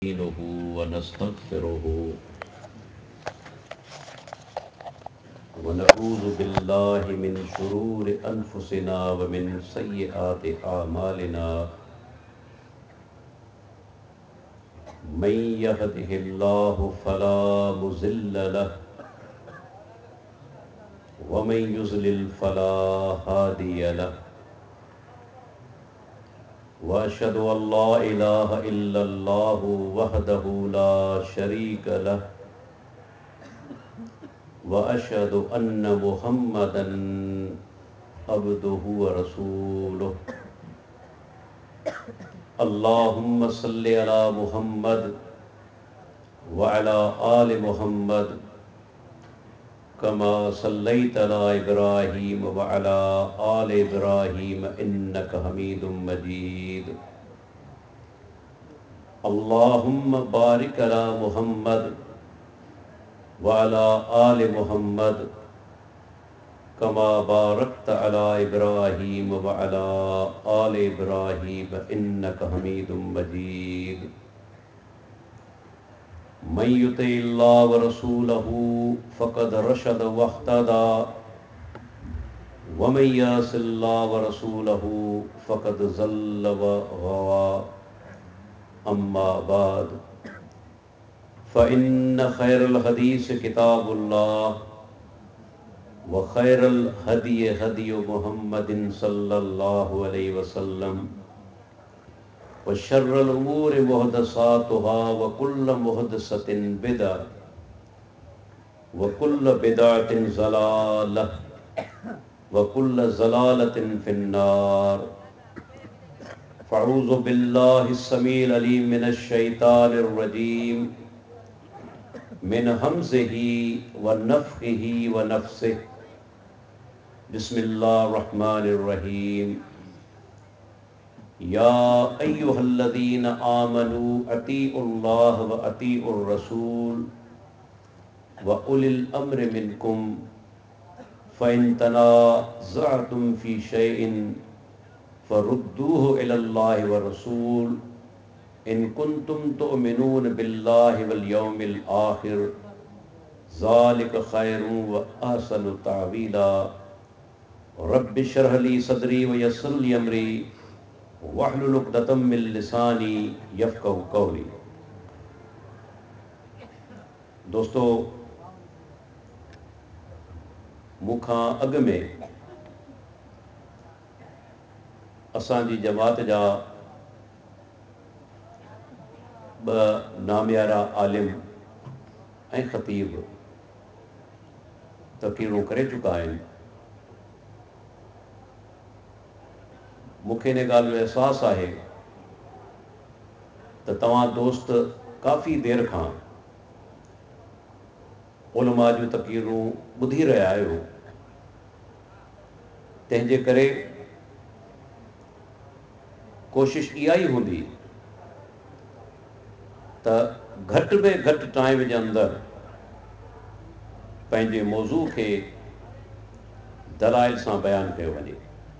नस्तईनुहु व नस्तगफिरुहु व नऊज़ु बिल्लाहि मिन शुरूरि अनफुसिना व मिन सय्यिआति आमालिना मन यहदिहिल्लाहु फला मुज़िल्ल लहु व मन युज़लिल फला हादिय लहु व अशहदु अल्ला इलाहा इल्लल्लाहु वहदहु ला शरीक लहु व अशहदु अन्न मुहम्मदन अब्दुहु व रसूलुहु। अल्लाहुम्मा सल्लि अला मुहम्मद व अला आलि मुहम्मद कमा सल्लैता अला इब्राहीम व अला आलि इब्राहीम इन्नका हमीदुम मजीद। अल्लाहुम्मा बारिक अला मुहम्मद व अला आलि मुहम्मद कमा बारकता अला इब्राहीम व अला आलि इब्राहीम इन्नका हमीदुम मजीद। मन युतिइल्लाह व रसूलहु फ़क़द रशद वहतदा व मन यअसिल्लाह व रसूलहु फ़क़द ज़ल्ल व गवा। अम्मा बाद फ़इन्न खैरल हदीस किताबुल्लाह व खैरल हदी हदी मुहम्मदिन सल्लल्लाहु अलैहि वसल्लम व शर्रल उमूरि मुहदसातुहा व कुल्ल मुहदसतिन बिदअ व कुल्ल बिदअतिन ज़लालह व कुल्ल ज़लालतिन फिन्नार। फ़अऊज़ु बिल्लाहिस समीइल अलीम मिनश शैतानिर रजीम मिन हमज़िही व नफ़्ख़िही व नफ़्सिही। बिस्मिल्लाहिर रहमानिर रहीम। या अय्युहल्लज़ीना आमनू अतीउल्लाह व अतीउर रसूल व उलिल अम्रि मिनकुम फ़इन तनाज़अतुम फ़ी शैइन फ़रुद्दूहु इलल्लाहि व रसूल इन कुन्तुम तुअमिनून बिल्लाहि वल यौमिल आखिर ज़ालिका खैरुन व अहसनु तावीला। रब्बि इश्रह ली सदरी व यस्सिर ली अमरी वहलुल उक़दतम मिन लिसानी यफ़क़हू क़ौली। दोस्तों, मूंखां अॻु में असांजी जमात जा ॿ नामियारा आलिम ऐं ख़तीब तक़रीरूं करे चुका आहिनि। मूंखे इन ॻाल्हि जो अहसासु आहे त तव्हां दोस्त काफ़ी देरि खां उलमा जूं तक़रीरूं ॿुधी रहिया आहियो। तंहिंजे करे कोशिशि इहा ई हूंदी त घटि में घटि टाइम जे अंदरि पंहिंजे मौज़ू खे दलाइल सां बयानु कयो वञे।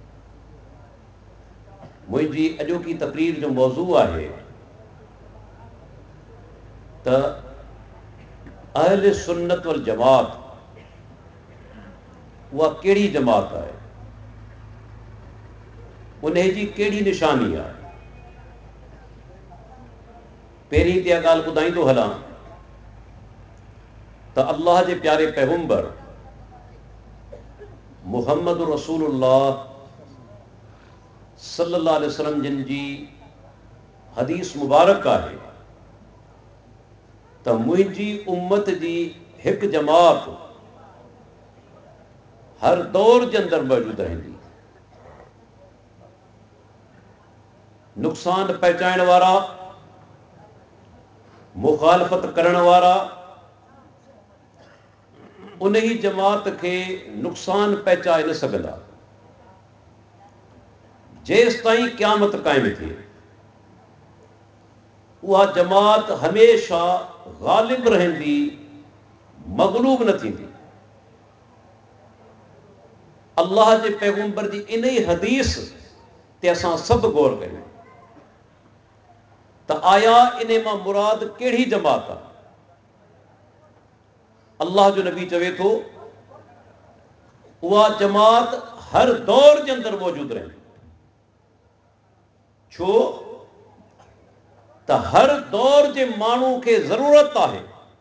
मुंहिंजी अॼोकी तक़रीर जो मौज़ू आहे त अहले सुन्नत वल जमात उहा कहिड़ी जमात आहे, उन जी कहिड़ी निशानी आहे। पहिरीं त इहा ॻाल्हि ॿुधाईंदो हलां त अल्लाह जे प्यारे पैगंबर मुहम्मद रसूलुल्लाह सल्लल्लाहु अलैहि वसल्लम जिन जी हदीस मुबारक आहे त मुंहिंजी उम्मत जी हिकु जमात हर दौर जे अंदरि मौजूदु रहंदी। नुक़सान पहुचाइण वारा, मुखालफ़त करण वारा उन ई जमात खे नुक़सान पहुचाए न सघंदा जेसि ताईं क़यामत क़ाइमु थिए। उहा जमात हमेशह ग़ालिब रहंदी, मग़लूब न थींदी। अल्लाह जे पैगंबर जी इन ई हदीस ते असां सभु गौर कयूं। त आया इन मां मुराद कहिड़ी जमात आहे? अल्लाह जो नबी चवे थो उहा जमात हर दौर जे अंदरि मौजूदु रहे। छो त हर दौर जे माण्हू खे ज़रूरत आहे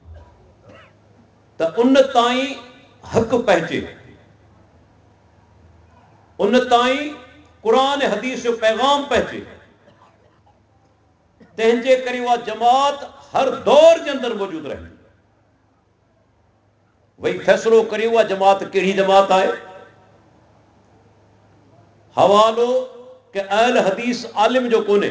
त उन ताईं हक़ पहुचे, उन ताईं क़ुरान हदीस जो पैगाम पहुचे। तंहिंजे करे उहा जमात हर दौर जे अंदरि मौजूदु रहे। वही फ़ैसिलो करे उहा जमात कहिड़ी जमात आहे। हवालो के अहल हदीस आलिम जो कोन्हे,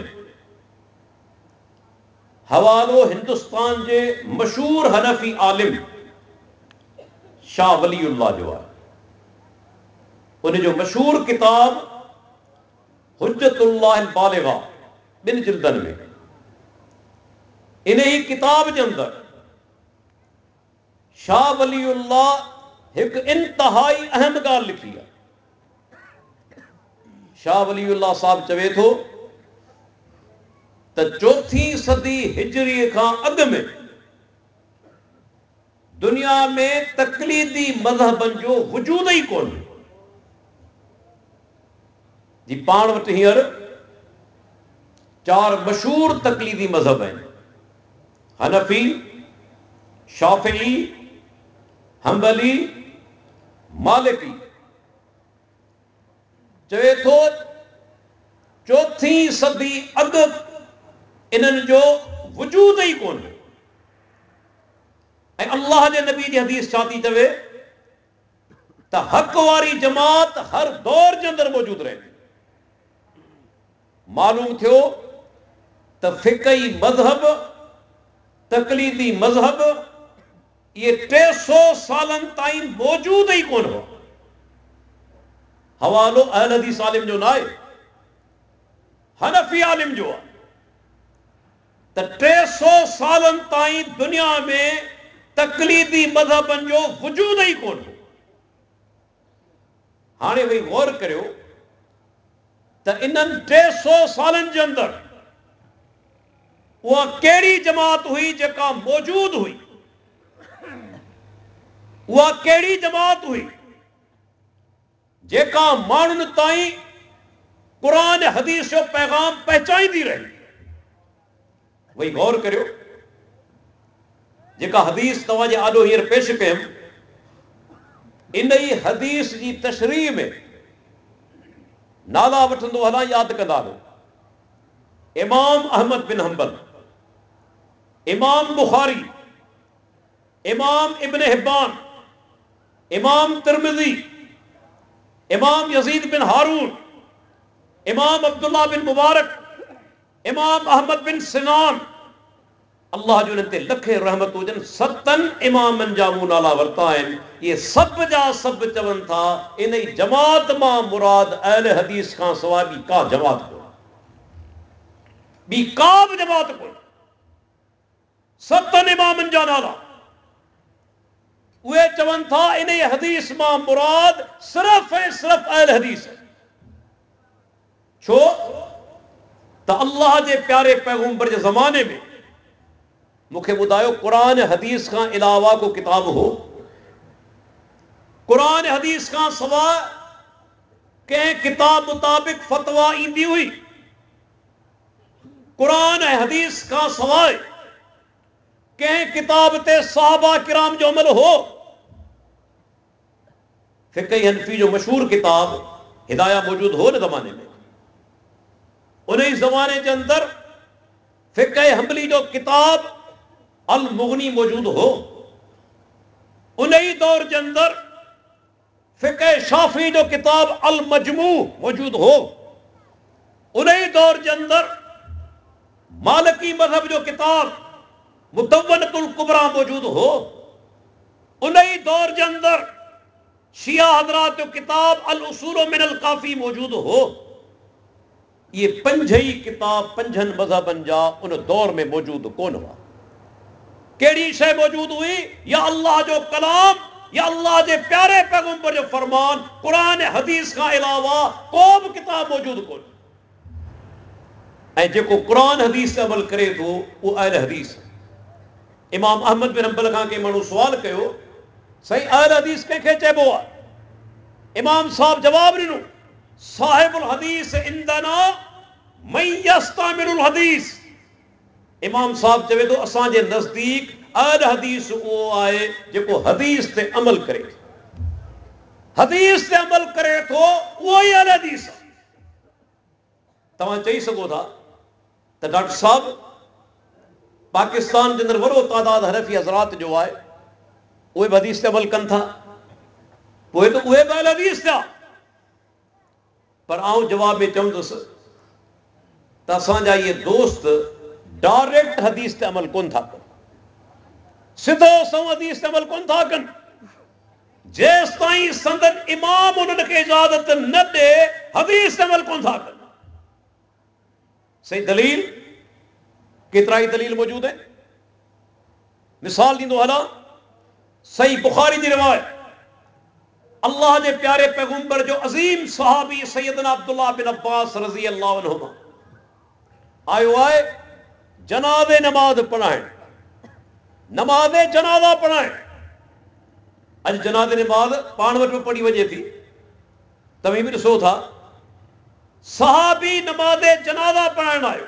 हवालो हिंदुस्तान जे मशहूर हनफी आलिम शाह वलीउल्लाह जो आहे। उन जो मशहूर किताब हुज्जतुल्लाह अल बालिगा 2 जिल्दनि में, इन ही किताब जे अंदरि शाह वलीउल्लाह एक इंतहाई अहम ॻाल्हि लिखी आहे। शाह वलीउल्लाह साहब चवे थो त 4हीं सदी हिजरी खां अॻु में दुनिया में तकलीदी मज़हबनि जो वजूद ई कोन। जी पाण वटि हींअर 4 मशहूर तकलीदी मज़हब आहिनि: हनफी, शाफ़िई, हंबली, मालिकी। चवे थो 4हीं सदी अॻु इन्हनि जो वजूद ई कोन। ऐं अल्लाह जे नबी जी हदीस छा थी चवे त हक़ वारी जमात हर दौर जे अंदरि मौजूदु रहे। मालूम थियो त फ़िक़ही मज़हब, तकलीदी मज़हब ये 300 सालनि ताईं मौजूद ई कोन हो। हवालो अहल हदीस आलिम जो न आहे, हनफी आलिम जो आहे। त 300 सालनि ताईं दुनिया में तकलीदी मज़हबनि जो वजूद ई कोन हो। हाणे वही गौर करियो त इन्हनि 300 सालनि जे अंदरि उहा कहिड़ी जमात हुई जेका मौजूद हुई? उहा कहिड़ी जमात हुई जेका माण्हुनि ताईं क़ुरान हदीस जो पैगाम पहुचाईंदी रही? वही गौर करियो, जेका हदीस तव्हांजे आॾो हींअर पेश कयमि, इन ई हदीस जी तशरीह में नाला वठंदो हलां, यादि कंदा हलो। इमाम अहमद बिन हंबल, इमाम बुखारी, इमाम इब्न हिब्बान, इमाम तिर्मिज़ी, इमाम यजीद बिन हारून, इमाम अब्दुल्ला बिन मुबारक, इमाम अहमद बिन सिनान, अल्लाह जो इन्हनि ते लखे रहमत हुजनि, 7 इमामनि जा मूं नाला वरिता आहिनि। ये सब जा सब चवनि था इन ई जमात मां मुराद अहल हदीस खां सवाइ ॿी का जमात कोन्हे, ॿी का बि जमात कोन्हे। 7 इमामनि जा नाला उहे चवनि था इन ई हदीस मां मुराद सिर्फ़ ऐं सिर्फ़ अहल हदीस है। छो त अल्लाह जे प्यारे पैगंबर जे ज़माने में मूंखे ॿुधायो क़ुरान हदीस खां अलावा को किताब हो? क़ुरान हदीस खां सवाइ कंहिं किताब मुताबिक़ फ़तवा ईंदी हुई? क़ुरान ऐं हदीस खां सवाइ कंहिं किताब ते सहाबा किराम जो अमल हो? फ़िक़ह हनफी जो मशहूर किताब हिदाया मौजूद हो न ज़माने में। उन ही ज़माने के अंदर फ़िक़ह हंबली जो किताब अल मुगनी मौजूद हो। उन ही दौर के अंदर फ़िक़ह शाफ़ी जो किताब अल मजमू मौजूद हो। उन ही दौर के अंदर मालिकी मज़हब जो किताब मुदव्वनतुल कुबरा मौजूद हो। उन ही दौर के अंदर शिया हज़रात जो किताब अल उसूल मिनल काफ़ी मौजूद हो। ये 5 ही किताब 5 मज़हबनि जा उन दौर में मौजूद कोन हुआ। केड़ी शय मौजूद हुई? या अल्लाह जो कलाम, या अल्लाह जे प्यारे पैगंबर जो फरमान। कुरान हदीस का अलावा को भी किताब मौजूद कोन। ऐं जेको क़ुरान हदीस ते अमल करे थो उहो अहल हदीस। इमाम अहमद बिन हंबल खां के माण्हू सुवाल कयो, साईं अहल हदीस कंहिंखे चइबो आहे? इमाम साहब जवाब ॾिनो, साहिबुल हदीस इंदना मन यस्तामिलुल हदीस। इमाम साहब चवे थो असांजे नज़दीक अहल हदीस उहो आहे जेको हदीस ते अमल करे, हदीस ते अमल करे थो, उहो ई अहल हदीस आहे। तव्हां चई सघो था त डॉक्टर साहब पाकिस्तान जे अंदरि वॾो तादाद हनफी हज़रात जो आहे, उहे बि हदीस ते अमल कनि था, पोइ त उहे बि अहल हदीस थिया। पर आउं जवाब में चवंदुसि त असांजा इहे दोस्त डायरेक्ट हदीस ते अमल कोन था कनि, सिधो सऊं हदीस ते अमल कोन था कनि, जेसि ताईं संदन इमाम उन्हनि खे इजाज़त न ॾे हदीस ते अमल कोन था कनि। सही दलील केतिरा ई दलील मौजूद आहिनि। मिसाल ॾींदो हलां, सही बुखारी जी रिवायत, अल्लाह जे प्यारे पैगंबर जो अज़ीम सहाबी सैयदना अब्दुल्लाह बिन अब्बास रज़ी अल्लाह अन्हुमा आयो आहे जनाज़े नमाज पढ़ाइण, नमाज़े जनाज़ा पढ़ाइण। अॼु जनाज़े नमाज पाण वटि बि पढ़ी वञे थी, तव्हीं बि ॾिसो था, सहाबी नमाज़े जनाज़ा पढ़ाइण आयो।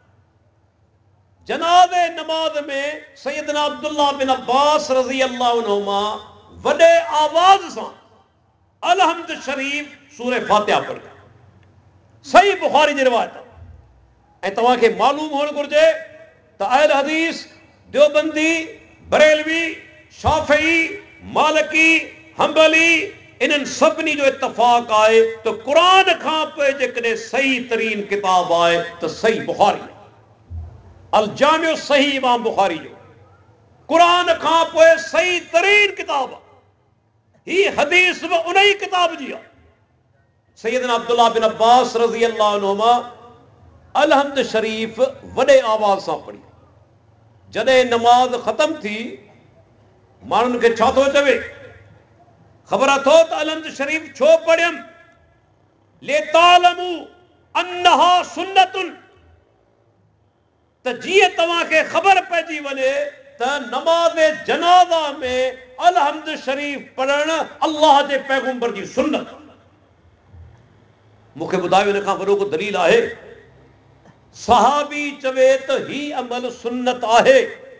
जनाज़े नमाज में सैयदना अब्दुल्लाह बिन अब्बास रज़ी अल्लाह अन्हुमा वॾे आवाज़ सां अलहम्द शरीफ सूरे फातिहा पढ़ी। सही बुखारी जी रिवायत। ऐं तव्हांखे मालूम हुअणु घुरिजे त अहल हदीस देवबंदी बरेलवी शाफ़ई मालिकी हंबली इन्हनि सभिनी जो इत्तफ़ाक़ आहे त क़ुरान खां पोइ जेकॾहिं सही तरीन किताब आहे त सही बुखारी, अल जामिउ सही इमाम बुखारी जो क़ुरान खां पोइ सही तरीन किताब आहे। ही हदीस बि उन ई किताब जी आहे। सैयदना अब्दुल्लाह बिन अब्बास रज़ी अल्लाह अन्हुमा अलहम्द शरीफ वॾे आवाज़ सां पढ़ी। जॾहिं नमाज ख़तम थी, माण्हुनि खे छा थो चवे, ख़बर अथो त अलहम्द शरीफ छो पढ़ियमि? लितालमू अन्नहा सुन्नतुन, त जीअं तव्हांखे ख़बर पइजी वञे त नमाज़ जनाज़ा में अलहम्द शरीफ पढ़णु अल्लाह जे पैगंबर जी सुन्नत। मूंखे ॿुधायो हिन खां वॾो को दलील आहे? सहाबी चवे त ही अमल सुन्नत आहे।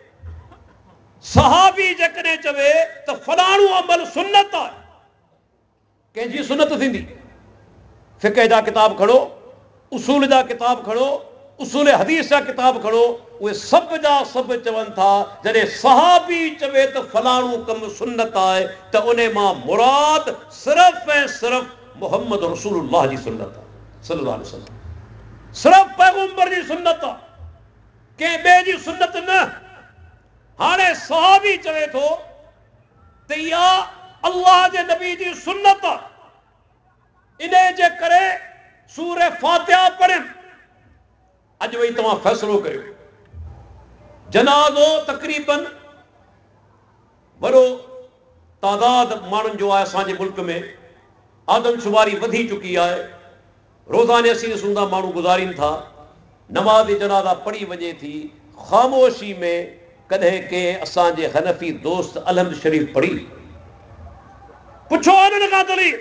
सहाबी जेकॾहिं चवे त फलाणो अमल सुन्नत आहे, कंहिंजी सुन्नत थींदी? फ़िक़ह जा किताब खणो, उसूल जा किताब खणो, उसूल हदीस जा किताब खणो, उहे सभु जा सभु चवनि था जॾहिं सहाबी चवे त फलाणो कमु सुन्नत आहे त उन मां मुराद सिर्फ़ ऐं सिर्फ़ मोहम्मद रसूलुल्लाह जी सुन्नत आहे सल्लल्लाहु अलैहि वसल्लम। सिर्फ़ पैगंबर जी सुन्नत आहे, कंहिं ॿिए जी सुन्नत न। हाणे सहाबी चवे थो त इहा अल्लाह जे नबी जी सुन्नत आहे, इन जे करे सूरे फातिहा पढ़ियमि। अॼु वही तव्हां फ़ैसिलो कयो। जनाज़ो तक़रीबन वॾो तादाद माण्हुनि जो आहे असांजे मुल्क में, आदमशुमारी वधी चुकी आहे। रोज़ाने असीं ॾिसूं था माण्हू गुज़ारीनि था, नमाज़ जनाज़ा पढ़ी वञे थी, ख़ामोशी में कॾहिं कंहिं असांजे हनफ़ी दोस्त अलहम्द शरीफ पढ़ी? पुछो उन्हनि खां दलील।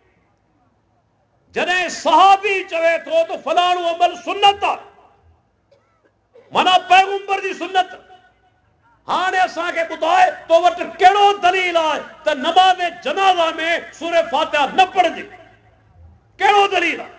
जॾहिं सहाबी चवे थो त फलाणो अमल सुन्नत आहे, माना पैगंबर जी सुन्नत। हाणे असांखे ॿुधाए तो वटि कहिड़ो दलील आहे त नमाज़ जनाज़ा में सूरे फातिहा न पढ़जे? कहिड़ो दलील आहे?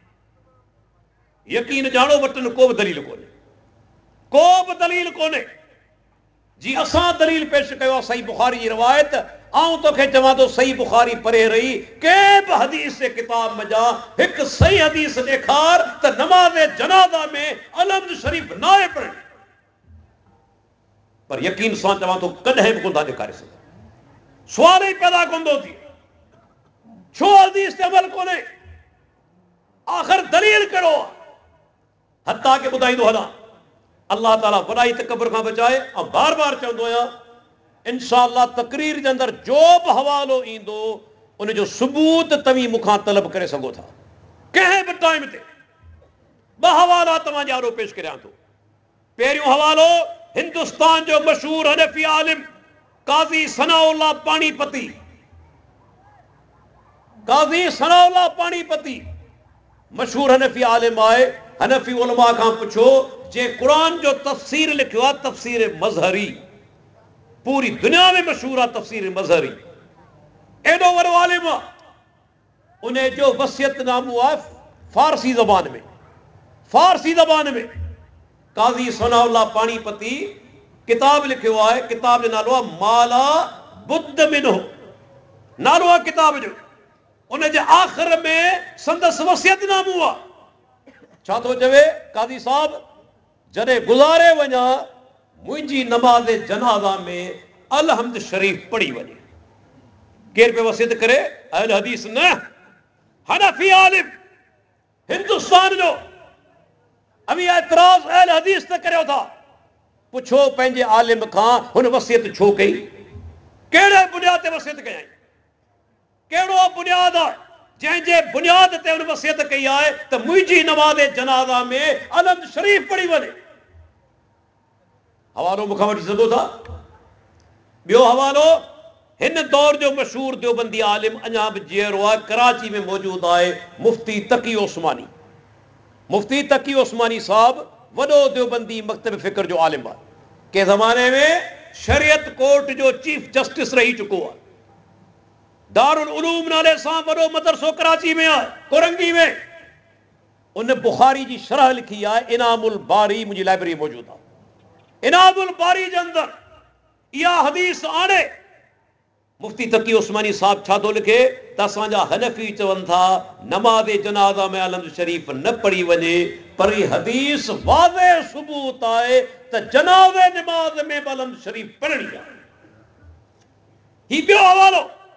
यकीन ॼाणो वटि को बि दलील कोन्हे, को बि दलील कोन्हे। जी असां दलील पेश कयो आहे सही बुखारी जी रिवायत। आऊं तोखे चवां थो सही बुखारी पढ़े रही कंहिं बि हदीस जे किताब में जा हिकु सही हदीस ॾेखार त नमाज़ जनाज़ा में अलहम्द शरीफ न आहे पढ़णी। पर यकीन सां चवां थो कॾहिं बि कोन था ॾेखारे सघो। सुवाल ई पैदा कोन थो थिए, छो हदीस ते अमल कोन्हे? आख़िर दलील कहिड़ो आहे? हता के ॿुधाईंदो हलां, अल्लाह ताला वॾाई तकबर खां बचाए। ऐं बार बार चवंदो आहियां, इंशाअल्लाह तकरीर जे अंदरि जो बि हवालो ईंदो उनजो सबूत तव्हीं मूंखां तलब करे सघो था कंहिं बि टाइम ते। ॿ हवाला तव्हां ॼाणो पेश करियां थो। पहिरियों हवालो हिंदुस्तान जो मशहूर हनफी आलिम काज़ी सनाउल्लाह पानीपती। काज़ी सनाउल्लाह पानीपती मशहूर हनफी आलिम आहे। हनफी उलमा खां पुछो जे क़ुरान जो तफ़सीर लिखियो आहे, तफ़सीर मज़हरी, पूरी दुनिया में मशहूर आहे तफ़सीर मज़हरी, एॾो वॾो आलिम आहे। उन जो वसियतनामो आहे फारसी ज़बान में, फारसी ज़बान में। काज़ी सनाउल्लाह पानीपती किताब लिखियो आहे, किताब जो नालो आहे माला बुद्ध मिन्हु, नालो आहे किताब जो। उन जे आख़िर में संदसि वसियतनामो आहे। छा थो चवे काज़ी साहब, जॾहिं गुज़ारे वञा मुंहिंजी नमाज़ जनाज़ा में अलहम्द शरीफ़ पढ़ी वञे। केरु पियो वसियत करे? अहल हदीस न, हनफी आलिम हिंदुस्तान जो। अभी एतराज़ अहल हदीस ते करियो था। पुछो पंहिंजे आलिम खां हुन वसियत छो कई, कहिड़े बुनियाद ते वसियत कयई, कहिड़ो बुनियाद आहे जंहिंजे बुनियाद ते हुन वसियत कई आहे त मुंहिंजी नमाज़ जनाज़ा में अलहम्द शरीफ़ पढ़ी वञे। हवालो मूंखां वठी सघो था? ॿियो हवालो हिन दौर जो मशहूर देवबंदी आलिम अञा बि जीअरो आहे, कराची में मौजूदु आहे, मुफ्ती तकी उस्मानी। मुफ्ती तकी उस्मानी साहब वॾो देवबंदी मकतब फ़िक्र जो आलिम आहे। के ज़माने में शरीयत कोर्ट जो चीफ जस्टिस रही चुको आहे। दारुल उलूम नाले सां वॾो मदरसो कराची में आहे, कोरंगी में। उन बुखारी जी शरह लिखी आहे, इनामुल बारी, मुंहिंजी लाइब्रेरी मौजूदु आहे। इनामुल बारी जे अंदरि इहा हदीस आणे। मुफ्ती तकी उस्मानी साहब छा थो लिखे त असांजा हनफी चवनि था नमाज़ जनाज़ा में अलहम्द शरीफ़ न पढ़ी वञे, पर ही हदीस वाज़े सबूत आहे त जनाज़े नमाज़ में अलहम्द शरीफ़ पढ़णी आहे। ही ॿियो हवालो,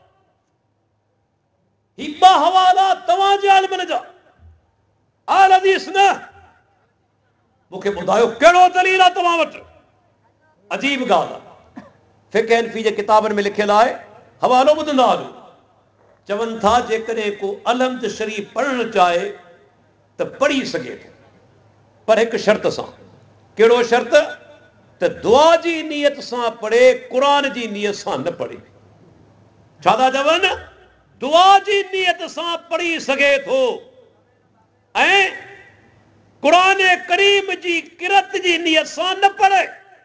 ही ॿ हवाला तव्हांजे आलिमनि जा, अहल हदीस न। मूंखे ॿुधायो कहिड़ो दलील आहे तव्हां वटि? अजीब ॻाल्हि आहे। फ़िक़्ह हनफ़ी जे किताबनि में लिखियलु आहे, हवालो ॿुधंदा हलो। चवनि था जेकॾहिं को अलहम्द शरीफ़ पढ़णु चाहे त पढ़ी सघे थो, पर हिकु शर्त सां। कहिड़ो शर्त? त दुआ जी नियत सां पढ़े, क़ुरान जी नियत सां न पढ़े। छा था चवनि? दुआ जी नियत सां पढ़ी सघे थो ऐं क़ुरान करीम जी किरत जी नियत सां न पढ़े।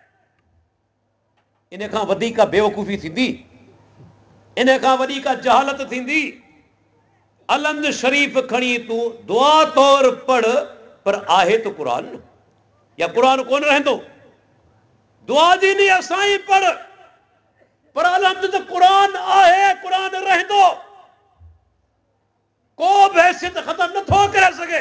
इन खां वधीक बेवकूफ़ी थींदी, इन खां वॾी का जहालत थींदी? अलहम्द शरीफ़ खणी तूं दुआ तौर पढ़, पर आहे त क़ुरान न, या क़ुरान कोन रहंदो? दुआ जी नियत सां ई पढ़, पर अलहम्द त क़ुरान आहे, क़ुरान रहंदो। को बि हैसियत ख़तम नथो करे सघे।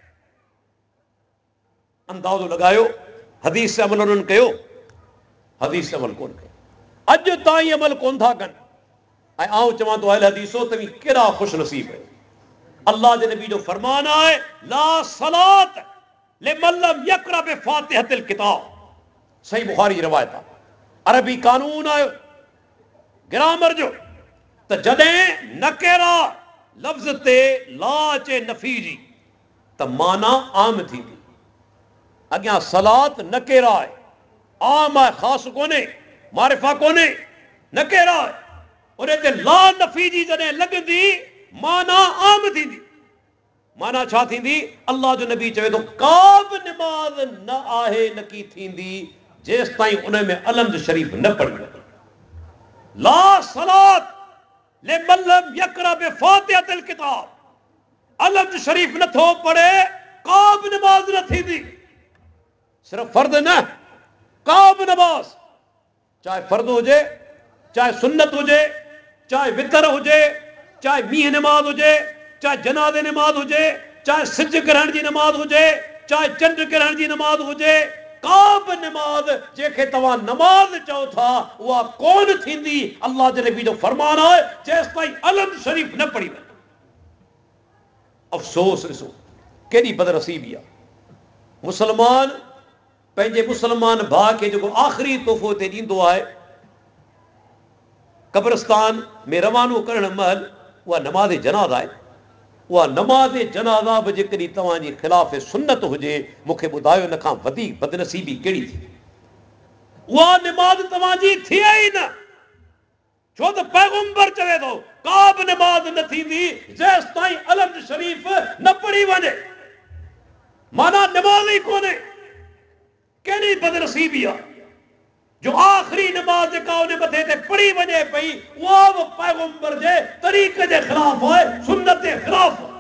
अंदाज़ो लॻायो, हदीस अमल उन्हनि कयो? हदीस अमल कोन कयो, अॼु ताईं अमल कोन था कनि। ऐं आउं चवां थो अहल हदीसो तव्हीं केॾा ख़ुशि नसीब आहियो। अल्लाह जे नबी जो फरमान आहे, ला सलात लिमन लम यक़रा बिफ़ातिहतिल किताब। सही बुखारी जी रिवायत आहे। अरबी कानून आहे ग्रामर जो त जॾहिं नकेरा लफ़्ज़ ते ला अचे नफ़ी जी त माना आम थींदी। अॻियां सलात नकेरा आहे, आम आहे, ख़ासि कोन्हे, मारिफ़ा कोन्हे, नकेरा आहे। उन ते ला नफ़ी जी जॾहिं लॻंदी माना आम थींदी। माना छा थींदी? अल्लाह जो नबी चवे थो का बि निमाज़ न आहे, न की थींदी जेसि ताईं उन में अलहम्द शरीफ़ न पढ़ी वञे। ला सलात लिमन लम यक़रा बिफ़ातिहतिल किताब। अलहम्द शरीफ़ नथो पढ़े, का बि निमाज़ न थींदी। सिर्फ़ फर्द न, का बि नमाज़, चाहे फर्द हुजे, चाहे सुन्नत हुजे, चाहे वितर हुजे, चाहे मींहं नमाज़ हुजे, चाहे जनाज़े नमाज़ हुजे, चाहे सिज ग्रहण जी नमाज़ हुजे, चाहे चंड ग्रहण जी नमाज़ हुजे, का बि नमाज़ जंहिंखे तव्हां नमाज़ चओ था उहा कोन थींदी। अल्लाह जे नबी जो फरमान आहे जेसि ताईं अलहम्द शरीफ़ न पढ़ी वञे। अफ़सोस, ॾिसो केॾी बदनसीबी आहे। मुसलमान पंहिंजे मुसलमान भाउ खे जेको आख़िरी तोहफ़ो हिते ॾींदो आहे, कब्रिस्तान में रवानो करण महिल, उहा नमाज़ जनाज़ आहे। उहा नमाज़ जनाज़ा बि जेकॾहिं तव्हांजी ख़िलाफ़ सुन्नत हुजे मूंखे ॿुधायो इन खां वधीक बदनसीबी कहिड़ी थी। उहा नमाज़ तव्हांजी थिए ई न, छो त पैगंबर चवे थो का बि नमाज़ न थींदी जेसि ताईं अलम शरीफ़ न पढ़ी वञे। माना नमाज़ ई कोन्हे। कहिड़ी बदनसीबी आहे जो आख़िरी नमाज जेका उन मथे ते पढ़ी वञे पई उहा बि पैगंबर जे तरीक़े जे ख़िलाफ़ आहे, सुन्नत जे ख़िलाफ़ आहे।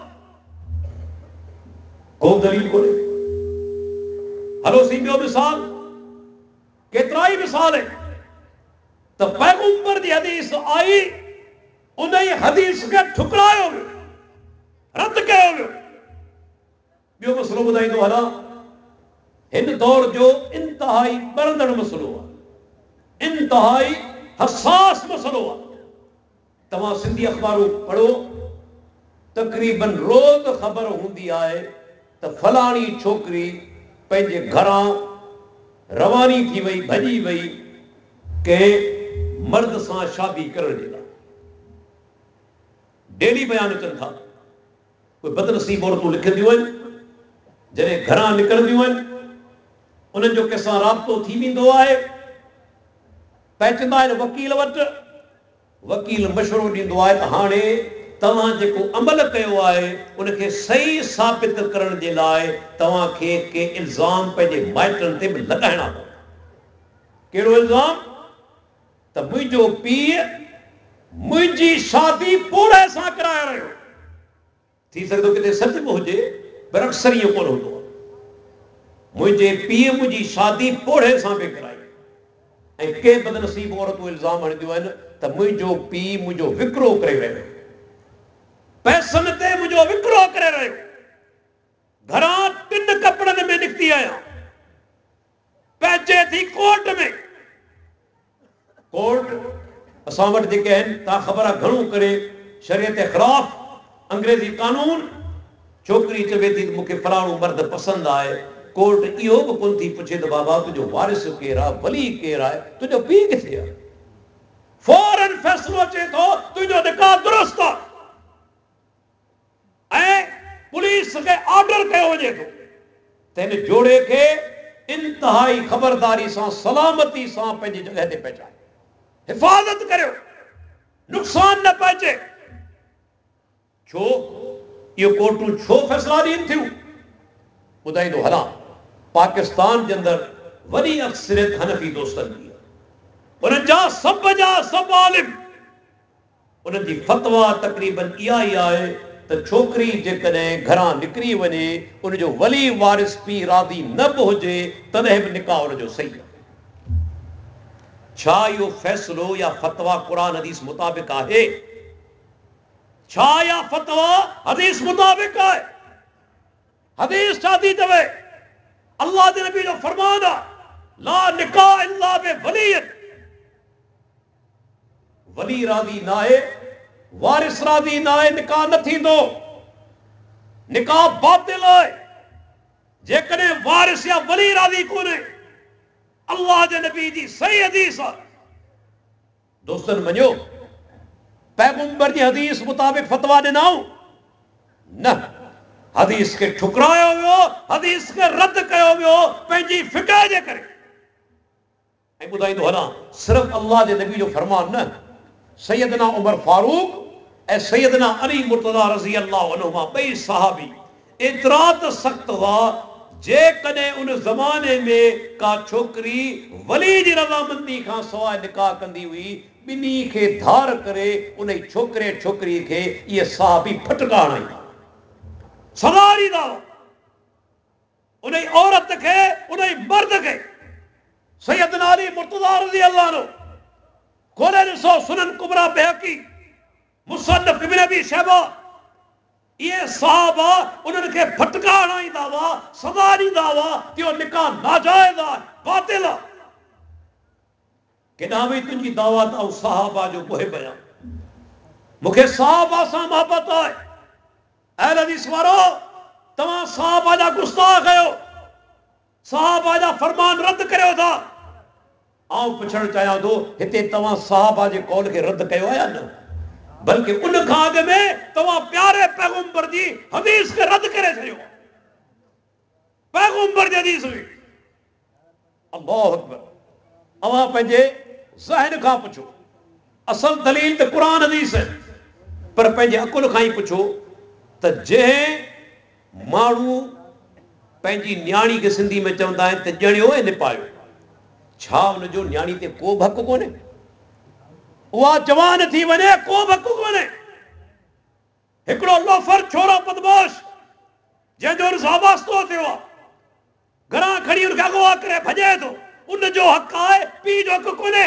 को दलील कोन्हे। हलो सी ॿियो मिसाल, केतिरा ई मिसाल है त पैगंबर जी हदीस आई, उन ई हदीस खे ठुकरायो वियो, रद्द कयो वियो। ॿियो मसलो ॿुधाईंदो हला, हिन दौर जो इंतहाई ॿरंदड़ मसलो आहे, इंतहाई हसास मसलो आहे। तव्हां सिंधी अख़बारूं पढ़ो, तक़रीबन रोज़ ख़बर हूंदी आहे त फलाणी छोकिरी पंहिंजे घरां रवानी थी वई, भॼी वई कंहिं मर्द सां शादी करण जे लाइ। डेली बयान अचनि था। कोई बदनसीब औरतूं लिखंदियूं आहिनि, जॾहिं घरां निकिरंदियूं आहिनि उन्हनि जो कंहिंसां राब्तो थी वेंदो आहे, पहुचंदा आहिनि वकील वटि, वकील मशवरो ॾींदो आहे त हाणे तव्हां जेको अमल कयो आहे उनखे सही साबित करण जे लाइ तव्हांखे के इल्ज़ाम पंहिंजे माइटनि ते बि लॻाइणा पवंदा। कहिड़ो इल्ज़ाम? त मुंहिंजो पीउ मुंहिंजी शादी पोड़े सां कराए रहियो। थी सघंदो किथे सच में हुजे, पर अक्सर इहो कोन हूंदो आहे। मुंहिंजे पीउ मुंहिंजी शादी पोड़े सां बि कराई। ऐं के बदनसीब औरतूं इल्ज़ाम हणंदियूं आहिनि त मुंहिंजो पीउ मुंहिंजो विकिरो करे रहियो, पैसनि ते मुंहिंजो विकिरो करे रहियो, घरां 3 कपिड़नि में निकिती आहियां, पहुचे थी कोर्ट में। कोर्ट असां वटि जेके आहिनि तव्हां ख़बर आहे घणो करे शरीयत जे ख़िलाफ़ अंग्रेज़ी कानून। छोकिरी चवे थी त मूंखे फलाणो मर्द पसंदि आहे, कोर्ट इहो बि कोन थी पुछे त बाबा तुंहिंजो वारिस केरु आहे, वली केरु आहे, तुंहिंजो पीउ किथे आहे। फौरन फ़ैसिलो अचे थो तुंहिंजो निकाह दुरुस्त आहे ऐं पुलिस खे ऑर्डर कयो वञे थो त हिन जोड़े खे इंतहाई ख़बरदारी सां सलामती सां पंहिंजी जॻह ते पहुचाए, हिफ़ाज़त करियो, नुक़सान न पहुचे। छो इहो कोर्टूं छो फ़ैसिला ॾियनि थियूं? ॿुधाईंदो हलां। पाकिस्तान जे अंदरि वॾी अक्सरियत हनफी दोस्तनि जी, उन्हनि जा सभु आलिम, उन्हनि जी फतवा तक़रीबन इहा ई आहे त छोकिरी जेकॾहिं घरां निकिरी वञे, उनजो वली वारिस पीउ राज़ी न बि हुजे तॾहिं बि निकाह उनजो सही आहे। छा इहो फ़ैसिलो या फतवा क़ुरान हदीस मुताबिक़ आहे? छा या फतवा हदीस मुताबिक़ आहे? हदीस छा थी चवे? अल्लाह जे नबी जो फरमान आहे, ला निकाह इल्ला बिवलिय्यिन। वली राज़ी न आहे, वारिस राज़ी न आहे, निकाह न थींदो। निकाह बातिल आहे जेकॾहिं वारिस या वली राज़ी कोन्हे। अल्लाह जे नबी जी सही हदीस आहे। दोस्तनि मञो, पैगंबर जी हदीस मुताबिक़ फतवा ॾिनऊं न, हदीस खे ठुकरायो वियो, हदीस खे रद्द कयो वियो पंहिंजी फिक़ह जे करे। ऐं ॿुधाईंदो हलां, सिर्फ़ अल्लाह जे नबी जो फरमान न, सैयदना उमर फारूक ऐं सैयदना अली मुर्तज़ा रज़ी अल्लाह अन्हुमा, ॿई सहाबी एतिरा त सख़्त हुआ, जेकॾहिं उन ज़माने में का छोकिरी वली जी रज़ामंदी खां सवाइ निकाह कंदी हुई, ॿिन्ही खे धार करे उन छोकिरी खे इहे सहाबी फटका हणाईंदा, सज़ा ॾींदा। उन औरत खे, उन मर्द खे। सैयदना अली मुर्तज़ा रज़ी अल्लाह अन्हु, खोले ॾिसो सुनन कुबरा बैहक़ी, मुसन्नफ़ इब्न अबी शैबा, इहे सहाबा उन्हनि खे फटका हणाईंदा हुआ, सज़ा ॾींदा हुआ कि इहो निकाह नाजाइज़ आहे, बातिल आहे। केॾां वई तुंहिंजी दावत ऐं सहाबा जो मुहिब आहियां, मूंखे सहाबा सां मोहबत आहे। अहल हदीस वारो, तव्हां सहाबा जा गुस्ताख़ आहियो, सहाबा जा फरमान रद्द करियो था। आउं पुछणु चाहियां थो, हिते तव्हां सहाबा जे कौल खे रद्द कयो आहे या न? बल्कि उन खां अॻु में तव्हां प्यारे पैगंबर जी हदीस खे रद्द करे छॾियो। पैगंबर जी हदीस हुई। अल्लाहु अकबर। अवां पंहिंजे ज़हन खां पुछो, असल दलील त क़ुरान हदीस है, पर पंहिंजे अकुल खां ई पुछो त जंहिं माण्हू पंहिंजी न्याणी खे सिंधी में चवंदा आहिनि त ॼणियो ऐं निपायो, छा उनजो न्याणी ते को बि हक़ कोन्हे? उहा जवान थी वञे, को बि हक़ कोन्हे। हिकिड़ो लोफर छोरो बदमाश जंहिंजो वास्तो थियो आहे, घरां खणी उनखे अगवा करे भॼे थो, उनजो हक़ आहे, पीउ जो हक़ कोन्हे।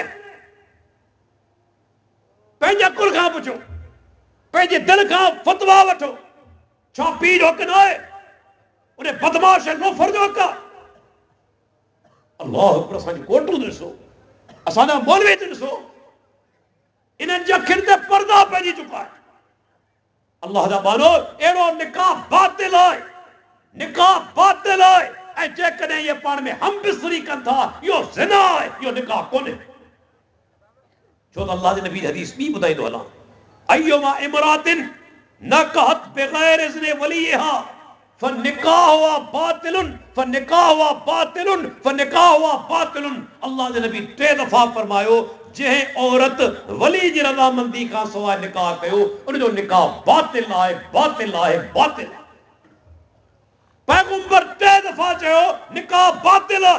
पंहिंजे अकुल खां पुछो, पंहिंजे दिलि खां फतवा वठो, छा पीउ जो हक़ न आहे? उन बदमाश ऐं लोफर जो हक़ आहे। अल्लाह अकबर। असांजी कोटूं ॾिसो, असांजा मौलवी ॾिसो, इन्हनि जी अखियुनि ते पर्दा पइजी चुका आहे। अल्लाह जा बानो, अहिड़ो निकाह बातिल आहे, निकाह बातिल आहे। ऐं जेकॾहिं इहे पाण में हम बिस्तरी कनि था, इहो ज़िना आहे, इहो निकाह कोन्हे। छो त अल्लाह जे नबी जी हदीस ॿी ॿुधाईंदो हलां, अय्युमा इमरातिन नकहत बगैर इज़्नि वलीहा फनिकाहुहा बातिलुन फनिकाहुहा बातिलुन फनिकाहुहा बातिलुन। अल्लाह जे नबी 3 दफ़ा फरमायो, जंहिं औरत वली जी रज़ामंदी खां सवाइ निकाह कयो, उनजो निकाह बातिल आहे, बातिल आहे, बातिल आहे। पैगंबर 3 दफ़ा चयो निकाह बातिल आहे।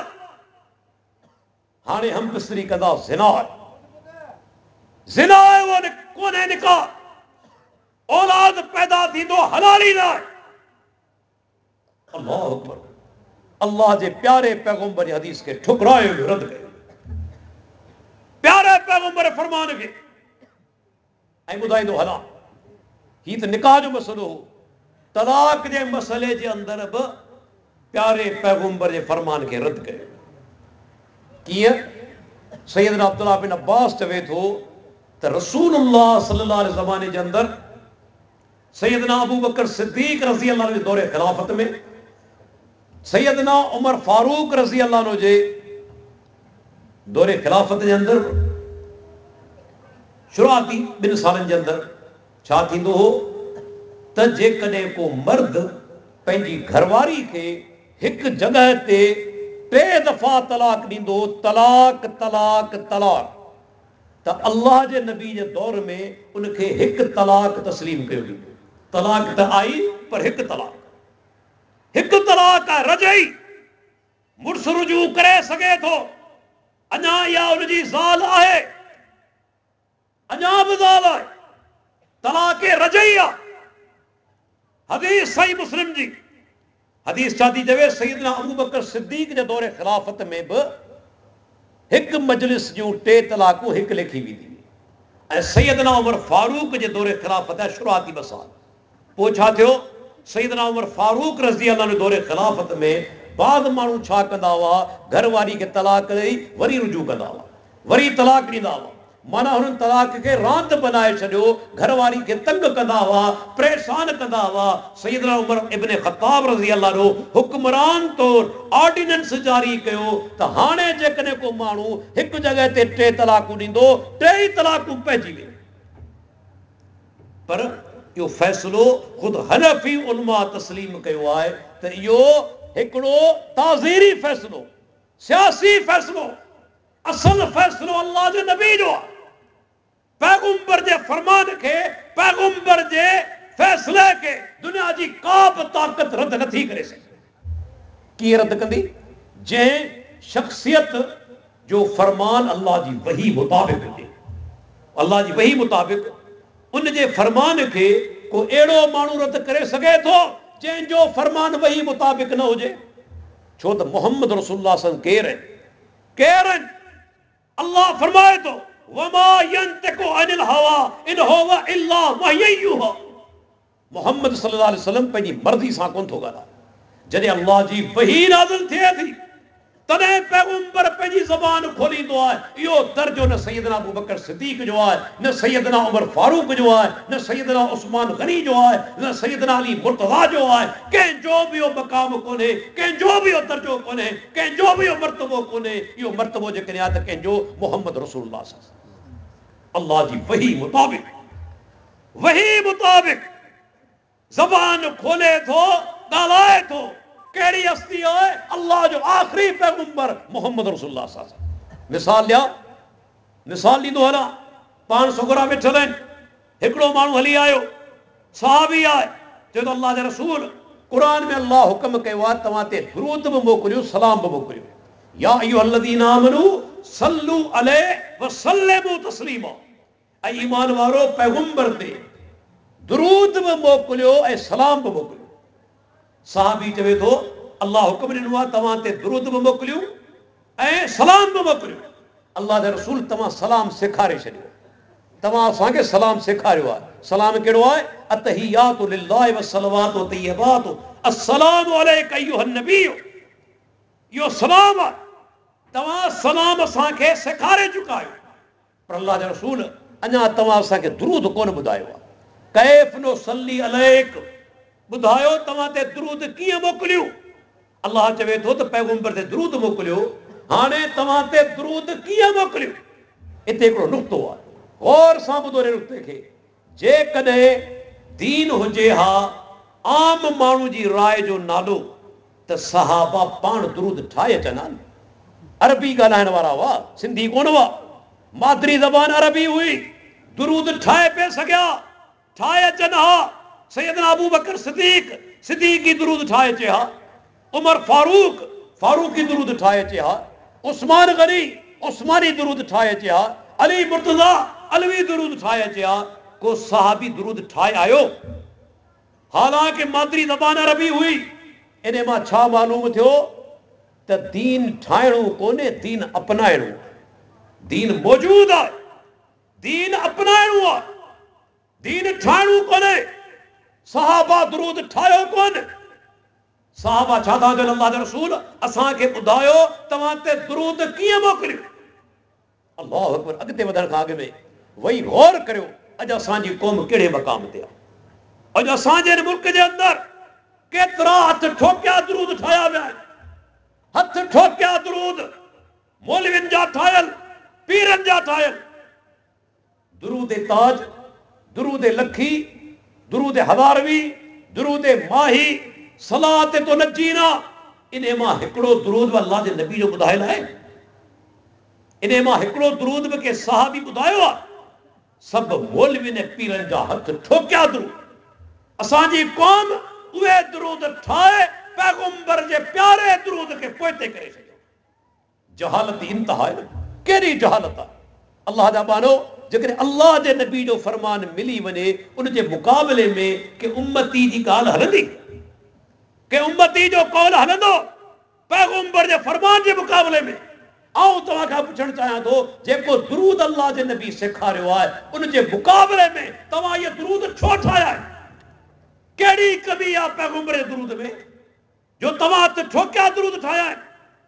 हाणे हम बिस्तरी कंदा, ज़िना आहे, ज़िना आहे, वो कोन्हे निकाह। औलाद पैदा थींदो हलाली न आहे। अल्लाह अकबर। अल्लाह जे प्यारे पैगंबर जी हदीस खे ठुकरायो, रद्द कयो, प्यारे पैगंबर फरमान खे। ऐं ॿुधाईंदो हलां, ही त निकाह जो मसलो हो, तलाक जे मसले जे अंदर बि प्यारे पैगंबर जे फरमान खे रद्द कयो। कीअं? सैयदना अब्दुल्लाह बिन अब्बास चवे थो त रसूलुल्लाह सल्लल्लाहु अलैहि ज़माने जे अंदर सैयदना अबू बकर सिद्दीक रज़ी अल्लाह जे दौरे खिलाफत में, सैयदना उमर फारूक रज़ी अल्लाह जे दौरे खिलाफत जे अंदर शुरुआती 2 सालनि जे अंदर छा थींदो हो त जेकॾहिं को मर्द पंहिंजी घरवारी खे हिकु जॻह ते 3 दफ़ा तलाक ॾींदो, तलाक तलाक तलाक, त अल्लाह जे नबी जे दौर में उनखे हिकु तलाक तस्लीम कयो वेंदो। तलाक त आई, पर हिकु तलाक, हिकु तलाक आहे, रजई। मुड़ुस रुजू करे सघे थो, अञा इहा उनजी ज़ाल आहे, अञा बि ज़ाल आहे, तलाक रजई आहे। हदीस सही मुस्लिम जी हदीस छा थी चवे, सैयदना अबू बकर सिद्दीक जे दौरे खिलाफत में बि हिकु मजलिस जूं 3 तलाकूं हिकु लिखी वेंदी। ऐं सैयदना उमर फारूक जे दौरे खिलाफत जा शुरुआती 2 साल। पोइ छा थियो? सैयदना उमर फारूक रज़ी अल्लाह जे दौरे खिलाफत में बाद माण्हू छा कंदा हुआ, घरवारी खे तलाक ॾेई वरी रुजू कंदा हुआ, वरी तलाक ॾींदा हुआ। माना हुननि तलाक खे रांदि बनाए छॾियो, घरवारी खे तंग कंदा हुआ, परेशान कंदा हुआ। सैयदना उमर इब्न ख़त्ताब रज़ी अल्लाह जो हुक्मरान तौर ऑर्डिनेंस जारी कयो त हाणे जेकॾहिं को माण्हू हिकु जॻह ते 3 तलाकूं ॾींदो, 3 ई तलाकूं पइजी वेंदियूं। पर इहो फ़ैसिलो ख़ुदि हनफ़ी उलमा तस्लीम कयो आहे त इहो हिकिड़ो ताज़ीरी फ़ैसिलो, सियासी फ़ैसिलो, असल फ़ैसिलो अल्लाह जे नबी जो आहे। पैगंबर जे फरमान खे, पैगंबर जे फ़ैसिले खे दुनिया जी का बि ताक़त रद्द नथी करे सघे। कीअं रद्द कंदी? जंहिं शख़्सियत जो फरमान अल्लाह जी वही मुताबिक़ हुजे, अल्लाह जी वही मुताबिक़, उन जे फरमान खे को अहिड़ो माण्हू रद्द करे सघे थो जंहिंजो फरमान वही मुताबिक़ न हुजे। छो त मोहम्मद रसूलुल्लाह सल्लल्लाहु अलैहि वसल्लम केर आहिनि? अल्लाह फरमाए थो, वमा यंतिकु अनिल हवा इन हुवा इल्ला वहयु यूहा। मोहम्मद सल्लल्लाहु अलैहि वसल्लम पंहिंजी मर्ज़ी सां कोन थो ॻाल्हाए। जॾहिं अल्लाह जी वही नाज़िल थिए थी, तॾहिं पैगंबर पंहिंजी ज़बान खोलींदो आहे। इहो दर्जो न सैयदना अबू बकर सिद्दीक जो आहे, न सैयदना उमर फारूक जो आहे, न सैयदना उस्मान गनी जो आहे, न सैयदना अली मुर्तज़ा जो आहे। कंहिंजो बि इहो मक़ाम कोन्हे, कंहिंजो बि इहो दर्जो कोन्हे, कंहिंजो बि इहो मर्तबो कोन्हे। इहो मर्तबो जेकॾहिं आहे त कंहिंजो मोहम्मद रसूलुल्लाह सल्लल्लाहु अलैहि वसल्लम, अल्लाह जी वही मुताबिक़। वही मुताबिक ज़बान खोले थो, ॻाल्हाए थो। कहिड़ी हस्ती आहे? अल्लाह जो आख़िरी पैगंबर मोहम्मद रसूलुल्लाह सल्लल्लाहु अलैहि वसल्लम। मिसाल ॾियां, मिसाल ॾींदो हलां। पाण सुगरा वेठल आहिनि, हिकिड़ो माण्हू हली आयो, सहाबी आहे, चयो त अल्लाह जा रसूल, क़ुरान में अल्लाह हुक्म कयो आहे तव्हां ते दुरूद बि मोकिलियो, सलाम बि मोकिलियो। या अय्युहल्लज़ीना आमनू सल्लू अलैहि व सल्लिमू तस्लीमा। ऐं ईमान वारो, पैगंबर ते दुरूद बि मोकिलियो ऐं सलाम बि मोकिलियो। साहबी चवे थो अल्लाह हुक्म ॾिनो आहे तव्हां ते दुरूद बि मोकिलियो ऐं सलाम बि मोकिलियो। अल्लाह जा रसूल तव्हां सलाम सेखारे छॾियो, तव्हां असांखे सलाम सेखारियो आहे। सलाम कहिड़ो आहे? अतहियातु लिल्लाहि व सलवातु तय्यबातु अस्सलामु अलैका अय्युहन नबी। इहो सलाम आहे, तव्हां सलाम असांखे सेखारे चुका आहियो। पर अल्लाह जा रसूल अञा तव्हां असांखे दुरूद कोन ॿुधायो आहे। कैफ़ नुसल्ली अलैक, ॿुधायो तव्हां ते दुरूद कीअं मोकिलियूं। अल्लाह चवे थो त पैगंबर ते दुरूद मोकिलियो, हाणे तव्हां ते दुरूद कीअं मोकिलियूं। हिते हिकिड़ो नुक़्तो आहे, गौर सां ॿुधो नुक़्ते खे। जेकॾहिं दीन हुजे हा आम माण्हू जी राय जो नालो, त सहाबा पाण दुरूद ठाहे अचनि हा। अरबी ॻाल्हाइण वारा हुआ, सिंधी कोन हुआ। मादरी ज़बान अरबी हुई, दुरूद ठाहे पे सघिया, ठाहे अचनि हा। सैयदना अबू बकर सिद्दीक़ी दुरूद ठाहे अचे हा। उमर फारूकी दुरूद ठाहे अचे हा। उस्मान गनी उस्मानी दुरूद ठाहे अचे हा। अली मुर्तज़ा अलवी दुरूद ठाहे अचे हा। को सहाबी दुरूद ठाहे आयो? हालांकि मादरी ज़बान अरबी हुई। इन मां छा मालूम थियो त दीन ठाहिणो कोन्हे, दीन अपनाइणो। दीन मौजूद आहे, दीन अपनाइणो आहे, दीन ठाहिणो कोन्हे। सहाबा दुरूद ठाहियो कोन। सहाबा छा था चवनि? अल्लाह जा रसूल असांखे ॿुधायो तव्हां ते दुरूद कीअं मोकिलियो। अल्लाहु अकबर। अॻिते वधण खां अॻु में वही गौर करियो, अॼु असांजी क़ौम कहिड़े मक़ाम ते आहे। अॼु असांजे मुल्क जे अंदरि केतिरा हथ ठोकिया दुरूद ठाहिया विया आहिनि। हथ ठोकिया दुरूद मौलवियुनि जा ठहियल, पीरनि जा ठहियल। दुरूद ताज, दुरूद लखी, दुरूद हज़ारवी, दुरूद माही, सलात तो नजीना। इन मां हिकिड़ो दुरूद बि अल्लाह जे नबी जो ॿुधायल आहे? इन मां हिकिड़ो दुरूद बि के सहाबी ॿुधायो आहे? सभु मौलवियुनि पीरनि जा हथ ठोकिया दुरूद। असांजी क़ौम उहे दुरूद ठाहे पैगंबर जे प्यारे दुरूद खे पोइते करे छॾियो। जहालत इंतहा आहे। कहिड़ी जहालत आहे? अल्लाह जा बानो, जेकॾहिं अल्लाह जे नबी जो फरमान मिली वञे, उन जे मुक़ाबले में के उम्मती जी ॻाल्हि हलंदी? के उम्मती जो कौल हलंदो पैगंबर जे फरमान जे मुक़ाबले में? आउं तव्हां खां पुछणु चाहियां थो, जेको दुरूद अल्लाह जे नबी सेखारियो आहे, उन जे मुक़ाबले में तव्हां इहे दुरूद छो ठाहिया आहिनि? कहिड़ी कमी आहे पैगंबर जे दुरूद में जो तव्हां हथ ठोकिया दुरूद ठाहिया आहिनि?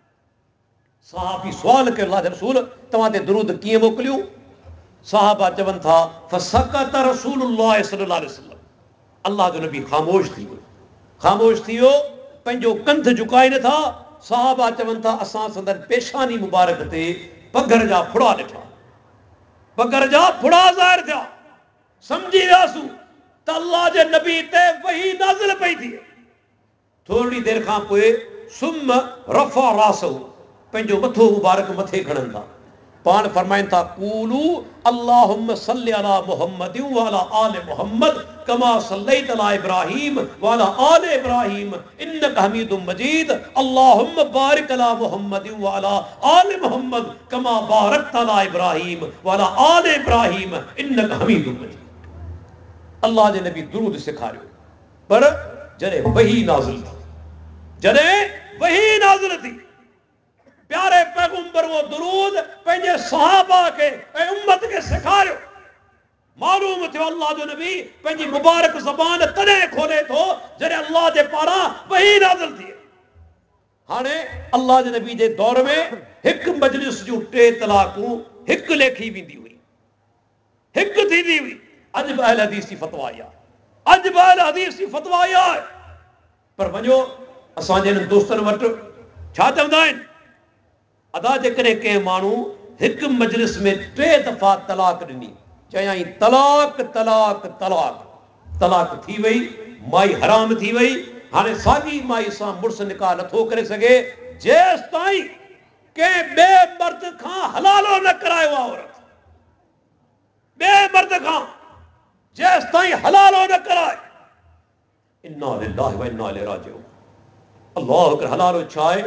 सहाबी सुवाल कयो, अल्लाह जे रसूल तव्हां ते दुरूद कीअं मोकिलियूं? सहाबा चवनि था फसकत रसूलुल्लाह सल्लल्लाहु अलैहि वसल्लम। अल्लाह जो नबी ख़ामोश थी वियो, ख़ामोश थी वियो, पंहिंजो कंध झुकाए नथा। सहाबा चवनि था असां संदन पेशानी मुबारक ते पघर जा फुड़ा ॾिठा, पघर जा फुड़ा ज़ाहिर थिया। सम्झी वियासीं त अल्लाह जे नबी ते वही नाज़िल पई थिए। थोरी देरि खां पोइ सुम रफ़ा रासहू, पंहिंजो मथो मुबारक मथे खणनि था। पाण फरमाइनि था कूलू अल्लाहुम्म सल्लि अला मुहम्मदिन व अला आले मुहम्मद कमा सल्लैत अला इब्राहीम व अला आले इब्राहीम इन्नका हमीदुम मजीद। अल्लाहुम्म बारिक अला मुहम्मदिन व अला आले मुहम्मद कमा बारकत अला इब्राहीम व अला आले इब्राहीम इन्नका हमीदुम मजीद। अल्लाह जे नबी दुरूद सेखारियो, पर जॾहिं वही नाज़िल थी, जॾहिं वही नाज़िल थी, प्यारे पैगंबर वो दुरूद पंहिंजे सहाबा के ऐं उम्मत के सेखारियो। मालूम थियो अल्लाह जो नबी पंहिंजी मुबारक ज़बान तॾहिं खोले थो जॾहिं अल्लाह जे पारां वही नाज़िल थिए। हाणे अल्लाह जे नबी जे दौर में हिकु मजलिस जूं 3 तलाक़ूं हिकु लेखी वेंदी हुई, हिकु थींदी हुई। अॼु बि अहल हदीस जी फतवा आई आहे, अॼु बि अहल हदीस जी फतवा आई आहे। पर वञो असांजे हिन दोस्तनि वटि छा चवंदा आहिनि? अदा जेकॾहिं कंहिं माण्हू हिकु मजलिस में 3 दफ़ा तलाक ॾिनी, चयाई तलाक तलाक तलाक तलाक थी वई, माई हराम थी वई। हाणे साॻी माई सां मुड़ुस निकाह नथो करे सघे जेसि ताईं कंहिं ॿिए मर्द खां हलालो न करायो आहे। औरत ॿिए मर्द खां जेसि ताईं हलालो न कराए। इन्ना लिल्लाहि व इन्ना इलैहि राजिऊन। अल्लाह अकबर। हलालो छा आहे?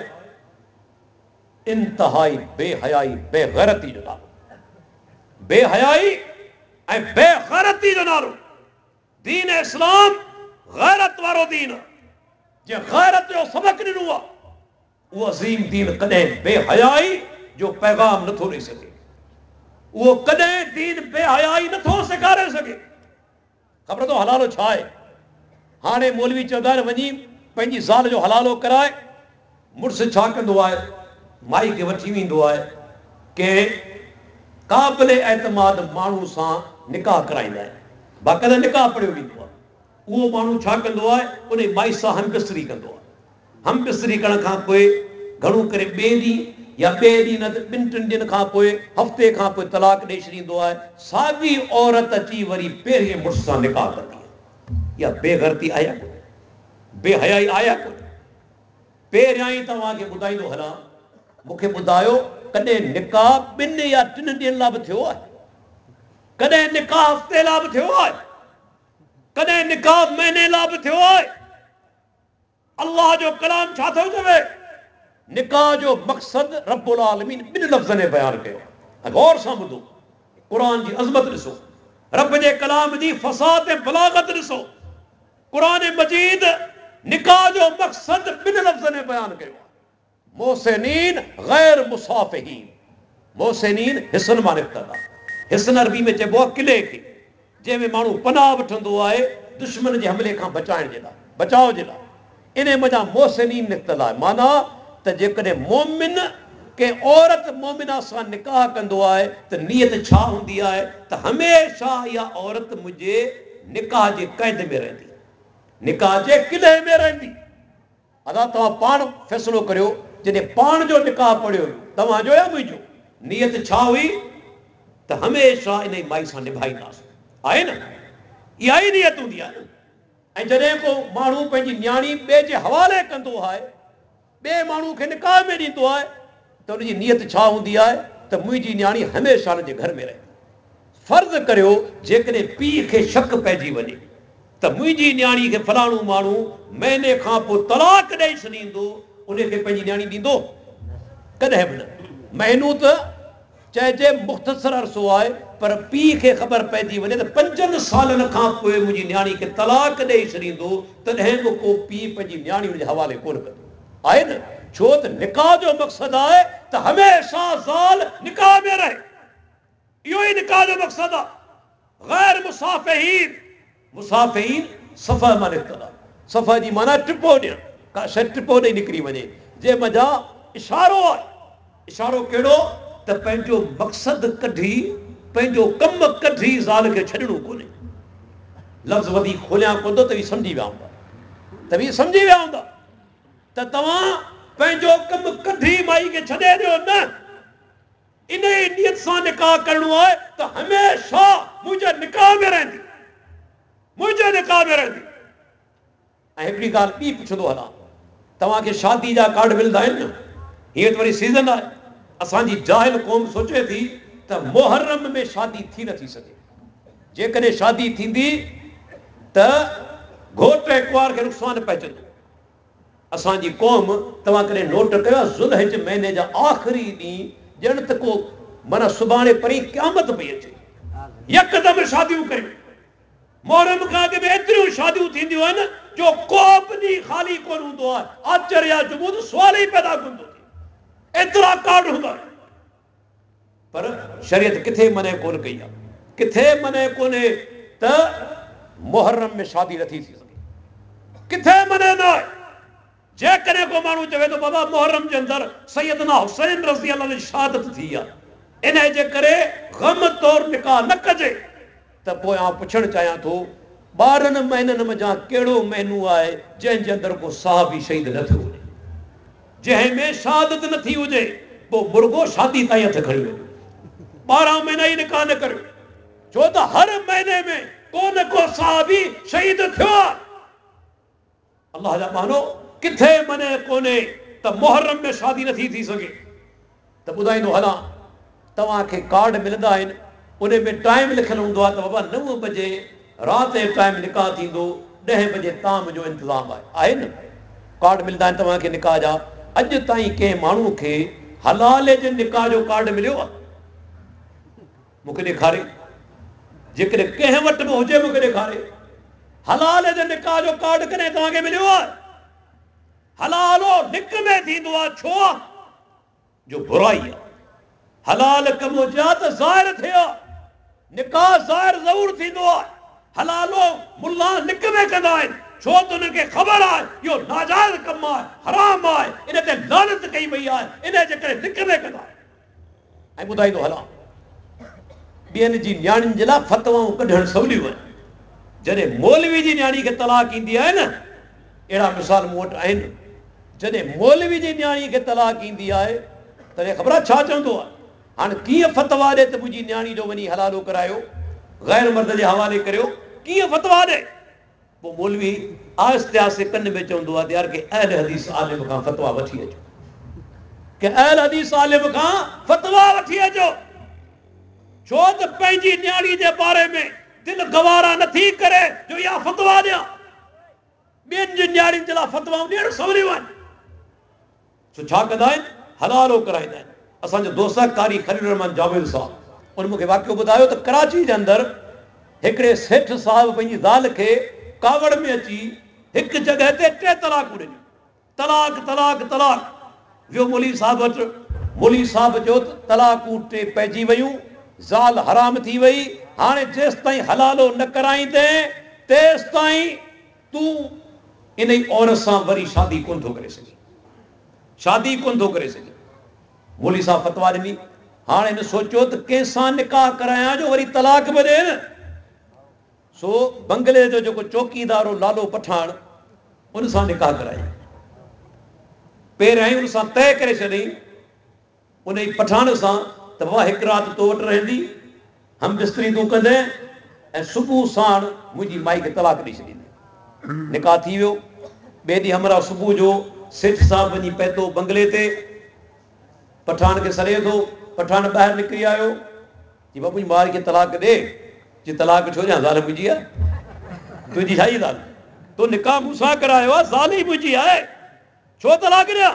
इंतहाई बेहयाई बेगैरती जो नालो। बेहयाई ऐं बेगैरती जो नालो। दीन इस्लाम गैरत वारो दीन। जे गैरत जो सबक ॾिनो आहे, उहो अज़ीम दीन कॾहिं बेहयाई जो पैगाम नथो ॾेई सघे। उहो कॾहिं दीन बेहयाई नथो सेखारे सघे। ख़बर अथव हलालो छा आहे? हाणे मौलवी चवंदा आहिनि वञी पंहिंजी ज़ाल जो हलालो कराए। मुड़ुसु छा कंदो आहे? माई खे वठी वेंदो आहे कंहिं क़ाबिल एतमाद माण्हू सां निकाह कराईंदा आहिनि। बाक़ाइदा निकाह पढ़ियो वेंदो आहे। उहो माण्हू छा कंदो आहे? उन माई सां हमबिस्तरी कंदो आहे। हमबिस्तरी करण खां पोइ घणो करे ॿिए ॾींहुं या ॿिए ॾींहुं न त ॿिनि टिनि ॾींहंनि खां पोइ हफ़्ते खां पोइ तलाक ॾेई छॾींदो आहे। साॻी औरत अची वरी पहिरें मुड़ुस सां निकाह कंदी आहे। इहा बेगैरती आया कोन, बेहयाई आया कोन। पहिरियां ई तव्हांखे ॿुधाईंदो हलां, मूंखे ॿुधायो कॾहिं निकाह 2 या 3 ॾींहंनि लाइ बि थियो आहे? कॾहिं निकाह हफ़्ते लाइ बि थियो आहे? कॾहिं निकाह महीने लाइ बि थियो आहे? अल्लाह जो कलाम छा थो चवे? निकाह जो मक़सद रब्बुल आलमीन 2 लफ़्ज़नि में बयानु कयो आहे। गौर सां ॿुधो, क़ुरान जी अज़मत ॾिसो, रब जे कलाम जी फ़साद ऐं बलागत ॾिसो। क़ुरान मजीद निकाह जो मक़सद 2 लफ़्ज़नि में बयानु कयो आहे। मोहसिनीन गैर मुसाफ़िहीन। मोहसिनीन हिसन मां निकितल आहे। हिसन अरबी में चइबो आहे किले खे, जंहिंमें माण्हू पनाह वठंदो आहे दुश्मन जे हमले खां बचाइण जे लाइ, बचाव जे लाइ। इन मज़ा मोहसिनीन निकितल आहे। माना त जेकॾहिं मोमिन कंहिं औरत मोमिना सां निकाह कंदो आहे त नियत छा हूंदी आहे? त हमेशह इहा औरत मुंहिंजे निकाह जे क़ैद में रहंदी, निकाह जे किले में रहंदी। अदा तव्हां पाण फ़ैसिलो करियो, जॾहिं पाण जो निकाह पढ़ियो तव्हांजो या मुंहिंजो, नियत छा हुई? त हमेशह इन ई माई सां निभाईंदासीं, आहे न? इहा ई नियत हूंदी आहे न। ऐं जॾहिं को माण्हू पंहिंजी न्याणी ॿिए जे हवाले कंदो आहे, ॿिए माण्हू खे निकाह में ॾींदो आहे, त उनजी नियत छा हूंदी आहे? त मुंहिंजी न्याणी हमेशह हुनजे घर में रहंदी। फ़र्ज़ु करियो जेकॾहिं पीउ खे शक पइजी वञे त मुंहिंजी न्याणी खे फलाणो माण्हू महीने खां पोइ तलाक ॾेई छॾींदो, उनखे पंहिंजी न्याणी ॾींदो? कॾहिं बि न। महीनो त चइजे मुख़्तसर अरसो आहे, पर पीउ खे ख़बर पइजी वञे त 5 सालनि खां पोइ मुंहिंजी न्याणी खे तलाक ॾेई छॾींदो, तॾहिं बि को पीउ पंहिंजी न्याणी हुनजे हवाले कोन कंदो, आहे न? छो त निकाह जो मक़सदु आहे त हमेशह ज़ाल निकाह में रहे। इहो ई निकाह जो मक़सदु आहे। गैर मुसाफ़िहीन। मुसाफ़िहीन सफ़र मां निकितल आहे। सफ़र जी माना टिपो ॾियणु, का शइ टिपो ॾेई निकिरी वञे, जे मज़ा इशारो आहे। इशारो कहिड़ो? त पंहिंजो मक़सदु कढी, पंहिंजो कमु कढी ज़ाल खे छॾिणो कोन्हे। लफ़्ज़ वधीक खोलियां कोन थो, तव्हीं सम्झी विया हूंदा, तव्हीं सम्झी विया हूंदा त तव्हां पंहिंजो कमु कढी माई खे छॾे ॾियो न। इन ई नियत सां निकाह करणो आहे त हमेशह मुंहिंजे निकाह में रहंदी, मुंहिंजे निकाह में रहंदी। ऐं हिकिड़ी ॻाल्हि ॿी पुछंदो हलां, तव्हांखे शादी जा कार्ड मिलंदा आहिनि न? हीअं त वरी सीज़न आहे। असांजी जाहिल क़ौम सोचे थी त मुहर्रम में शादी थी नथी सघे। जेकॾहिं शादी थींदी त घोट ऐं कुंवार खे नुक़सानु पइजंदो। असांजी क़ौम, तव्हां कॾहिं नोट कयो, ज़ुल्हिज महीने जा आख़िरी ॾींहुं ॼण त को माना सुभाणे परी क़यामत पई अचे, यकदमि शादियूं कयूं। मुहर्रम खां अॻु में एतिरियूं शादियूं थींदियूं आहिनि जो को बि ॾींहुं ख़ाली कोन हूंदो आहे। आश्चर्य जमूद सुवाल ई पैदा कोन थो थिए, एतिरा कार्ड हूंदा आहिनि। पर शरीयत किथे मने कोन कई आहे, किथे मने कोन्हे त मुहर्रम में शादी नथी थी सघे, किथे मने न आहे। जेकॾहिं को माण्हू चवे थो बाबा मुहर्रम जे अंदरि सैयदना हुसैन रज़ी अल्लाह जी शहादत थी आहे, इन जे करे ग़म तौरु निकाह न कजे, त पोइ आउं पुछणु चाहियां थो 12 महीननि मंझां कहिड़ो महीनो आहे जंहिंजे अंदरि को साहबी शहीद न थियो हुजे, जंहिंमें शहादत न थी हुजे? पोइ मुर्गो शादी ताईं हथ खणी वञो, 12 महीना ई निकाह न करियो। छो त हर महीने में को न को सहाबी शहीद थियो। अल्लाह जा मानो किथे मने कोने त मुहर्रम में शादी नथी थी सके त ॿुधाईंदो हलां तव्हांखे कार्ड मिलंदा आहिनि उन में टाइम लिखियल हूंदो आहे त बाबा 9 बजे राति जो टाइम निकाह थींदो 10 बजे तव्हां मुंहिंजो इंतज़ाम आहे न। कार्ड मिलंदा आहिनि तव्हांखे निकाह जा। अॼु ताईं कंहिं माण्हू खे हलाल जे निकाह जो कार्ड मिलियो आहे? मूंखे ॾेखारे। जेकॾहिं कंहिं वटि बि हुजे मूंखे ॾेखारे। हलाल जे निकाह जो कार्ड कॾहिं तव्हांखे मिलियो आहे? हलालो निक में थींदो आहे छो जो बुराई आहे। हलाल कम हुजे त ज़ाहिर थियो निकाह ज़ाहिर ज़रूर थींदो आहे। हलालो मुल्ला निक में कंदा आहिनि छो त उनखे ख़बर आहे इहो नाजाइज़ कमु आहे, हराम आहे, इन ते लानत कई वई आहे, इन जे करे निक में कंदा आहिनि। ऐं ॿुधाईंदो हलां ॿियनि जी न्याणियुनि जे लाइ फतवाऊं कढणु सवलियूं आहिनि। जॾहिं मौलवी जी न्याणी खे तलाक ईंदी आहे न, अहिड़ा मिसाल मूं वटि आहिनि। जॾहिं मौलवी जी न्याणी खे तलाक ईंदी आहे तॾहिं ख़बर आहे छा चवंदो आहे? हाणे कीअं फतवा ॾे त मुंहिंजी न्याणी जो वञी हलालो करायो, गैर मर्द जे हवाले करियो, कीअं फतवा ॾे? पोइ मौलवी आहिस्ते आहिस्ते कन में चवंदो आहे यार के अहल हदीस आलिम खां फतवा वठी अचो, के अहल हदीस आलिम खां फतवा वठी अचो। छो त पंहिंजी न्याणी जे बारे में दिलि गवारा नथी करे जो इहा फतवा ॾियां। ॿियनि जी न्याणियुनि जे लाइ फतवाऊं ॾियणु सवलियूं आहिनि। सो छा कंदा आहिनि? हलालो कराईंदा आहिनि। असांजो दोस्त आहे कारी खलील रहमान जावेद साहब, उन मूंखे वाक़ियो ॿुधायो त कराची जे अंदरि हिकिड़े सेठ साहिब पंहिंजी ज़ाल खे कावड़ में अची हिकु जॻह ते 3 तलाकूं ॾिनियूं। तलाक तलाक तलाक। वियो मौली साहिब वटि। मौली साहिब चयो त तलाकूं 3 पइजी वयूं, ज़ाल हराम थी वई। हाणे जेसि ताईं हलालो न कराईंदे तेसि ताईं तूं इन ई औरत सां वरी शादी कोन थो करे सघीं, शादी कोन थो करे सघीं। मौली साहब फतवा ॾिनी। हाणे हिन सोचियो त कंहिंसां निकाह करायां जो वरी तलाक बि ॾे न। सो बंगले जो जेको चौकीदार हो लालो पठान उन सां निकाह कराई। पहिरियां ई उन सां तय करे छॾियईं उन ई पठान सां त बाबा हिकु राति तो वटि रहंदी, हम बिस्तरी तूं कंदे ऐं सुबुह साण मुंहिंजी माई खे तलाक ॾेई छॾींदी। निकाह थी वियो। ॿिए ॾींहुं हमरा सुबुह जो सेठ साहिब वञी पए थो बंगले ते, पठान खे सॾे थो। पठान ॿाहिरि निकिरी आयो जी बाबू जी मार खे तलाक ॾे। जी तलाक छो ॾियां, ज़ाल मुंहिंजी आहे। तुंहिंजी छा ई ज़ाल? तो निकाह मूंसां करायो आहे, ज़ाल ई मुंहिंजी आहे, छो तलाक ॾियां?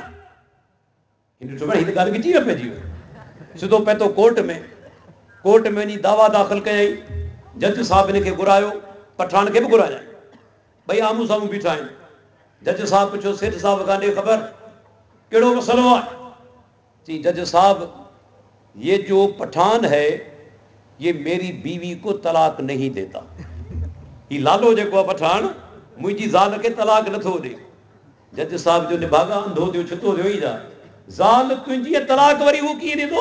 हिन चयो हिन ॻाल्हि खे कीअं पइजी वियो। सिधो पए थो कोर्ट में। कोर्ट में वञी दावा दाख़िल कयई। जज साहिब हिन खे घुरायो, पठान खे बि घुरायईं। ॿई आम्हूं साम्हूं बीठा आहिनि। जज साहब पुछो सेठ साहब खां ॾे ख़बर कहिड़ो मसलो आहे? जी जज साहब ये जो पठान है ये मेरी बीवी को तलाक नहीं देता। ये लालो जेको आहे पठान मुंहिंजी ज़ाल खे तलाक नथो ॾे। जज साहब जो निभागा अंधो थियो छितो थियो ई जा। ज़ाल तुंहिंजी तलाक वरी हू कीअं ॾींदो?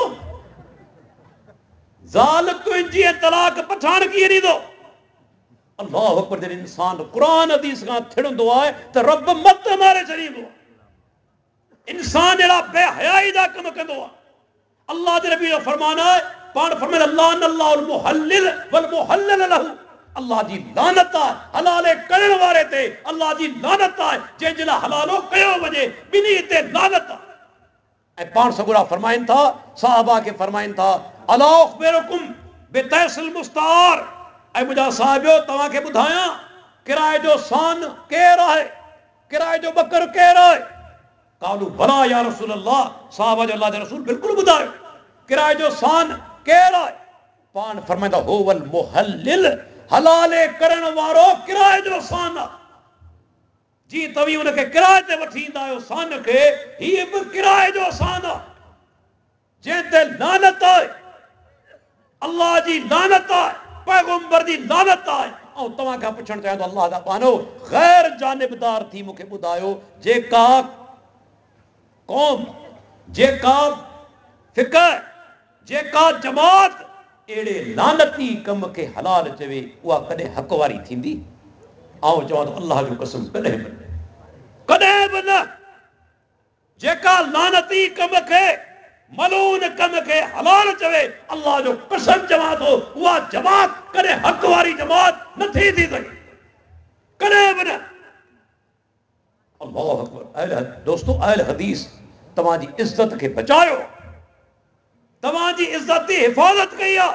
ज़ाल तुंहिंजी तलाक पठान कीअं ॾींदो? अल्लाह अकबर। जॾहिं इंसान क़ुरान हदीस खां थिड़ंदो आहे त रब मत मारे छॾींदो आहे। इंसान अहिड़ा बेहयाई जा कम कंदो आहे। अल्लाह जे नबी जो फरमान आहे, पाण फरमाए अल्लाह अल्लाहुल मुहल्लिल वल मुहल्लल लहू। अल्लाह जी लानत आहे हलाले करण वारे ते, अल्लाह जी लानत आहे जंहिंजे लाइ हलालो कयो वञे, ॿिन्ही ते लानत आहे। ऐं पाण सगुरा फरमाइनि था, साहबा खे फरमाइनि था अला उख़बिरुकुम बितैसिल मुस्तार। ऐं मुंहिंजा साहिबियो तव्हांखे ॿुधायां किराए जो सान केरु आहे, किराए जो बकर केरु आहे? कालू भला या रसूल अल्लाह। साहबा जो अल्लाह जो रसूल बिल्कुलु ॿुधायो किराए जो सान केरु आहे? पाण फरमाईंदा हो वल मुहल्लिल, हलाले करण वारो किराए जो सान आहे। जी तव्हीं हुनखे किराए ते वठी ईंदा आहियो सान खे, हीअ बि किराए जो सान आहे जंहिं ते लानत आहे, अल्लाह जी लानत आहे, पैगंबर जी लानत आहे। ऐं तव्हां खां पुछणु चाहियां थो अल्लाह जा पानो गैर जानिबदार थी मूंखे ॿुधायो जेका कौम, जेका फिक़ह, जेका जमात अहिड़े लानती कम खे हलाल चवे उहा कॾहिं हक़ वारी थींदी? आउं चवां थो अल्लाह जो कसम कॾहिं बि न, कॾहिं बि न। जेका लानती कम खे मलून कम के हलाल चवे अल्लाह जो कसम चवा तो उहा जमात करे हक वारी जमात न थी सके करे बि न। अल्लाह अकबर। दोस्तों अहल हदीस तव्हांजी इज्जत खे बचायो, तव्हांजी इज्जत जी हिफ़ाज़त कई आहे,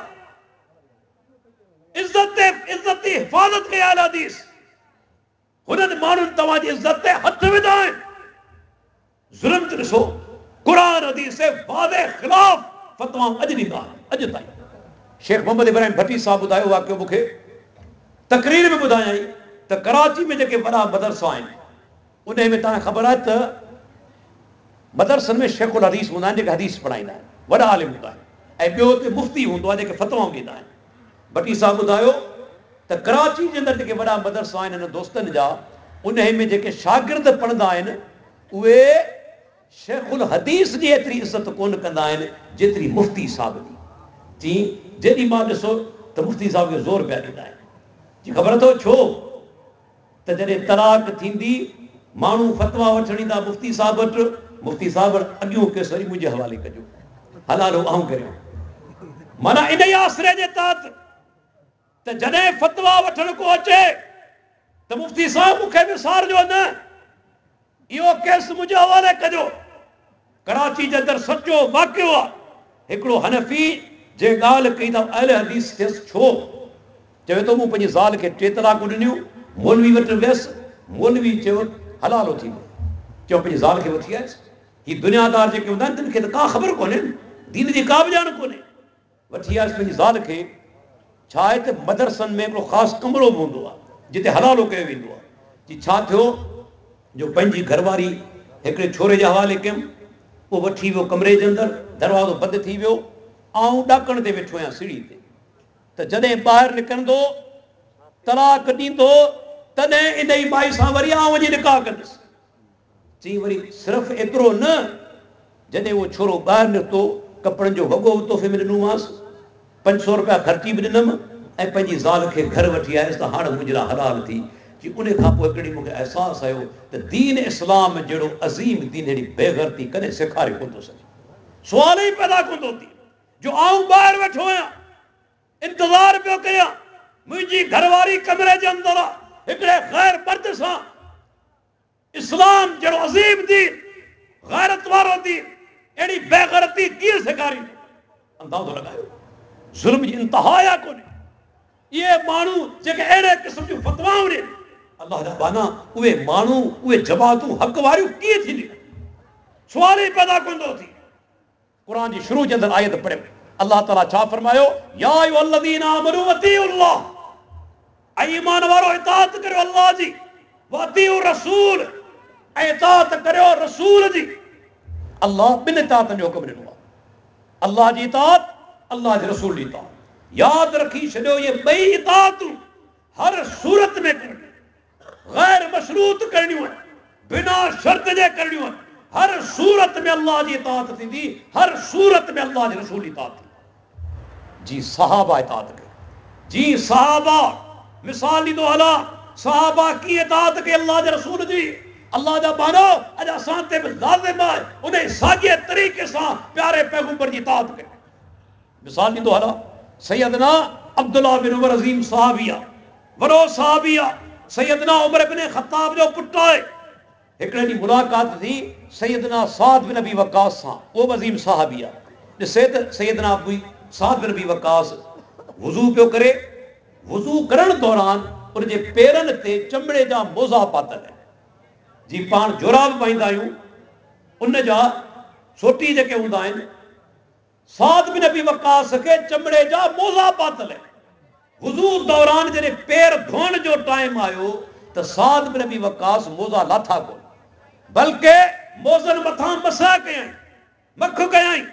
इज्जत जी हिफ़ाज़त कई अहल हदीस। हुननि माण्हुनि तव्हांजी इज्जत ते हथ विधा आहिनि। ज़ुल्म ते ॾिसो, कुरान हदीस जे वाज़े ख़िलाफ़ फ़तवा अॼु ॾींदा आहिनि, अॼु ताईं। शेख मोहम्मद इब्राहिम भट्टी साहब ॿुधायो वाक़ियो मूंखे तकरीर में ॿुधायई त कराची में जेके वॾा मदरसा आहिनि उन में तव्हांखे ख़बर आहे त मदरसनि में शेखुल हदीस हूंदा आहिनि जेके हदीस पढ़ाईंदा आहिनि, वॾा आलिम हूंदा आहिनि, ऐं ॿियो हुते मुफ़्ती हूंदो आहे जेके फ़तवाऊं ॾींदा आहिनि। भट्टी साहब ॿुधायो त कराची जे अंदरि जेके वॾा मदरसा आहिनि हिन दोस्तनि जा, उन में जेके शागिर्द पढ़ंदा आहिनि उहे शेखुल हदीस जी एतिरी इज़त कोन कंदा आहिनि जेतिरी मुफ़्ती साहब जी। जी जेॾी मां ॾिसो त मुफ़्ती साहब खे ज़ोर पिया ॾींदा आहिनि। जी ख़बर अथव छो? त जॾहिं तलाक थींदी माण्हू फ़तवा वठण ईंदा मुफ़्ती साहब वटि, मुफ़्ती साहब अॻियूं केस वरी मुंहिंजे हवाले कजो, हलालो आऊं करियो। माना इन ई आसिरे जे तहत त जॾहिं फ़तवा वठण को अचे त मुफ़्ती साहब मूंखे विसारजो न, इहो केस मुंहिंजे हवाले कजो। कराची जे अंदरि सचो वाक़ियो आहे। हिकिड़ो हनफ़ी जे ॻाल्हि कई त अहल हदीस थियसि छो? चवे थो मूं पंहिंजी ज़ाल खे 3 तलाकूं ॾिनियूं, मौलवी वटि वियसि, मौलवी चयो हलालो थींदो, चयो पंहिंजी ज़ाल खे वठी आयसि। ही दुनियादार जेके हूंदा आहिनि तिन खे त का ख़बर कोन्हे, दीन जी का बि ॼाण कोन्हे। वठी आयसि पंहिंजी ज़ाल खे। छा आहे त मदरसनि में हिकिड़ो ख़ासि कमिरो बि हूंदो आहे जिते हलालो कयो वेंदो आहे। जी छा थियो जो पंहिंजी घरवारी हिकिड़े छोरे जे हवाले कयमि, उहो वठी वियो कमरे जे अंदरि, दरवाज़ो बंदि थी वियो, आऊं ॾाकण ते वेठो आहियां सीढ़ी ते। त जॾहिं ॿाहिरि निकिरंदो तलाक ॾींदो तॾहिं इन ई माई सां वरी आउं वञी निकाह कंदुसि। चई वरी सिर्फ़ु एतिरो न, जॾहिं उहो छोरो ॿाहिरि निकितो कपिड़नि जो वॻो बि तोहफ़े में ॾिनोमांसि, 500 रुपया ख़र्ची बि ॾिनमि, ऐं पंहिंजी ज़ाल खे घर वठी आयसि त हाणे मुंहिंजे लाइ हलाल थी। कि उन खां पोइ हिकिड़ी मूंखे अहसासु आयो त दीन इस्लाम जहिड़ो अज़ीम दीन अहिड़ी बेग़ैरती कॾहिं सेखारे कोन थो सघे। सुवाल ई पैदा कोन थो थिए जो आउं ॿाहिरि वेठो आहियां, इंतज़ारु पियो कयां, मुंहिंजी घरवारी कमरे जे अंदरि आहे हिकिड़े ग़ैर मर्द सां। इस्लाम जहिड़ो अज़ीम दीन, गैरत वारो दीन, अहिड़ी बेग़ैरती कीअं सेखारींदो? अंदाज़ो लॻायो, ज़ुल्म जी इंतिहा आहे कोन्हे। इहे माण्हू जेके अहिड़े क़िस्म जूं फ़तवाऊं ॾियनि, अलाह जा बाना उहे माण्हू उहे जमातूं हक़ वारियूं कीअं थींदियूं? सुवाल ई पैदा कोन थो थिए। कुरान जी शुरू जे अंदरि आयत पढ़ियो, अल्लाह ताला छा फरमायो? या अय्युहल्लज़ीना आमनू अतीउल्लाह, ऐं ईमान वारो इताअत करियो अल्लाह जी, व अतीउ रसूल, ऐं इताअत करियो रसूल जी। अल्लाह ॿिनि इताअतनि जो हुकुम ॾिनो आहे, अल्लाह जी इताअत, अल्लाह जे रसूल जी इताअत। यादि रखी छॾियो ये ॿई इताअतूं हर सूरत में करणियूं, गैर मशरूत करणियूं आहिनि, बिना शर्त जे करणियूं आहिनि। हर सूरत में अल्लाह जी इताअत थींदी, हर सूरत में अल्लाह जे रसूल जी इताअत थींदी। जी सहाबा इताअत कई, जी सहाबा मिसाल ॾींदो हलां, सहाबा कीअं इताअत कई अल्लाह जे रसूल जी। अल्लाह जा बानो अॼु असां ते बि लाज़िम आहे उन साॻिए तरीक़े सां प्यारे पैगंबर जी इताअत कई। मिसाल ॾींदो हलां, सैयदना अब्दुल्लाह बिन उमर अज़ीम सहाबी आहे, वॾो सहाबी आहे, सैयदना उमर बिन ख़त्ताब जो पुटु आहे। हिकिड़े ॾींहुं मुलाक़ात थी सैयदना साद बिन अबी वक़ास सां, उहो बि अज़ीम सहाबी आहे। ॾिसे त सैयदना साद बिन अबी वक़ास वुज़ू पियो करे, वुज़ू करण दौरान उनजे पेरनि ते चमड़े जा मोज़ा पातल आहिनि। जी पाण जोराब पाईंदा आहियूं उन जा सोटी जेके हूंदा आहिनि, साद बिन अबी वक़ास खे चमड़े जा मोज़ा पातल आहिनि। वुज़ू दौरान जॾहिं पेर धोइण जो टाइम आयो त साद बिन अबी वक़ास मोज़ा लाथा कोन, बल्कि मोज़नि मथां मसा कयई, मख कयई।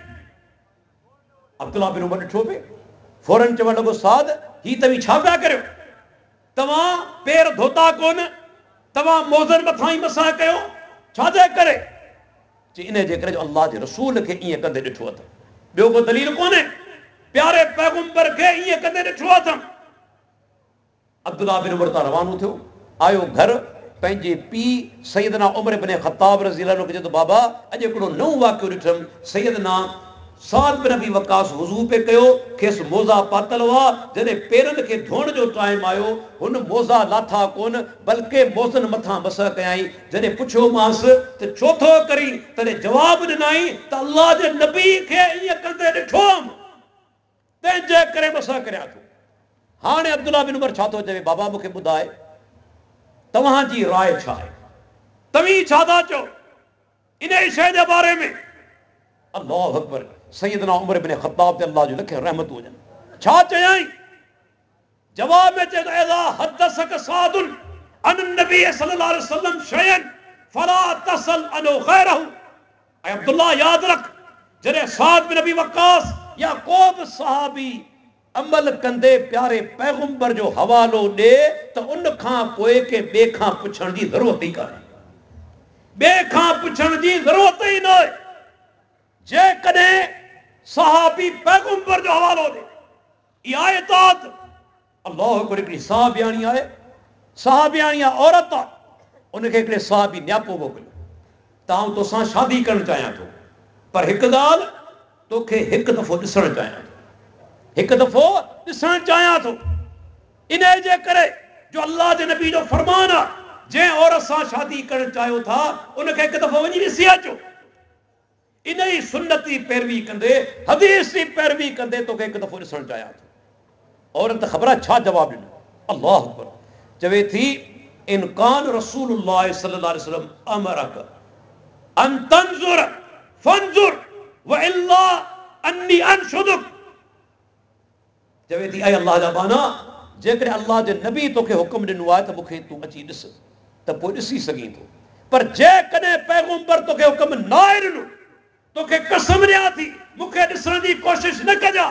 अब्दुल्लाह बिन उमर ॾिठो पिए, फौरन चवण लॻो साद ही तव्हीं छा पिया करियो? तव्हां पेर धोता कोन, तव्हां मोज़नि मथां ई मसा कयो, छाजे करे? चई इन जे करे जो अल्लाह जे रसूल खे ईअं कंदे ॾिठो अथमि, ॿियो को दलील कोन्हे, प्यारे पैगंबर खे ईअं कंदे ॾिठो अथमि। अब्दुल्लाह बिन उमर तां रवानो थियो, आयो घर, पंहिंजे पीउ सैयदना उमर बिन ख़त्ताब रज़ी अल्लाह खे चयो बाबा अॼु हिकिड़ो नओं वाक़ियो ॾिठमि, सैयदना साद बिन अबी वक़ास वज़ू पे कयो, खेसि मोज़ा पातल हुआ, जॾहिं पेरनि खे धोइण जो टाइम आयो हुन मोज़ा लाथा कोन बल्कि मोज़नि मथां मस कयाई। जॾहिं पुछियोमांसि त छो थो करी, तॾहिं जवाबु ॾिनई त अल्लाह जे नबी खे ईअं कंदे ॾिठो हुअमि, तंहिंजे करे मस करियां थो। हाणे अब्दुल्ला बिन उमर छा थो चवे, बाबा मूंखे ॿुधाए तव्हांजी राय छा आहे, तव्हीं छा था चओ इन शइ जे बारे में? अल्लाहु अकबर। सैयदना उमर बिन ख़त्ताब ते अल्लाह जो लख रहमत हुजनि। छा चयई? जवाब में चयो इज़ा हदसक सादुन अन नबी सल्लल्लाहु अलैहि वसल्लम शयन फला तसल अनो गैरहु। ऐं अब्दुल्ला याद रख, जॾहिं साद बिन अबी वक़ास या को बि सहाबी अमल कंदे प्यारे पैगंबर जो हवालो ॾे त उन खां पोइ के ॿिए खां पुछण जी ज़रूरत ई कान्हे, ॿिए खां पुछण जी ज़रूरत ई न आहे। जेकॾहिं सहाबी पैगंबर जो हवालो ॾे, इहा आहे इताअत। अल्लाह अकबर। हिकिड़ी सहाबियाणी आहे, सहाबियाणी आहे, औरत आहे, उनखे हिकिड़े सहाबी नियापो मोकिलियो त आउं तोसां शादी करणु चाहियां थो, पर हिकु ॻाल्हि तोखे हिकु दफ़ो ॾिसणु चाहियां थो, हिकु दफ़ो ॾिसणु चाहियां थो। इन जे करे जो अल्लाह जे नबी जो फरमान आहे, जंहिं औरत सां शादी करणु चाहियो था उनखे हिकु दफ़ो वञी ॾिसी अचो। इन जी सुन्नत जी पैरवी कंदे, हदीस जी पैरवी कंदे तोखे हिकु दफ़ो ॾिसणु चाहियां थो। औरत ख़बर आहे छा जवाबु ॾिनो? अल्लाह अकबर। चवे थी इन कान रसूलुल्लाह सल्लल्लाहु अलैहि वसल्लम अमरक अन तंजुर फंजुर व इल्ला अन्नी अनशुदुक। चवे थी ऐं अल्लाह जा बाना, जेकॾहिं अल्लाह जे नबी तोखे हुकुम ॾिनो आहे त मूंखे तूं अची ॾिस त पोइ ॾिसी सघीं थो, पर जेकॾहिं पैगंबर तोखे हुकुम न आहे ॾिनो, तोखे कसम ॾियां थी मूंखे ॾिसण जी कोशिश न कजां।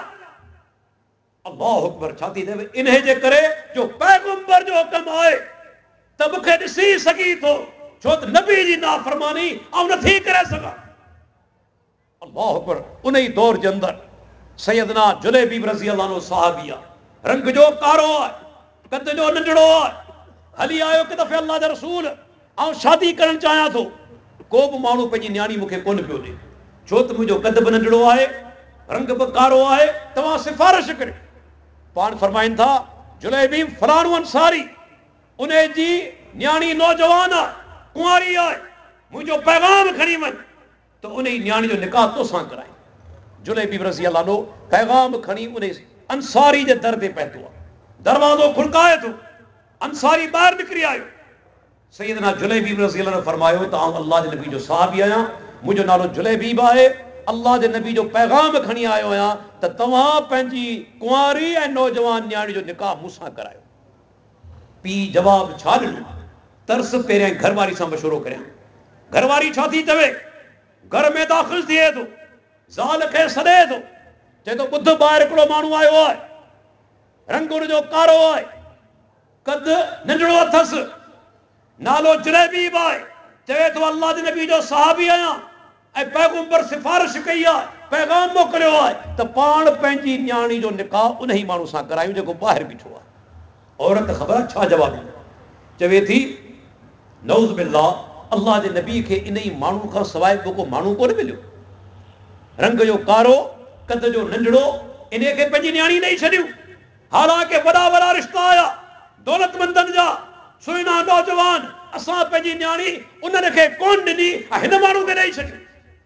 अल्लाह अकबर। छा थी चवे? इन जे करे जो पैगंबर जो हुकुम आहे त मूंखे ॾिसी सघी थो, छो त नबी जी नाफ़रमानी आउं नथी करे सघां। अल्लाह अकबर। उन ई दौर जे अंदरि सैयदना जुलैबीब रज़ी अल्लाह अन्हु सहाबी आहे, रंग जो कारो आहे, कद जो नंढड़ो आहे, हली आयो हिकु दफ़े अल्लाह जा रसूल आउं शादी करणु चाहियां थो। को बि माण्हू पंहिंजी न्याणी मूंखे कोन पियो ॾे, छो त मुंहिंजो कद बि नंढड़ो आहे, रंग बि कारो आहे, तव्हां सिफारिश करियो। पाण फरमाइनि था जुलैबीब फलाणो अंसारी, उन जी न्याणी नौजवान आहे, कुंवारी आहे, मुंहिंजो पैगाम खणी वञ त उन जी न्याणी जो निकाह तोसां कराए। जुलैबीब रज़ी अल्लाह अन्हु पैगाम खणी उन अंसारी जे दर ते पहुतो आहे, दरवाज़ो खुलकाए थो, अंसारी ॿाहिरि निकिरी आयो। सैयदना जुलैबीब रज़ी अल्लाह अन्हु फरमायो त आउं अल्लाह जे नबी जो सहाबी आहियां, मुंहिंजो नालो जुलैबीब आहे, अल्लाह जे नबी जो पैगाम खणी आयो आहियां त तव्हां पंहिंजी कुंवारी ऐं नौजवान न्याणी जो निकाह मूंसां करायो। पीउ जवाबु छा ॾिनो? तर्स पहिरियां घरवारी सां मशवरो करियां। घरवारी छा थी चवे? घर में दाख़िल थिए थो, ज़ाल खे सॾे थो, चए थो ॿुध ॿाहिरि हिकिड़ो माण्हू आयो आहे, रंग उनजो कारो आहे, कद नंढड़ो अथसि, नालो जुलैबीब आहे, चवे थो अल्लाह जे नबी जो सहाबी आहियां ऐं पैगंबर सिफारिश कई आहे, पैगाम मोकिलियो आहे त पाण पंहिंजी न्याणी जो निकाह उन ई माण्हू सां करायूं जेको ॿाहिरि बीठो आहे। औरत ख़बर छा जवाबु ॾिनो? चवे थी नऊज़ बिल्लाह, अल्लाह जे नबी खे इन ई माण्हू खां सवाइ ॿियो को माण्हू कोन मिलियो, रंग जो कारो, कद जो नंढड़ो, इन खे पंहिंजी न्याणी ॾेई छॾियूं। हालांकि वॾा वॾा रिश्ता आया दौलतमंदनि जा, सुहिणा नौजवान, असां पंहिंजी न्याणी उन्हनि खे कोन ॾिनी ऐं हिन माण्हू खे ॾेई छॾियूं।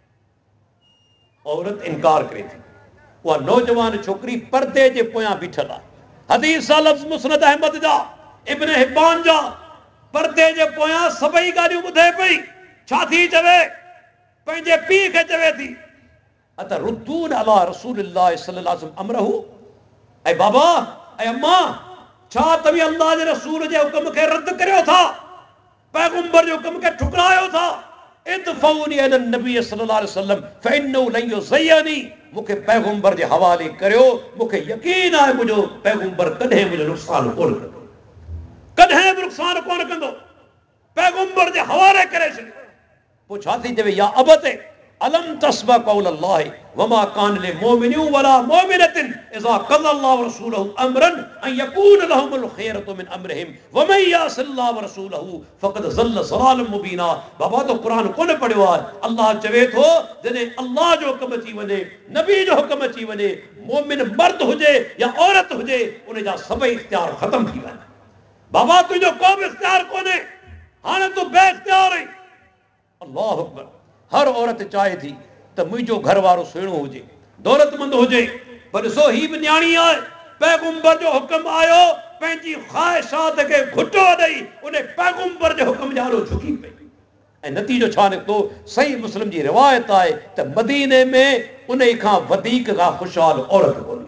औरत इनकार करे थी। उहा नौजवान छोकिरी पर्दे जे पोयां बीठल आहे। हदीस जा लफ़्ज़ मुस्नद अहमद जा, इब्न हिब्बान जा, पर्दे जे पोयां सभई ॻाल्हियूं ॿुधे पई। छा थी चवे? पंहिंजे पीउ खे चवे थी अत रुद्दून अला रसूलिल्लाह सल्लल्लाहु अलैहि वसल्लम अमरहु, ऐं बाबा ऐं अम्मा, छा तव्हीं अल्लाह जे रसूल जे हुकुम खे रद्द करियो था, पैगंबर जे हुकुम खे ठुकरायो था? इदफऊनी अला नबी सल्लल्लाहु अलैहि वसल्लम फइन्नहु लन युज़य्यनी, मूंखे पैगंबर जे हवाले करियो, मूंखे यकीन आहे मुंहिंजो पैगंबर कॾहिं मुंहिंजो नुक़सान कोन कंदो, कॾहिं बि नुक़सान कोन कंदो। पैगंबर जे हवाले करे छॾियो। पोइ छा थी चवे? या अबते अलम तस्बा कौल अल्लाह वमा कान लिल मोमिनिन वला मोमिनतिन इज़ा क़ज़ा अल्लाहु व रसूलुहु अमरन अन यकून लहुमुल खियरतु मिन अमरिहिम व मन यअसिल्लाहु व रसूलहु फ़क़द ज़ल्ल ज़लालन मुबीना। बाबा तो कुरान कोन पढ़ियो आहे। अल्लाह चवे थो जॾहिं अल्लाह जो हुक्म अची वञे, नबी जो हुक्म अची वञे, मोमिन मर्द हुजे या औरत हुजे, उन जा सभई इख्तियार ख़त्म थी वञे। बाबा तुंहिंजो को बि इख्तियार कोन्हे, हाणे तूं बे इख्तियार आहीं। अल्लाह अकबर। हर औरत चाहे थी त मुंहिंजो घर वारो सुहिणो हुजे, दौलतमंद हुजे, पर ॾिसो ही बि न्याणी आहे। पैगंबर जो हुक्म आयो, पंहिंजी ख़्वाहिशात खे घुटो ॾेई उन पैगंबर जे हुक्म ॾांहुं झुकी पई। ऐं नतीजो छा निकितो? सही मुस्लिम जी रिवायत आहे त मदीने में उन खां वधीक का ख़ुशहाल औरत कोन्हे।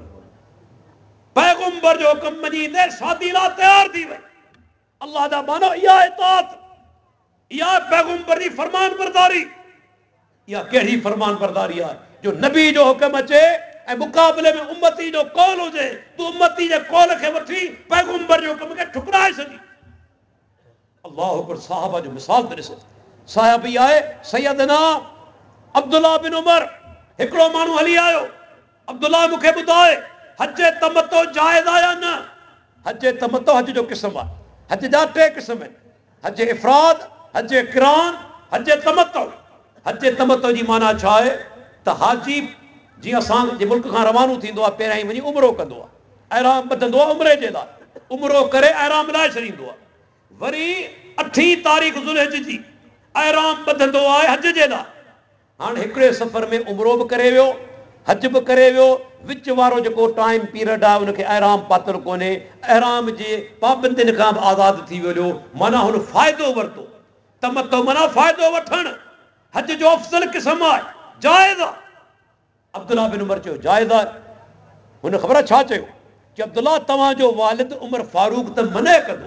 पैगंबर जो हुक्म मञींदे शादी लाइ तयार थी वई। अल्लाह जा मानो इहा इताअत, इहा पैगंबर जी फरमान बरदारी। या कहिड़ी फरमान बरदारी आहे जो नबी जो हुक्म अचे ऐं मुक़ाबले में उम्मती जो कौल हुजे, तूं उम्मती जे कौल खे वठी पैगंबर जो हुक्म खे ठुकराए छॾी। अल्लाह अकबर। साहबा जो मिसाल त ॾिसो। साहबी आहे सैयदना अब्दुल्ला बिन उमर। हिकिड़ो माण्हू हली आयो, अब्दुल्ला मूंखे ॿुधाए हज तमतो जाइज़ आहे या न? हज तमतो हज जो क़िस्म आहे। हज जा टे क़िस्म आहिनि, हज इफ़राद, हज क़िरान, हज तमतो। हज तमतो जी माना छा आहे त हाजी जीअं असांजे मुल्क खां रवानो थींदो आहे, पहिरियां ई वञी उमरो कंदो आहे, एहराम ॿधंदो आहे उमरे जे लाइ, उमरो करे एहराम लाइ छॾींदो आहे। वरी 8 तारीख़ ज़ुल्हिज जी एहराम ॿधंदो आहे हज जे लाइ। हाणे हिकिड़े सफ़र में उमरो बि करे वियो, हज बि करे वियो, विच वारो जेको टाइम पीरियड आहे उनखे एहराम पातल कोन्हे, एहराम जे पाबंदियुनि खां बि आज़ादु थी वियो, माना हुन फ़ाइदो वरितो। तमतो माना फ़ाइदो वठणु। हज जो अफ़ज़ल क़िस्म आहे, जाइज़ आहे। अब्दुल्ला बिन उमर चयो जाइज़ आहे। हुन ख़बर आहे छा चयो? कि अब्दुल्ला तव्हांजो वालिद उमर फारूक त मने कंदो,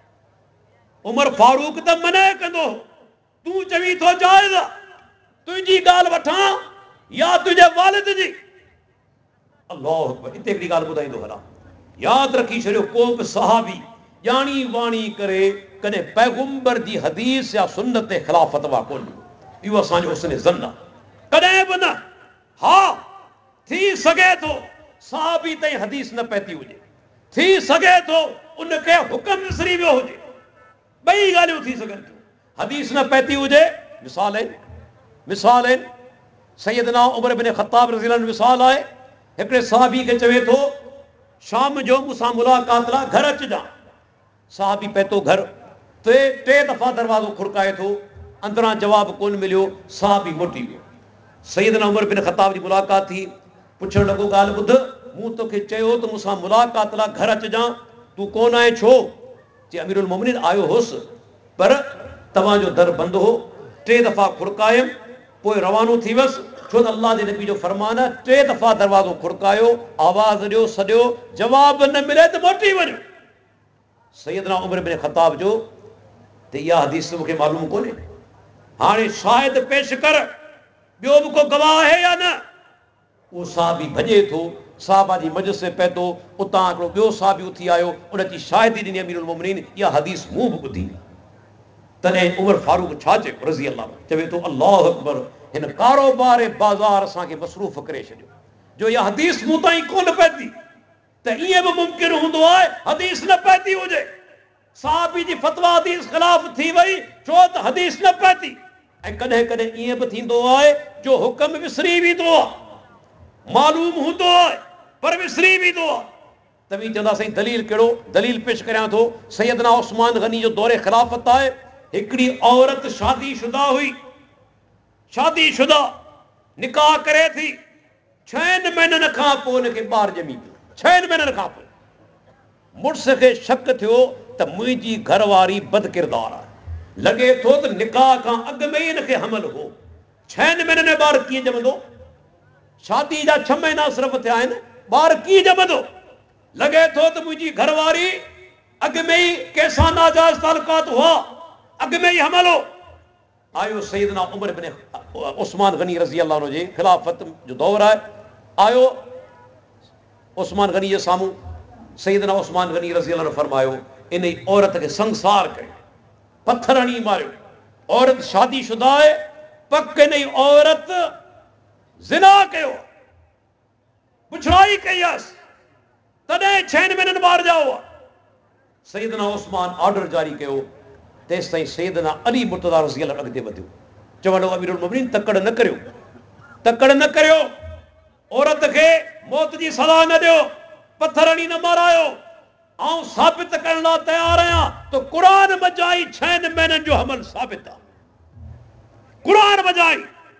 उमर फारूक त मने कंदो, तूं चवी थो जाइज़ आहे। तुंहिंजी ॻाल्हि वठां या तुंहिंजे वालिद जी? अल्लाहु अकबर। हिते हिकिड़ी ॻाल्हि ॿुधाईंदो हलां, यादि रखी छॾियो, को बि सहाबी ॼाणी वाणी करे कॾहिं पैगंबर जी हदीस या सुन्नत ते ख़िलाफ़ फतवा कोन ॾिनो। इहो असांजो हुस्न ज़न आहे, कॾहिं बि न। हा, थी सघे थो सहाबी ताईं हदीस न पहुती हुजे, थी सघे थो उनखे हुक्म विसरी वियो हुजे, ॿई ॻाल्हियूं थी सघनि थियूं। हदीस न पहुती हुजे, मिसाल आहिनि, मिसाल आहिनि। सैयदना उमर बिन ख़त्ताब रज़ियल्लाहु अन्हु मिसाल आहे। हिकिड़े सहाबी खे चवे थो शाम जो मूंसां मुलाक़ात लाइ घर अचिजांइ। सहाबी पहुतो घर, टे दफ़ा दरवाज़ो खुड़काए थो, अंदरां जवाबु कोन मिलियो, सहाबी मोटी वियो। सैयदना उमर बिन ख़त्ताब जी मुलाक़ात थी, पुछणु लॻो ॻाल्हि ॿुध, मूं तोखे चयो त मूंसां मुलाक़ात लाइ घर अचिजांइ, तूं कोन आहीं छो? चई अमीरुल मोमिनीन आयो हुउसि, पर तव्हांजो दर बंदि हो, 3 दफ़ा खुड़कायमि, पोइ रवानो थी वियुसि, छो त अल्लाह जे नबी जो फरमान आहे 3 दफ़ा दरवाज़ो खुड़कायो, आवाज़ ॾियो, सॼो, जवाब न मिले त मोटी वञो। सैयदना उमर बिन ख़त्ताब जो त इहा हदीस मूंखे मालूम कोन्हे, हाणे शाहिद पेश कर, ॿियो बि को गवाह आहे या न? उहो साहबी भॼे थो, साहबा जी मजलिस में पहुतो, उतां हिकिड़ो ॿियो साहबी उथी आयो, उन जी शाहिदी ॾिनी अमीरुल मोमिनीन, इहा हदीस मूं बि ॿुधी। तॾहिं उमर फारूक छा चयो रज़ी अल्लाह, चवे थो अल्लाहु अकबर, हिन कारोबार बाज़ार असांखे मसरूफ़ करे छॾियो जो इहा हदीस मूं ताईं कोन पहुती। त ईअं बि मुमकिन हूंदो आहे हदीस न पहुती हुजे, साहबी जी फतवा हदीस ख़िलाफ़ थी वई छो त हदीस न पहुती। ऐं कॾहिं कॾहिं ईअं बि थींदो आहे जो हुक्म विसरी वेंदो आहे, मालूम हूंदो आहे पर विसरी वेंदो आहे। तव्हीं चवंदा साईं दलील कहिड़ो? दलील पेश करियां थो। सैयदना उस्मान गनी जो दौरे ख़िलाफ़त आहे, हिकिड़ी औरत शादीशुदा हुई, शादीशुदा, निकाह करे थी, 6 महीननि खां पोइ हुनखे ॿार ॼमी पियो। 6 महीननि खां पोइ मुड़ुस खे शक थियो त मुंहिंजी घरवारी बद किरदार आहे, लॻे थो त निकाह खां अॻु में ई हिनखे हमल हो। 6 महीननि में ॿार कीअं ॼमंदो? शादी जा 6 महीना सिर्फ़ु थिया आहिनि, ॿार कीअं ॼमंदो? लॻे थो त मुंहिंजी घरवारी अॻु में ई कंहिंसां नाजाइज़ तालुकात हुआ, अॻु में ई हमल हो। आयो सैयदना उमर बिन उस्मान गनी रज़ी अल्लाह अन्हु जे ख़िलाफ़त जो दौर आहे, आयो उस्मान गनी जे साम्हूं, सैयदना उस्मान गनी रज़ी अल्लाह अन्हु फरमायो इन औरत खे संसार कयो, पत्थर हणी मारियो। औरत शादीशुदा आहे पक नहीं औरत ज़िना कयो, पुछड़ाई कई अस, तॾहिं 6 महीननि ॿार ॼाओ आहे। सैयदना उस्मान ऑर्डर जारी कयो, तेसि ताईं सैयदना अली मुर्तज़ा रज़ी अल्लाह अॻिते वधियो। चवण अमीरुल मोमिनीन तकड़ न करियो, तकड़ न करियो, औरत खे मौत जी सज़ा न ॾियो, पत्थर हणी न मारायो। आउं साबित करण लाइ तयार आहियां तो क़ुरान मजाई 6 महीननि जो हमल साबित आहे, क़ुरान मजाई।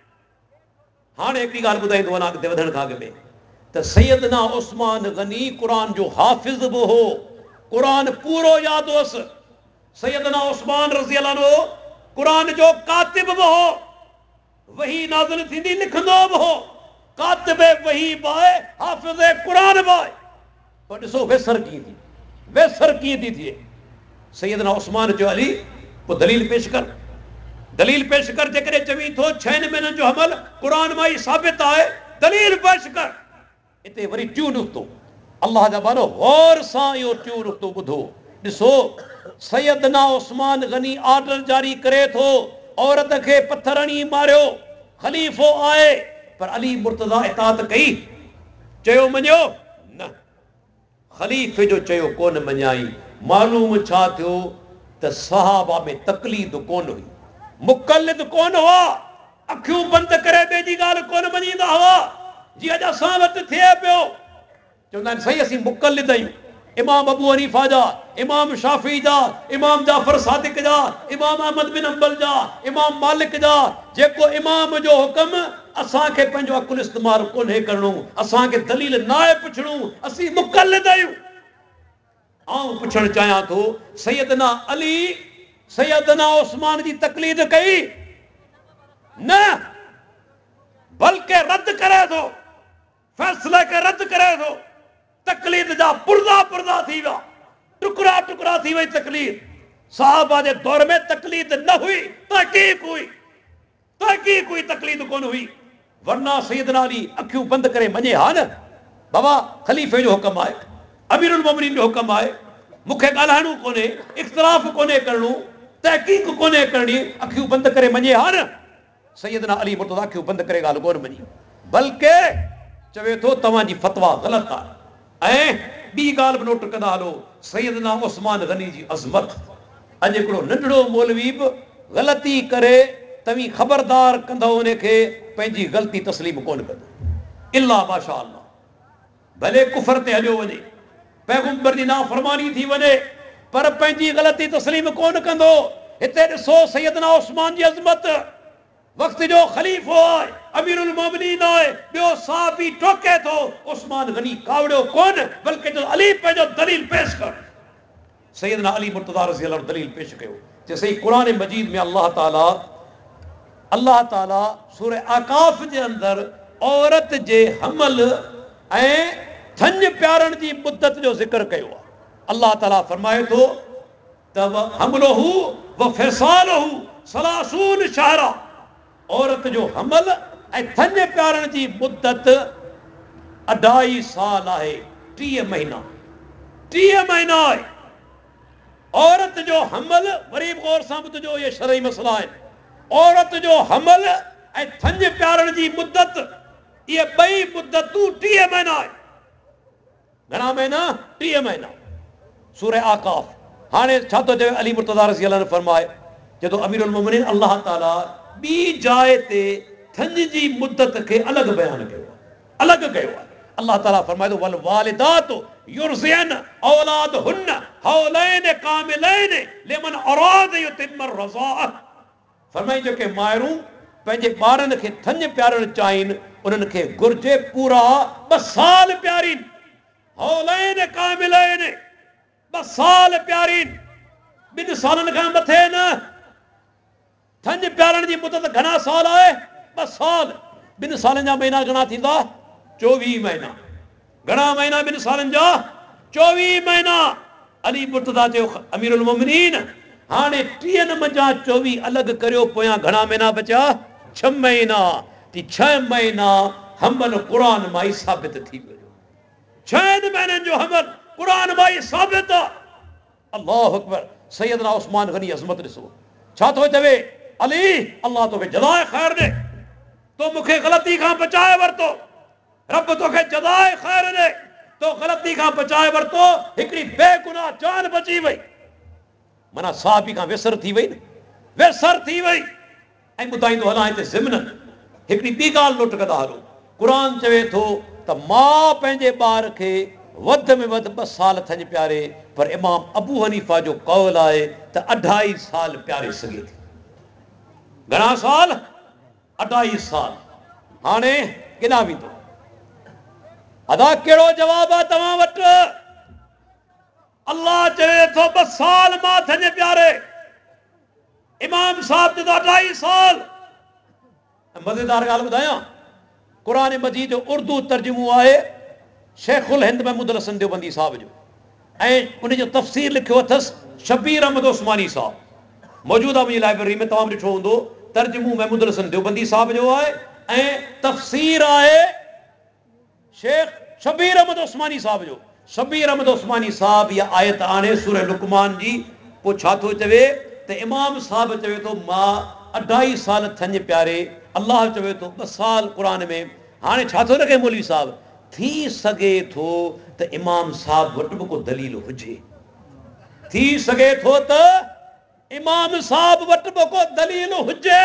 हाणे हिकिड़ी ॻाल्हि ॿुधाईंदो वञा अॻिते वधण खां अॻु में त सैयदना उस्मान गनी क़ुरान जो हाफ़िज़ बि हो, क़ुरान पूरो यादि हुअसि। सैयदना उस्मान रज़ी अल्लाह अन्हु क़ुरान जो कातिब बि हो, वही नाज़िल थींदी लिखंदो बि हो, कातिब वही बि आहे, हाफ़िज़ क़ुरान बि आहे। पर ॾिसो वेसर कीअं थी, वेसर कीअं थी थिए। सैयदना उस्मान चयो अली पोइ दलील पेश कर, दलील पेश कर। जेकॾहिं चवी थो 6 महीननि जो हमल क़ुरान मां ई साबित आहे, दलील पेश कर। हिते वरी टियों नुक़्तो, अल्लाह जा बानो गौर सां इहो टियों नुक़्तो ॿुधो। ॾिसो सैयदना उस्मान गनी ऑर्डर जारी करे थो, औरत खे पत्थर हणी मारियो, ख़लीफ़ो आहे, पर अली मुर्तज़ा इताअत कई, चयो मञियो न, ख़लीफ़े जो चयो कोन मञाई। मालूम छा थियो त सहाबा में तकलीद कोन हुई, मुक़लिद कोन हुआ, अखियूं बंदि करे ॿिए जी ॻाल्हि कोन मञींदा हुआ, जीअं अॼु असां वटि थिए पियो। चवंदा आहिनि सही असीं मुक़लिद आहियूं, इमाम अबू हनीफ़ा जा, इमाम शाफ़ी जा, इमाम जाफ़र सादिक जा, इमाम अहमद बिन हंबल जा, इमाम मालिक जा। जेको इमाम जो हुक्म असांखे पंहिंजो अकुल इस्तेमालु कोन्हे करणो, असांखे दलील न आहे पुछणो, असीं मुक़लिद आहियूं। आउं पुछणु चाहियां थो, सैयदना अली सैयदना उस्मान जी तकलीद कई न, बल्कि रद्द करे थो, फैसले खे रद्द करे थो। तकलीद जा पुर्जा पुर्जा थी विया, टुकड़ा टुकड़ा थी वई तकलीद। साहबा जे दौर में तकलीद न हुई, तहकीक हुई, तहकीक हुई, तकलीद कोन हुई। वरना सैयदना अली अखियूं बंदि करे मञे हा न, बाबा ख़लीफ़े जो हुक्म आहे, अमीरुल मोमिनीन जो हुक्म आहे, मूंखे ॻाल्हाइणो कोन्हे, इख़्तिलाफ़ कोन्हे करणो, तहकीक कोन्हे करणी, अखियूं बंदि करे मञे हा न। सैयदना अली मुर्तज़ा अखियूं बंदि करे ॻाल्हि कोन मञी, बल्कि चवे थो तव्हांजी फतवा ग़लति आहे। ऐं ॿी ॻाल्हि बि नोट कंदा हलो, सैयदना उस्मान गनी जी अज़मत। अॼु हिकिड़ो नंढड़ो मौलवी बि ग़लती करे तव्हीं ख़बरदार कंदो उनखे, पंहिंजी ग़लती तस्लीम कोन कंदो, इल्ला माशा अल्लाह, भले कुफर ते हलियो वञे, पैगंबर जी नाफ़रमानी थी वञे, पर पंहिंजी ग़लती तस्लीम कोन कंदो। हिते ॾिसो सैयदना उस्मान जी अज़मत, वक़्त जो ख़लीफ़ो आहे, अमीरुल मोमिनीन आहे, ॿियो सहाबी टोके थो, उस्मान गनी कावड़ियो कोन, बल्कि जो अली पंहिंजो दलील पेश कर। सैयदना अली मुर्तज़ा रज़ी अल्लाह दलील पेश कयो, जे सही क़ुरान मजीद में अल्लाह ताला सूरह आकाफ जे अंदरि औरत जे हमल ऐं थञ प्यारण जी मुद्दत जो ज़िक्र कयो आहे। अल्लाह ताला फरमाए थो त हमलहू व फ़िसालहू सलासून शहरा, औरत जो हमल ऐं थञ प्यारण जी मुद्दत 2.5 साल आहे, 30 महीना, 30 महीना आहे। औरत जो हमल, वरी गौर सां ॿुधजो, ये शरई मसला आहिनि। औरत जो हमल ऐं थञ प्यारण जी मुद्दत, इहे ॿई मुद्दतूं 30 महीना आहे। घणा महीना? 30 महीना। सूरह आकाफ। हाणे छा थो चवे अली मुर्तज़ा रज़ी अल्लाह अन्हु फरमाए, जॾहिं अमीरुल मोमिनीन अल्लाह ताला ॿी जाइ ते थञ जी मुद्दत खे अलॻि बयानु कयो आहे, अलॻि कयो आहे। अल्लाह ताला फरमाए थो वल वालिदातु युरज़िअन औलादहुन्न हौलैन कामिलैन लिमन अराद युतिम्म रज़ाअ। फरमाई जेके मायरूं पंहिंजे ॿारनि खे थञ प्यारणु चाहिनि, उन्हनि खे घुर्जे पूरा 2 साल प्यारीनि, हौलैन कामिलैन, 2 साल प्यारीनि, 2 सालनि खां मथे न। थञ प्यारण जी मुद्दत घणा साल आहे? 2 साल। 2 सालनि जा महीना घणा थींदा? 24 महीना। घणा महीना 2 सालनि जा? 24 महीना। अली मुर्तज़ा चयो अमीरुल मोमिनीन, हाणे 30 मंझां 24 अलॻि करियो, पोयां घणा महीना बचा? 6 महीना। 6 महीना हमल क़ुरान मां ई साबित थी वियो। 6 महीननि जो हमल क़ुरान मां ई साबित आहे। अल्लाहु अकबर। सैयदना उस्मान गनी अज़मत ॾिसो छा थो चवे, अली अल्लाह तोखे जज़ाए ख़ैर ॾे, तो मूंखे ग़लती खां बचाए वरितो, रब तोखे जज़ाए ख़ैर ॾे, तो ग़लती खां बचाए वरितो, हिकिड़ी बेगुनाह जान बची वई। माना साहबी खां विसर थी वई न, विसर थी वई। ऐं ॿुधाईंदो हलां हिते ज़िमनन हिकिड़ी ॿी ॻाल्हि नोट कंदा हलो। क़ुर चवे थो त मां पंहिंजे ॿार खे वध में वधि 2 साल थञ प्यारे, पर इमाम अबू हनीफ़ा जो कौल आहे त 2.5 साल प्यारे सघे थी। घणा साल? 2.5 साल। हाणे केॾां वेंदो? अदा कहिड़ो जवाबु आहे तव्हां वटि? अल्लाह चवे थो 2 साल मां थञ प्यारे, इमाम साहब जो 2.5 साल। मज़ेदार ॻाल्हि ॿुधायां, क़ुर मजीद जो उर्दू तर्जुमो आहे शेखुल हिंद महमूद हसन देवबंदी साहब जो, ऐं उनजो तफ़सीर लिखियो अथसि शबीर अहमद उस्मानी साहब। मौजूदा मुंहिंजी लाइब्रेरी में तव्हां ॾिठो हूंदो, तर्जुमो महमूद हसन देवबंदी साहब जो आहे ऐं तफ़सीर आहे शेख शबीर अहमद उस्मानी साहब जो। शबीर अहमद उस्मानी साहब इहा आयत आणे सूरह लुकमान जी। पोइ छा थो चवे त इमाम साहब चवे थो मां 2.5 साल थञ प्यारे, अल्लाह चवे थो 2 साल क़ुर में। हाणे छा थो लॻे मौलवी साहब, थी सघे थो त इमाम साहब वटि बि को दलील हुजे, थी सघे थो त इमाम साहब वटि बि को दलील हुजे।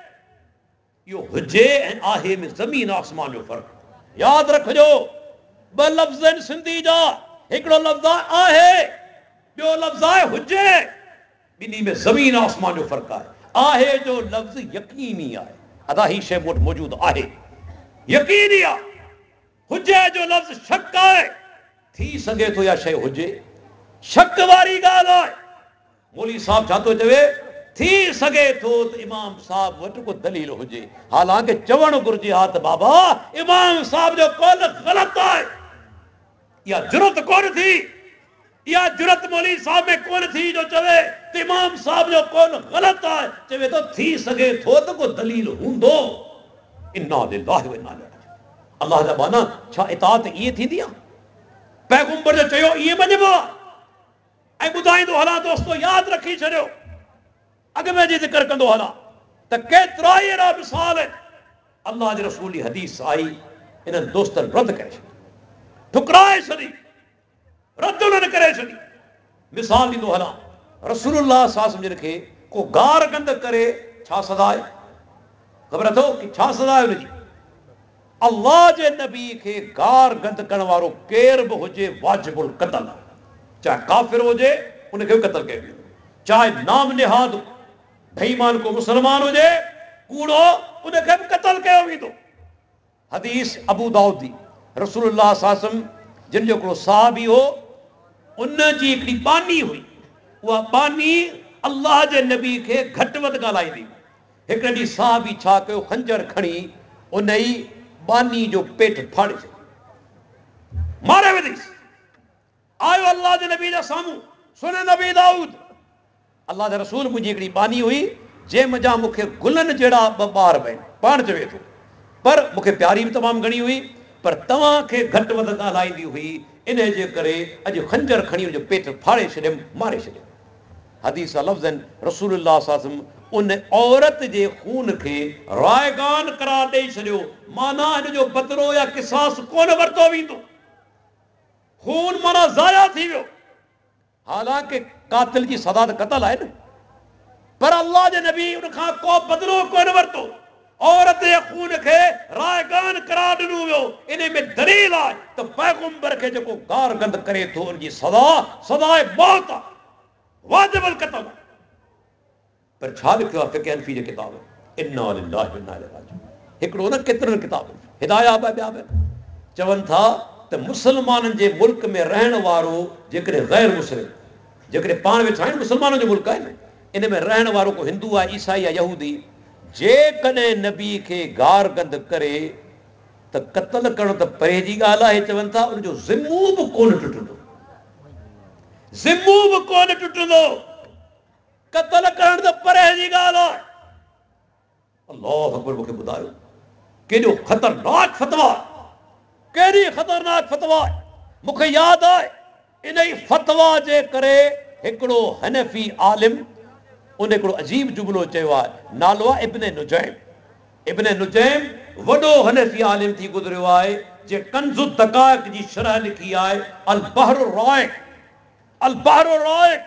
इहो हुजे ऐं आहे में ज़मीन आसमान जो फ़र्क़ु। यादि रखिजो, 2 लफ़्ज़ आहिनि सिंधी जा, हिकिड़ो लफ़्ज़ आहे, ॿियो लफ़्ज़ आहे हुजे। ॿिन्ही में ज़मीन आसमान जो फ़र्क़ु आहे। आहे जो लफ़्ज़ यकीनी आहे, अदा ही शइ वटि मौजूदु आहे, यकीनी आहे। हुजे जो लफ़्ज़ शक आहे, थी सघे थो इहा शइ हुजे, शक वारी ॻाल्हि आहे। मौलवी साहब छा थो चवे, थी सघे थो त इमाम साहब वटि को दलील हुजे। हालांकि चवणु घुरिजे हा त बाबा इमाम साहब जो कौल ग़लति आहे। इहा जुरत कोन थी, इहा जुरत मौलवी साहब में कोन थी जो चवे त इमाम साहब जो कौल ग़लति आहे। चवे थो थी सघे थो त को दलील हूंदो। इन्ना लिल्लाहि व इन्ना इलैहि राजिऊन। अल्लाह जा बाना, छा इताअत ईअं थींदी आहे? पैगंबर जो चयो ईअं मञिबो आहे? ऐं ॿुधाईंदो हलां दोस्तो, यादि रखी छॾियो, अॻ में जी ज़िक्र कंदो हलां त केतिरा ई अहिड़ा मिसाल आहिनि। अल्लाह जे रसूल जी हदीस आई, इन्हनि दोस्तनि रद्द करे छॾी, ठुकराए छॾी, रद्द उन्हनि करे छॾी। मिसाल ॾींदो हलां, रसूलुल्लाह सल्लल्लाहु अलैहि वसल्लम खे को गार गंद करे छा सज़ा आहे? ख़बर अथव कि छा सज़ा आहे हुनजी? अल्लाह जे नबी खे गार गंद करण वारो केर बि हुजे वाजिबुल क़त्ल, चाहे काफ़िर हुजे उनखे बि क़त्ल कयो वेंदो, चाहे नाम निहाद बेईमान को मुसलमान हुजे कूड़ो, उनखे बि क़त्ल कयो वेंदो। हदीस अबू दाऊद जी, रसूलुल्लाह सल्लल्लाहु अलैहि वसल्लम जिन जो हिकिड़ो साहबी हो, उन जी हिकिड़ी बानी हुई, उहा बानी अल्लाह जे नबी खे घटि वधि ॻाल्हाईंदी। हिकु ॾींहुं साहबी छा कयो, खंजर खणी उन ई बानी जो पेट फाड़े छॾियो, मारे विधिस। आयो अल्लाह जे नबी जे साम्हूं, सुन नबी दाऊद, अल्लाह जा रसूल मुंहिंजी हिकिड़ी बानी हुई जंहिं मज़ा मूंखे गुलनि जहिड़ा 2 ॿार बि आहिनि, पाण चवे थो, पर मूंखे प्यारी बि तमामु घणी हुई, पर तव्हांखे घटि वधि ॻाल्हाईंदी हुई, इन जे करे अॼु खंजर खणी हुनजो पेट फाड़े छॾियमि, मारे छॾियमि। हदीस लफ़्ज़ आहिनि, रसूलुल्लाह सल्लल्लाहु अलैहि वसल्लम उन औरत जे खून खे रायगान करार ॾेई छॾियो, माना हिनजो बदिलो या किसास कोन वरितो वेंदो, खून माना ज़ाया थी वियो। हालांकि कातिल जी सज़ा त क़त्ल आहे न, पर अल्लाह जे नबी उनखां को बदिलो कोन वरितो, औरत जे खून खे रायगान करार ॾिनो वियो। इन में दलील आहे त पैगंबर खे जेको गार गंद करे थो उनजी सज़ाए मौत आहे, वाजिबुल क़त्ल। पर छा लिखियो आहे फ़िक़्ह हनफ़ी जे किताब, इन्ना लिल्लाहि व इन्ना इलैहि राजिऊन। हिकिड़ो न, केतिरनि किताबनि, हिदाया ॿिया बि चवनि था त मुसलमाननि जे मुल्क में रहण वारो जेकॾहिं ग़ैर मुस्लिम, जेकॾहिं पाण वेठा आहिनि, मुसलमाननि जो मुल्क आहे न, इन में रहण वारो को हिंदू आहे, ईसाई आहे, यहूदी, जेकॾहिं नबी खे गार गंद करे त क़त्ल करणु त परे जी ॻाल्हि आहे। चवनि था उनजो ज़िम्मो बि कोन टुटंदो, ज़िम्मो बि कोन टुटंदो, क़त्ल करणु त परे जी ॻाल्हि आहे। अल्लाहु अकबर, मूंखे ॿुधायो केॾो ख़तरनाक फतवा, कहिड़ी ख़तरनाक फतवा। मूंखे यादि आहे इन ई फतवा जे करे हिकिड़ो हनफ़ी आलिम उन हिकिड़ो अजीब जुमिलो चयो आहे, नालो आहे इब्न नुजैम। इब्न नुजैम वॾो हनफी आलिम थी गुज़रियो आहे, जे कंज़ु दक़ाइक़ जी शरह लिखी आहे, अल बहर राइक़। अल बहर राइक़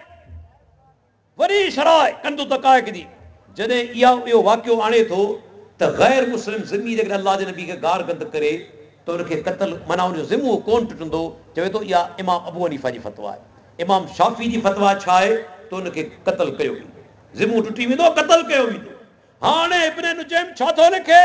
वरी शरह आहे कंज़ु दक़ाइक़ जी। जॾहिं इहो वाक़ियो आणे थो त ग़ैर मुस्लिम ज़िमी जेकॾहिं अल्लाह जे नबी खे गार गंद करे त उनखे क़तल, माना उनजो ज़िमो कोन टुटंदो। चवे थो इहा इमाम अबू हनीफ़ा जी फ़तवा आहे। इमाम शाफ़ी जी फ़तवा छा आहे त उनखे क़तल कयो वेंदो, ज़िमो टुटी वेंदो, क़तल कयो वेंदो। हाणे इब्न नुजैम छा थो लिखे,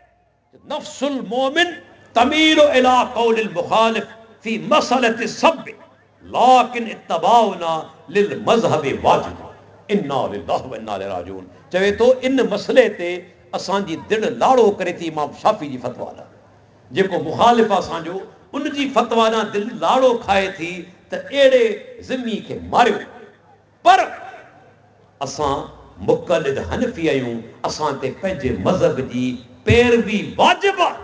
नफ्सुल मोमिन तमीलु इला क़ौलिल मुख़ालिफ फी मसलति सब लाकिन इत्तबाउना लिल मज़हब वाजिब इन्ना लिल्लाहि व इन्ना इलैहि राजिऊन। चवे थो इन मसले ते असांजी दिलि लाड़ो करे थी इमाम शाफ़ी जी फ़तवा ॾांहुं। जेको मुख़ालिफ़ आहे असांजो, उनजी फ़तवा ॾांहुं दिलि लाड़ो खाए थी त अहिड़े ज़िमी खे मारियो। पर असां मुक़लिद हनफ़ी आहियूं, असां ते पंहिंजे मज़हब जी पैरवी वाजिब आहे।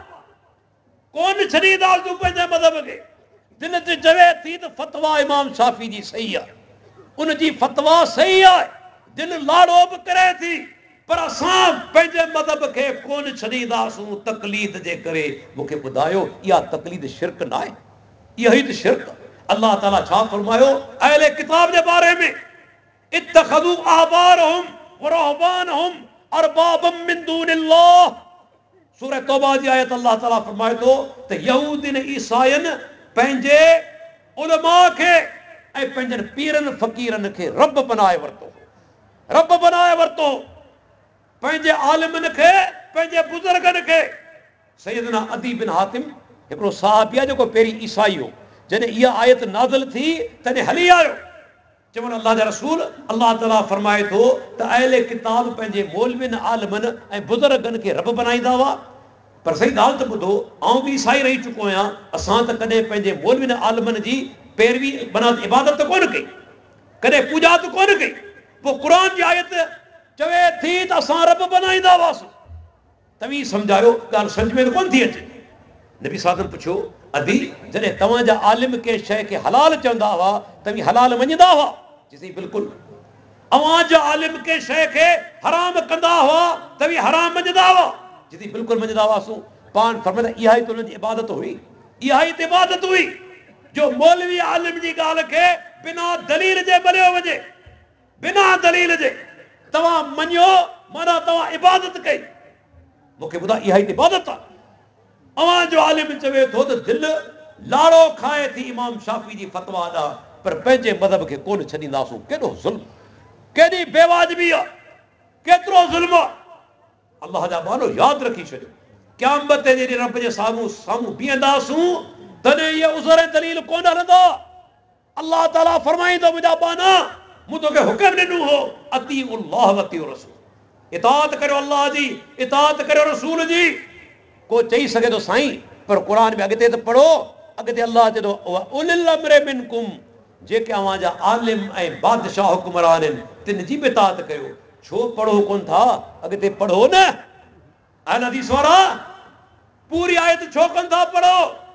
कोन छॾींदासीं पंहिंजे मज़हब खे। दिलि ते चवे थी त फ़तवा इमाम शाफ़ी जी सही आहे, उनजी फ़तवा सही आहे, दिलि लाड़ो बि करे थी, पर असां पंहिंजे मज़हब खे कोन छॾींदासूं तकलीद जे करे। मूंखे ॿुधायो, इहा तकलीद शिरक न आहे? इहा ई त शिरक। अल्लाह ताला छा फरमायो अहले किताब जे बारे में, इत्तखज़ू अहबारहुम व रहबानहुम अरबाबम मिन दूनिल्लाह। सूरह तौबा जी आयत अल्लाह ताला फरमाए थो त यहूदिन ईसायन पंहिंजे उलमा खे ऐं पंहिंजनि पीरनि फ़क़ीरनि खे रब बनाए वरितो, रब बनाए वरितो। पंहिंजे आलिमनि खे, पंहिंजे बुज़ुर्गनि खे। सैयदना अदी बिन हातिम हिकिड़ो सहाबी आहे जेको पहिरीं ईसाई हो, जॾहिं इहा आयत नाज़िल थी तॾहिं हली आयो। चवनि अल्लाह जा रसूल, अल्लाह ताला फरमाए थो त अहले किताब पंहिंजे मौलवियुनि आलिमनि ऐं बुज़ुर्गनि खे रब बनाईंदा हुआ। पर सही ॻाल्हि त ॿुधो, आउं बि ईसाई रही चुको आहियां, असां त कॾहिं पंहिंजे मौलवियुनि आलिमनि जी पैरवी, माना इबादत कोन कई, कॾहिं पूॼा त कोन कई। पोइ क़ुर जी आयत चवे थी त असां रब बनाईंदा हुआसीं। तव्हीं सम्झायो, ॻाल्हि सम्झ में कोन थी अचे। नबी साहब पुछियो, अदी जॾहिं तव्हांजा आलिम कंहिं शइ खे हलाल चवंदा हुआ, तव्हीं हलाल मञंदा हुआ? चईं बिल्कुलु। अव्हांजा आलिम कंहिं शइ खे हराम कंदा हुआ, तव्हीं हराम मञंदा हुआ? चईं बिल्कुलु मञंदा हुआसीं। पाण फरमाईंदा इहा ई त उन्हनि जी इबादत हुई, इहा ई त इबादत हुई, जो मौलवी आलिम जी ॻाल्हि खे बिना दलील जे मञियो वञे, बिना दलील जे। तव्हां मञियो माना तव्हां इबादत कई। मूंखे ॿुधा, इहा ई त इबादत आहे। अव्हांजो आलिम चवे थो त दिलि लाड़ो खाए थी इमाम शाफ़ी जी फ़तवा ॾांहुं, पर पंहिंजे मज़हब खे कोन छॾींदासूं। केॾो ज़ुल्म, केॾी बेवाजिबी आहे, केतिरो ज़ुल्म आहे। अल्लाह जा मानो यादि रखी छॾियो, क़यामत जे ॾींहुं रब जे साम्हूं साम्हूं बीहंदासूं, तॾहिं इहे उज़र ऐं दलील कोन हलंदा। अल्लाह ताला फरमाईंदो, मुंहिंजा बाना, मूं तोखे हुकुम ॾिनो हो, अतीउल्लाह व अतीउ रसूल, इताअत करियो अल्लाह जी, इताअत करियो रसूल जी। को चई सघे थो साईं, पर क़ुर में अॻिते त पढ़ो, अॻिते अल्लाह चए थो उलिल अम्रि मिनकुम, जेके अव्हांजा आलिम ऐं बादशाह हुकुमरान आहिनि, तिन जी बि इताअत कयो। छो पढ़ो कोन था? अॻिते पढ़ो न। अहल हदीस वारा पूरी आयत छो कोन था पढ़ो?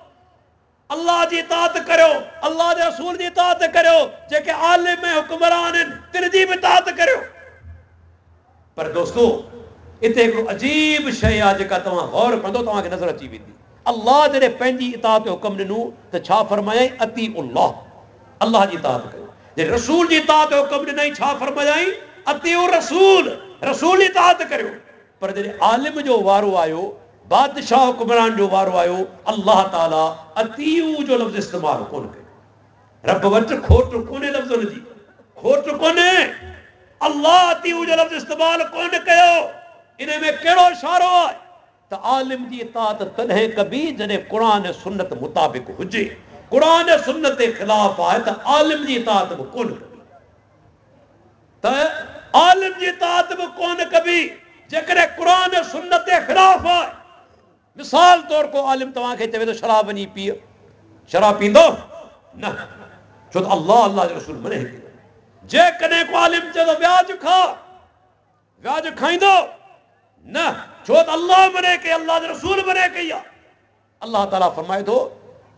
अल्लाह जी इताअत करियो, अल्लाह जे रसूल जी इताअत करियो, जेके आलिम ऐं हुकुमरान आहिनि तिन जी बि इताअत करियो। पर दोस्तो, इते हिकिड़ो अजीब शइ आहे जेका तव्हां गौर कंदो तव्हांखे नज़र अची वेंदी। अल्लाह जॾहिं पंहिंजी इताअत जो हुकुम ॾिनो त छा फरमायई? अतीउल्लाह, अल्लाह जी इताअत कयो। जॾहिं रसूल जी इताअत जो हुकुम ॾिनई, छा फरमायई? अतीउ रसूल, रसूल जी इताअत करियो। पर जॾहिं आलिम जो वारो आयो, बादशाह हुकुमरान जो वारो आयो, अल्लाह ताला अतीउ जो लफ़्ज़ इस्तेमालु कोन कयो। रब वटि खोट कोन्हे, लफ़्ज़ जी खोट कोन्हे। अल्लाह अतीउ जो लफ़्ज़ इस्तेमालु कोन कयो। इन में कहिड़ो इशारो आहे त आलिम जी इताअत तॾहिं कबी जॾहिं क़ुर सुन्नत मुताबिक़ हुजे। क़ुर सुन्नत जे ख़िलाफ़ आहे त आलिम जी इताअत बि कोन कबी, त आलिम जी इताअत बि कोन कबी जेकॾहिं क़ुर सुन्नत जे ख़िलाफ़ आहे। मिसाल तौर को आलिम तव्हांखे चवे थो शराब वञी पीउ, शराब पींदो न, छो त अल्लाह अल्लाह जो रसूल मने। जेकॾहिं को आलिम चए थो व्याज खा, व्याज खाईंदो न, छो त अल्लाह मने कई, अल्लाह जो रसूल मने कई आहे। अल्लाह ताला फरमाए थो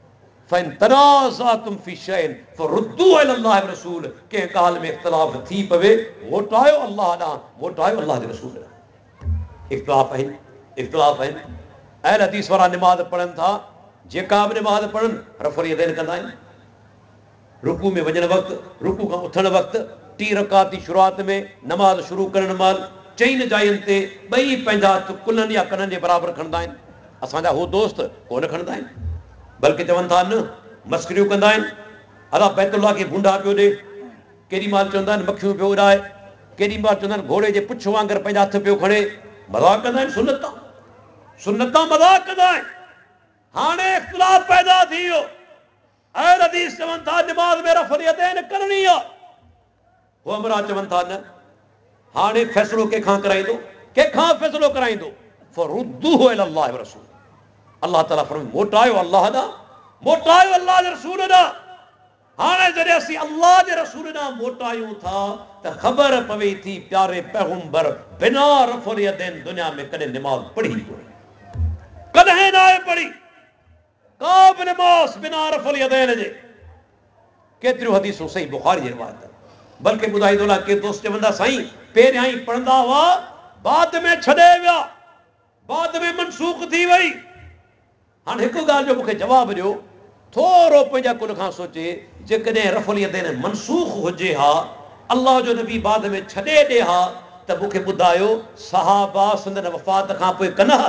फ़इन तनाज़अतुम फ़ी शैइन फ़रुद्दू इलल्लाहि व रसूल, कंहिं ॻाल्हि में इख़्तिलाफ़ थी पवे मोटायो अल्लाह ॾांहुं, मोटायो अल्लाह जे रसूल ॾांहुं। इख़्तिलाफ़ आहिनि। अहल हदीस वारा निमाज़ पढ़नि था, जेका बि निमाज़ पढ़नि रफ़ुल यदैन कंदा आहिनि। रुकू में वञण वक़्तु, रुकू खां उथण वक़्तु, 3 रकात जी शुरूआत में, नमाज़ शुरू करण महिल, 4 जायुनि ते ॿई पंहिंजा हथ कुल्हनि या कननि जे बराबरि खणंदा आहिनि। असांजा हू दोस्त कोन खणंदा आहिनि, बल्कि चवनि था न मस्करियूं कंदा आहिनि। अलाह बैतुल्लाह खे भूंडा पियो ॾे, केॾी महिल चवंदा आहिनि मखियूं पियो उॾाए, केॾी महिल चवंदा आहिनि घोड़े जे पुछ वांगुरु पंहिंजा हथ पियो खणे। मज़ाक कंदा आहिनि, सुन्नतां मज़ाक कंदा आहिनि। हाणे इख़्तिलाफ़ पैदा थी वियो। अहल हदीस चवनि था निमाज़ में रफ़ुल यदैन करणी आहे, हुअमरा चवनि था न। हाणे फ़ैसिलो कंहिंखां कराईंदो, कंहिंखां फ़ैसिलो कराईंदो? फ़रुद्दूहु इलल्लाहि व रसूल, अल्लाह ताला फरमाए मोटायो अल्लाह ॾांहुं, मोटायो अल्लाह जे रसूल ॾांहुं। हाणे जॾहिं असीं अल्लाह जे रसूल ॾांहुं मोटायूं था त ख़बर पवे थी प्यारे पैगंबर बिना रफ़ुल यदैन दुनिया में कॾहिं निमाज़ पढ़ी कोन्हे, कॾहिं न आहे पढ़ी का बि निमाज़ बिना रफ़ुल यदैन जे। केतिरियूं हदीसूं सही बुखारी जी रिवायत आहे। बल्कि ॿुधाईंदो न के दोस्त चवंदा साईं पहिरियां ई पढ़ंदा हुआ, बाद में छॾे विया, बाद में मनसूख थी वई। हाणे हिकु ॻाल्हि जो मूंखे जवाबु ॾियो, थोरो पंहिंजा कुल खां सोचे, जेकॾहिं रफ़ुल यदैन मनसूख हुजे हा, अल्लाह जो नबी बाद में छॾे ॾे हा, त मूंखे ॿुधायो सहाबा संदन वफ़ात खां पोइ कन हा?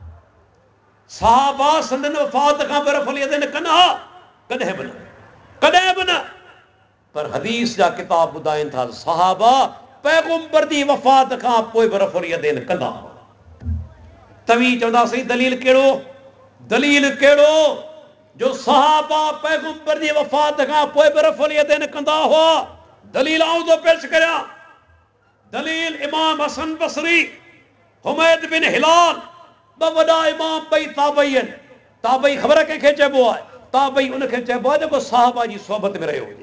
सहाबा संदन वफ़ात खां पोइ रफ़ुल यदैन कन हा? कॾहिं बि न, कॾहिं बि न। पर हदीस जा किताब ॿुधाइनि था सहाबा पैगंबर जी वफ़ात खां पोइ बि रफ़ुल यदैन कंदा। तव्हीं चवंदासीं दलील कहिड़ो? दलील कहिड़ो जो सहाबा पैगंबर जी वफ़ात खां पोइ बि रफ़ुल यदैन कंदा हुआ? दलील आऊं थो पेश करियां। दलील इमाम हसन बसरी, हुमैद बिन हिलाल, ॿ वॾा इमाम, ॿई ताबई आहिनि। ताबई ख़बर कंहिंखे चइबो आहे? ताबई उनखे चइबो आहे जेको सहाबा जी सोबत में रहियो हुजे,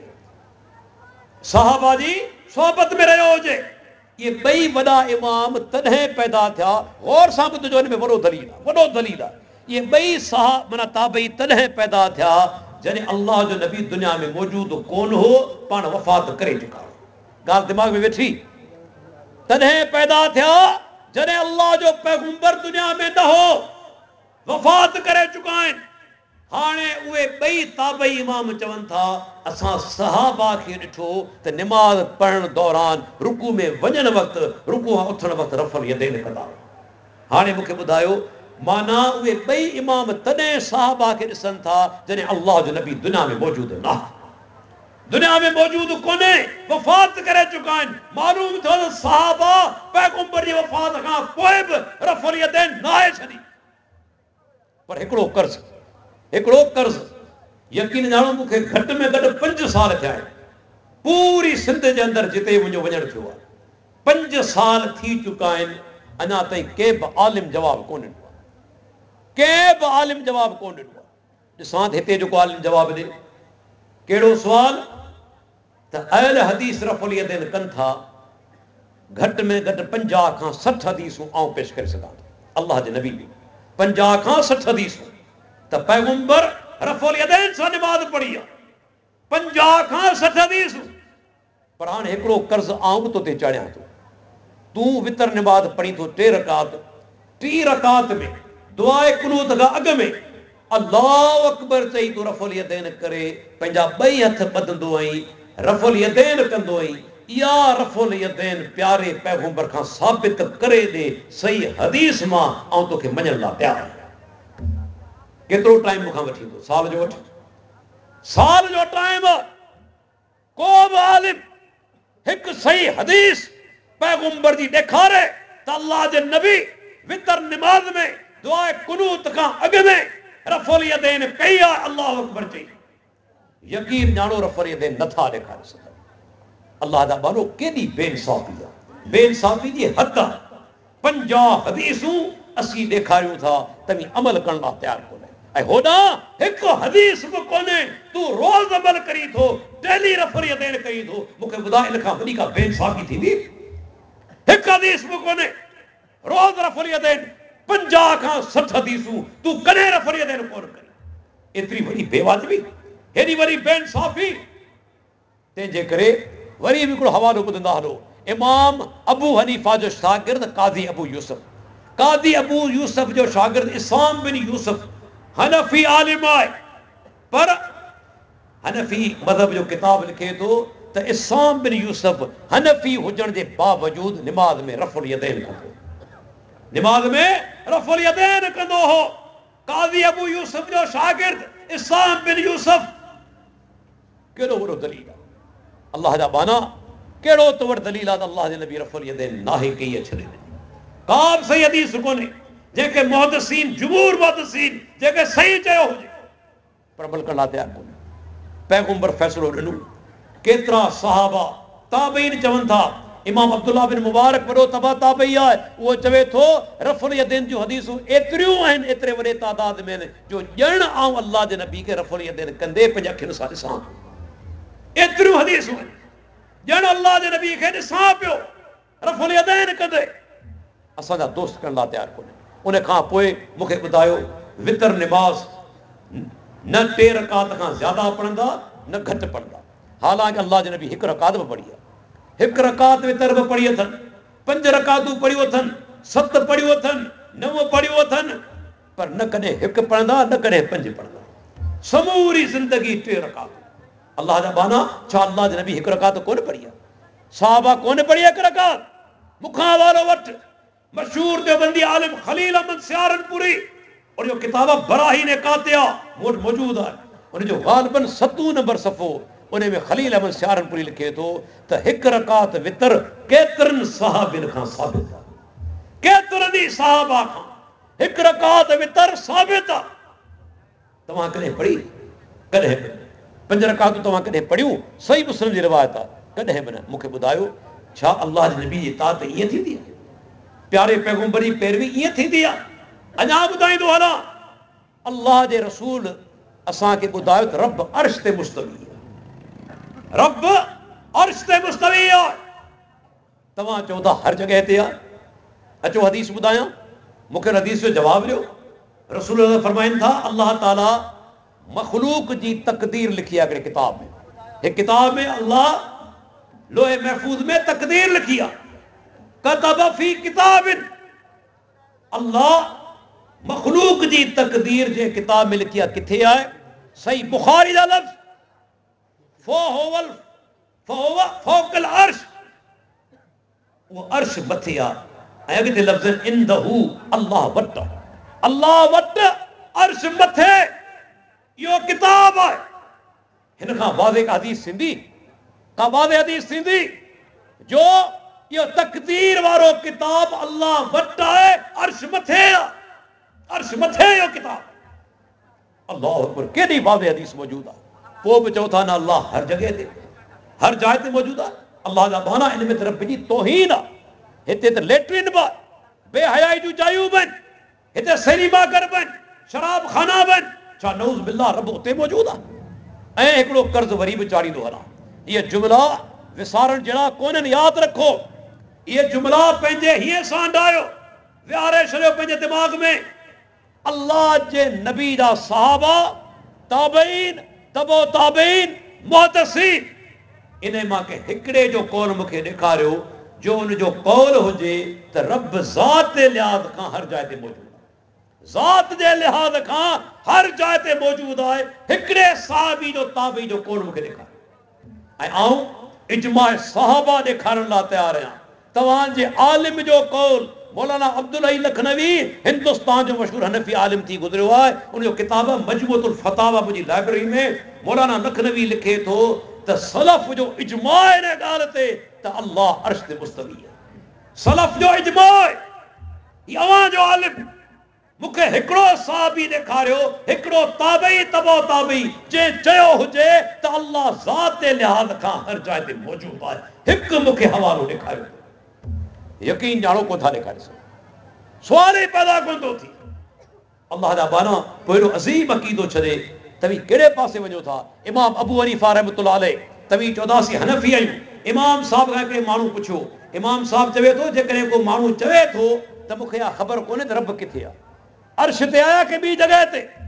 सहाबा जी सोबत में रहियो हुजे। ये ॿई वॾा इमाम तॾहिं पैदा थिया, गौर सां ॿुधजो, हिन में वॾो दलील आहे, वॾो दलील आहे। ये ॿई माना ताबई तॾहिं पैदा थिया जॾहिं अल्लाह जो नबी दुनिया में मौजूदु कोन हो, पाण वफ़ात करे चुका हो। ॻाल्हि दिमाग़ में वेठी? तॾहिं पैदा थिया जॾहिं अल्लाह जो पैगंबर दुनिया में न हो, वफ़ात करे चुका आहिनि। हाणे उहे ॿई ताबई इमाम चवनि था असां सहाबा खे ॾिठो त निमाज़ पढ़ण दौरान, रुकू में वञण वक़्तु, रुकू खां उथण वक़्तु रफ़ुल यदैन कंदा। हाणे मूंखे ॿुधायो, माना उहे ॿई इमाम तॾहिं सहाबा खे ॾिसनि था जॾहिं अल्लाह जो नबी दुनिया में मौजूदु न, दुनिया में मौजूदु कोन्हे, वफ़ात करे चुका आहिनि। मालूम थियो त सहाबा पैगंबर जी वफ़ात खां पोइ बि रफ़ुल यदैन न आहे छॾी। पर हिकिड़ो कर्ज़ यकीन ॼाणो, मूंखे घटि में घटि 5 साल थिया आहिनि पूरी सिंध जे अंदरि जिते मुंहिंजो वञणु थियो आहे। 5 साल थी चुका आहिनि, अञा ताईं कंहिं बि आलिम जवाबु कोन ॾिनो आहे, कंहिं बि आलिम जवाबु कोन ॾिनो आहे। ॾिसां त हिते जेको आलिम जवाबु ॾे, कहिड़ो सुवाल? त अहल हदीस रफ़ुल यदैन कनि था, घटि में घटि 50 खां 60 हदीसूं आऊं पेश करे सघां थो। अल्लाह जे नबी 50 खां 60 हदीसूं त पैगंबर रफ़ुल यदैन सां निमाज़ पढ़ी आहे, 50 खां 60 हदीसूं। पर हाणे हिकिड़ो कर्ज़ आऊं बि तोते चाढ़ियां थो। तूं वितर निमाज़ पढ़ी थो 3 रकात, 3 रकात में दुआए कुनूत खां अॻु में अल्लाहु अकबर चई तूं रफ़ुल यदैन करे पंहिंजा 2 हथ ॿधंदो आहीं, रफ़ुल यदैन कंदो आहीं। इहा रफ़ुल यदैन प्यारे पैगंबर खां साबित करे ॾे सही हदीस मां, ऐं तोखे मञण लाइ तयारु आहियां। केतिरो टाइम मूंखां वठी थो? साल जो वठ, साल जो टाइम। को बि आलिम हिकु सही हदीस पैगंबर जी ॾेखारे त अल्लाह जे नबी वितर निमाज़ में दुआए कुनूत खां अॻु में रफ़ुल यदैन कई आहे, अल्लाहु अकबर चई। यकीन ॼाणो रफ़ुल यदैन नथा ॾेखारे सघनि। अल्लाह जा बानो केॾी बेइंसाफ़ी आहे, बेइंसाफ़ी जी हद आहे। 50 हदीसूं असीं ॾेखारियूं था, तव्हीं अमल करण लाइ तयारु कोन्हे, ऐं होॾां हिकु हदीस बि कोन्हे। तूं रोज़ अमल करी थो, डेली रफ़ुल यदैन करी थो। मूंखे ॿुधाए इन खां वॾी का बेइंसाफ़ी थींदी? हिकु हदीस बि कोन्हे, रोज़ रफ़ुल यदैन 50 खां 60 हदीसूं, तूं कॾहिं रफ़ुल यदैन कोन करी। एतिरी वॾी बेवाजिबी, हेॾी वॾी बेइंसाफ़ी। तंहिंजे करे वरी बि हिकिड़ो हवालो ॿुधंदा हलो। इमाम अबू हनीफ़ा जो शागिर्द काज़ी अबू यूसुफ, काज़ी अबू यूसुफ जो शागिर्द इस्साम बिन यूसुफ हनफ़ी आलिम आहे, पर हनफ़ी मज़हब जो किताब लिखे थो त इस्साम बिन यूसुफ हनफ़ी हुजण जे बावजूदि निमाज़ में रफ़ुल यदैन कंदो, निमाज़ में रफ़ुल यदैन कंदो हो। काज़ी अबू यूसुफ जो शागिर्द इस्साम बिन यूसुफ, कहिड़ो वॾो दलील आहे अल्लाह जा बाना, कहिड़ो तो वॾो दलील आहे त अल्लाह जे नबी रफ़ुल यदैन नाहे कई छॾे ॾिनी। का बि सही हदीस कोन्हे जंहिंखे मुहदसिन जुमूर मुहदसिन जंहिंखे सही चयो हुजे, पर अमल करण लाइ तयारु कोन्हे। पैगंबर फ़ैसिलो ॾिनो, केतिरा सहाबा ताबईन चवनि था, इमाम अब्दुल्ला बिन मुबारक वॾो तबा ताबई आहे, उहो चवे थो रफ़ुल यदैन जूं हदीसूं एतिरियूं आहिनि, एतिरे वॾे तादाद में आहिनि जो ॼण आऊं अल्लाह जे नबी खे रफ़ुल यदैन कंदे पंहिंजे अखियुनि सां ॾिसां। एतिरियूं हदीसूं आहिनि ॼण अल्लाह जे नबी खे ॾिसां पियो रफ़ुल यदैन कंदे। असांजा दोस्त करण लाइ तयारु कोन्हे। उन खां पोइ मूंखे ॿुधायो वितर निमाज़ न 3 रकात खां ज़्यादा पढ़ंदा न घटि पढ़ंदा, हालांकि अल्लाह जे नबी 1 रकात बि पढ़ी आहे, 1 रकात वितर बि पढ़ी अथनि, 5 रकातूं पढ़ियूं अथनि, 7 पढ़ियूं अथनि, 9 पढ़ियूं अथनि, पर न कॾहिं 1 पढ़ंदा न कॾहिं 5 पढ़ंदा, समूरी ज़िंदगी 3 रकात। अल्लाह जा बाना, छा अल्लाह जे नबी 1 रकात कोन पढ़ी आहे? साहबा कोन पढ़ी 1 रकात? मूंखां हवालो वठ मशहूर देवबंदी आलिम खलील अहमद सियारनपुरी, और जो किताब बराहीन कातिया मूं वटि मौजूदु आहे, उनजो ग़ालिबन 7 नंबर सफ़ो, उन में खलील अहमद सियारनपुरी लिखे थो त 1 रकात वितर केतिरनि सहाबिन खां साबित आहे, केतिरनि ई सहाबा खां 1 रकात वितर साबित आहे। तव्हां कॾहिं पढ़ी? कॾहिं बि न। 5 रकातूं तव्हां कॾहिं पढ़ियूं? सही मुस्लिम जी रिवायत आहे, कॾहिं बि न। मूंखे ॿुधायो, छा अल्लाह जे नबी जी इताअत ईअं थींदी आहे? प्यारे पैगंबर जी पैरवी ईअं थींदी आहे? अञा ॿुधाईंदो हलां, अल्लाह जे रसूल असांखे ॿुधायो त रब अर्श ते मुस्तवी आहे, रब अर्श ते मुस्तवी आहे। तव्हां चओ था हर जॻह ते आहे। अचो हदीस ॿुधायां, मूंखे हदीस जो जवाबु ॾियो। रसूल फरमाइनि था, अल्लाह ताला मखलूक जी तक़दीर लिखी आहे हिकिड़े किताब में, हिकु किताब में अल्लाह लोहे महफूज़ में तक़दीर लिखी आहे। कतब फी किताबिन, अल्लाह मखलूक जी तक़दीर जे किताब में लिखी आहे। किथे आहे? सही बुखारी जा लफ़्ज़, फौकल अर्श, वो अर्श मथे आहे। ऐं अॻिते लफ़्ज़ इंदहू, अल्लाह वटि, अल्लाह वटि अर्श मथे, इहो किताब आहे। हिन खां वाज़े हदीस थींदी, का वाज़े हदीस थींदी जो इहो तक़दीर वारो किताब अल्लाह वटि आहे, अर्श मथे आहे, अर्श मथे इहो किताब। अल्लाह अकबर, केॾी वाज़े हदीस मौजूदु आहे। पोइ बि चओ था न अल्लाह हर जॻह ते, हर जाइ ते मौजूदु आहे। अल्लाह जा बाना, इन में त रब जी तौहीन आहे। हिते त लेट्रिन बि आहे, बेहयाई जूं जायूं बि आहिनि, हिते सिनेमा घर बि आहिनि, शराब खाना बि आहिनि। छा नऊज़ बिल्लाह रब उते मौजूदु आहे? ऐं हिकिड़ो कर्ज़ वरी बि चाढ़ींदो हलां, इहे जुमिला विसारण जहिड़ा कोन्हनि, यादि रखो। इहे जुमिला पंहिंजे हीअं सां हंडायो, विहारे छॾियो पंहिंजे दिमाग़ में। अल्लाह जे नबी जा सहाबा, ताबईन, तबो ताबईन, मुहदसिन, इन मां के हिकिड़े जो कौल मूंखे ॾेखारियो जो उनजो कौल हुजे त रब ज़ात जे लिहाज़ खां हर जाइ ते मौजूदु आहे, ज़ात जे लिहाज़ खां हर जाइ ते मौजूदु आहे। हिकिड़े सहाबी जो ताबई जो कौल मूंखे ॾेखारियो, ऐं आऊं इजमा सहाबा ॾेखारण लाइ तयारु आहियां। तव्हांजे आलिम जो कौल, मौलाना अब्दुल हई लखनवी, हिंदुस्तान जो मशहूर हनफी आलिम थी गुज़रियो आहे, उनजो किताब मजमूअतुल फतावा मुंहिंजी लाइब्रेरी में। मौलाना लखनवी लिखे थो त सलफ जो इजमा इन ॻाल्हि ते त अल्लाह अर्श ते मुस्तवी आहे। सलफ जो इजमा आहे। अवां जो आलिम मूंखे हिकिड़ो सहाबी ॾेखारियो, हिकिड़ो ताबई तबो ताबई जे चयो हुजे त अल्लाह ज़ात जे लिहाज़ खां हर जाइ ते मौजूदु आहे। हिकु मूंखे हवालो ॾेखारियो, यकीन ॼाणो कोन था ॾेखारे सघो, सुवाल ई पैदा कोन थो थिए। अल्लाह जा बाना, पोइ एॾो अज़ीम अक़ीदो छॾे तव्हीं कहिड़े पासे वञो था? इमाम अबू हनीफा रहमतुल्लाह अलैह, तव्हीं चौधासी हनफी आहियूं। इमाम साहब खां हिकिड़े माण्हू पुछियो, इमाम साहब चवे थो जेकॾहिं को माण्हू चवे थो त मूंखे इहा ख़बर कोन्हे त रब किथे आहे, अर्श ते आया की ॿी जॻह ते?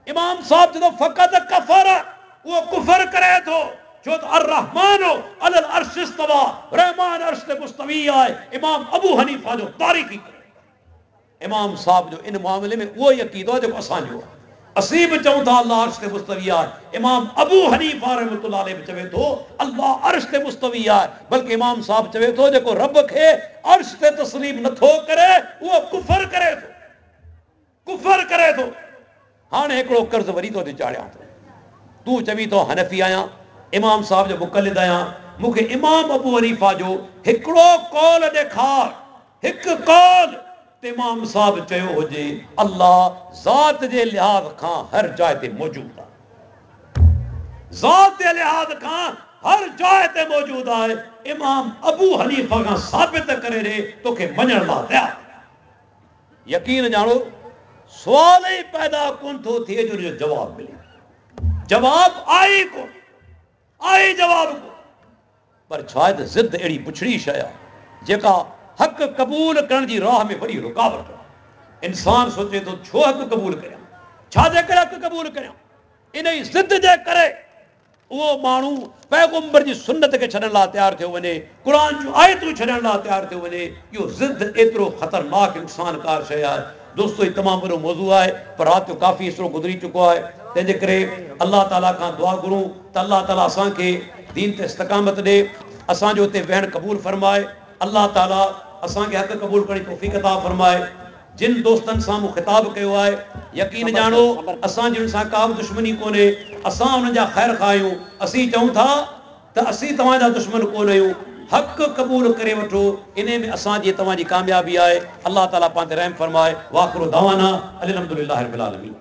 इमाम साहब जो फ़क़त कफ़र वो कुफर करे थो छो त अर रहमान अलल अर्श इस्तवा रहमान अर्श ते मुस्तवी आहे। इमाम अबू हनीफा जो तारीख़ी इमाम साहब जो इन मामले में वो यकीन हो जेको असांजो आहे। असीं बि चऊं था अल्लाह अर्श ते मुस्तवी आहे। इमाम अबू हनीफा रहमतुल्लाह अलैह बि चवे थो अल्लाह अर्श ते मुस्तवी आहे। बल्कि इमाम साहब चवे थो जेको रब खे अर्श ते तस्लीम नथो करे उहो कुफर करे थो, कुफर करे थो। हाणे हिकिड़ो कर्ज़ वरी तो ते चाढ़ियां थो। तूं चवी तो हनफी आहियां, इमाम साहब जो मुक़लिद आहियां, मूंखे इमाम अबू हनीफा जो हिकिड़ो कौल ॾेखार, हिकु कौल ते इमाम साहब चयो हुजे अल्लाह ज़ात जे लिहाज़ खां हर जाइ ते मौजूद आहे, ज़ात जे लिहाज़ खां हर जाइ ते मौजूद आहे। इमाम अबू हनीफा खां साबित करे ॾे तोखे मञण लाइ तयार। यकीन ॼाणो सुवाल ही पैदा कोन थो थिए जो हुनजो जवाब मिले। जवाब आई कोन, आई जवाब कोन। पर शायद ज़िद अहिड़ी पुछड़ी शइ आहे जेका हक़ क़बूल करण जी राह में वॾी रुकावट आहे। इंसान सोचे थो छो हक़ क़बूल करियां, छाजे करे हक़ क़बूल करियां। इन ई ज़िद जे करे उहो माण्हू पैगम्बर जी सुन्नत खे छॾण लाइ तयारु थियो वञे, क़ुर जूं आयतूं छॾण लाइ तयारु थियो वञे। इहो ज़िद एतिरो ख़तरनाक इंसानकार शइ आहे। दोस्तो, ही तमामु वॾो मौज़ू आहे, पर राति जो काफ़ी हिसो गुज़री चुको आहे। तंहिंजे करे अल्लाह ताला खां दुआ घुरूं त अल्लाह ताला असांखे दीन ते इस्तक़ामत ॾे, असांजो हुते वेहणु क़बूल फरमाए। अल्लाह ताला असांखे हक़ क़बूल करण जी तौफ़ीक़ अता फरमाए। जिन दोस्तनि सां मूं ख़िताब कयो आहे यकीन ॼाणो असांजी हुन सां का बि दुश्मनी कोन्हे। असां हुननि जा ख़ैर खां आहियूं। असीं चऊं था त असीं तव्हांजा दुश्मन कोन आहियूं। हक़ क़बूल करे वठो, इन में असांजी तव्हांजी कामयाबी आहे। अल्लाह ताला पाण ते रहम फरमाए। वाखिरु दावाना अल्हम्दुलिल्लाहि रब्बिल आलमीन।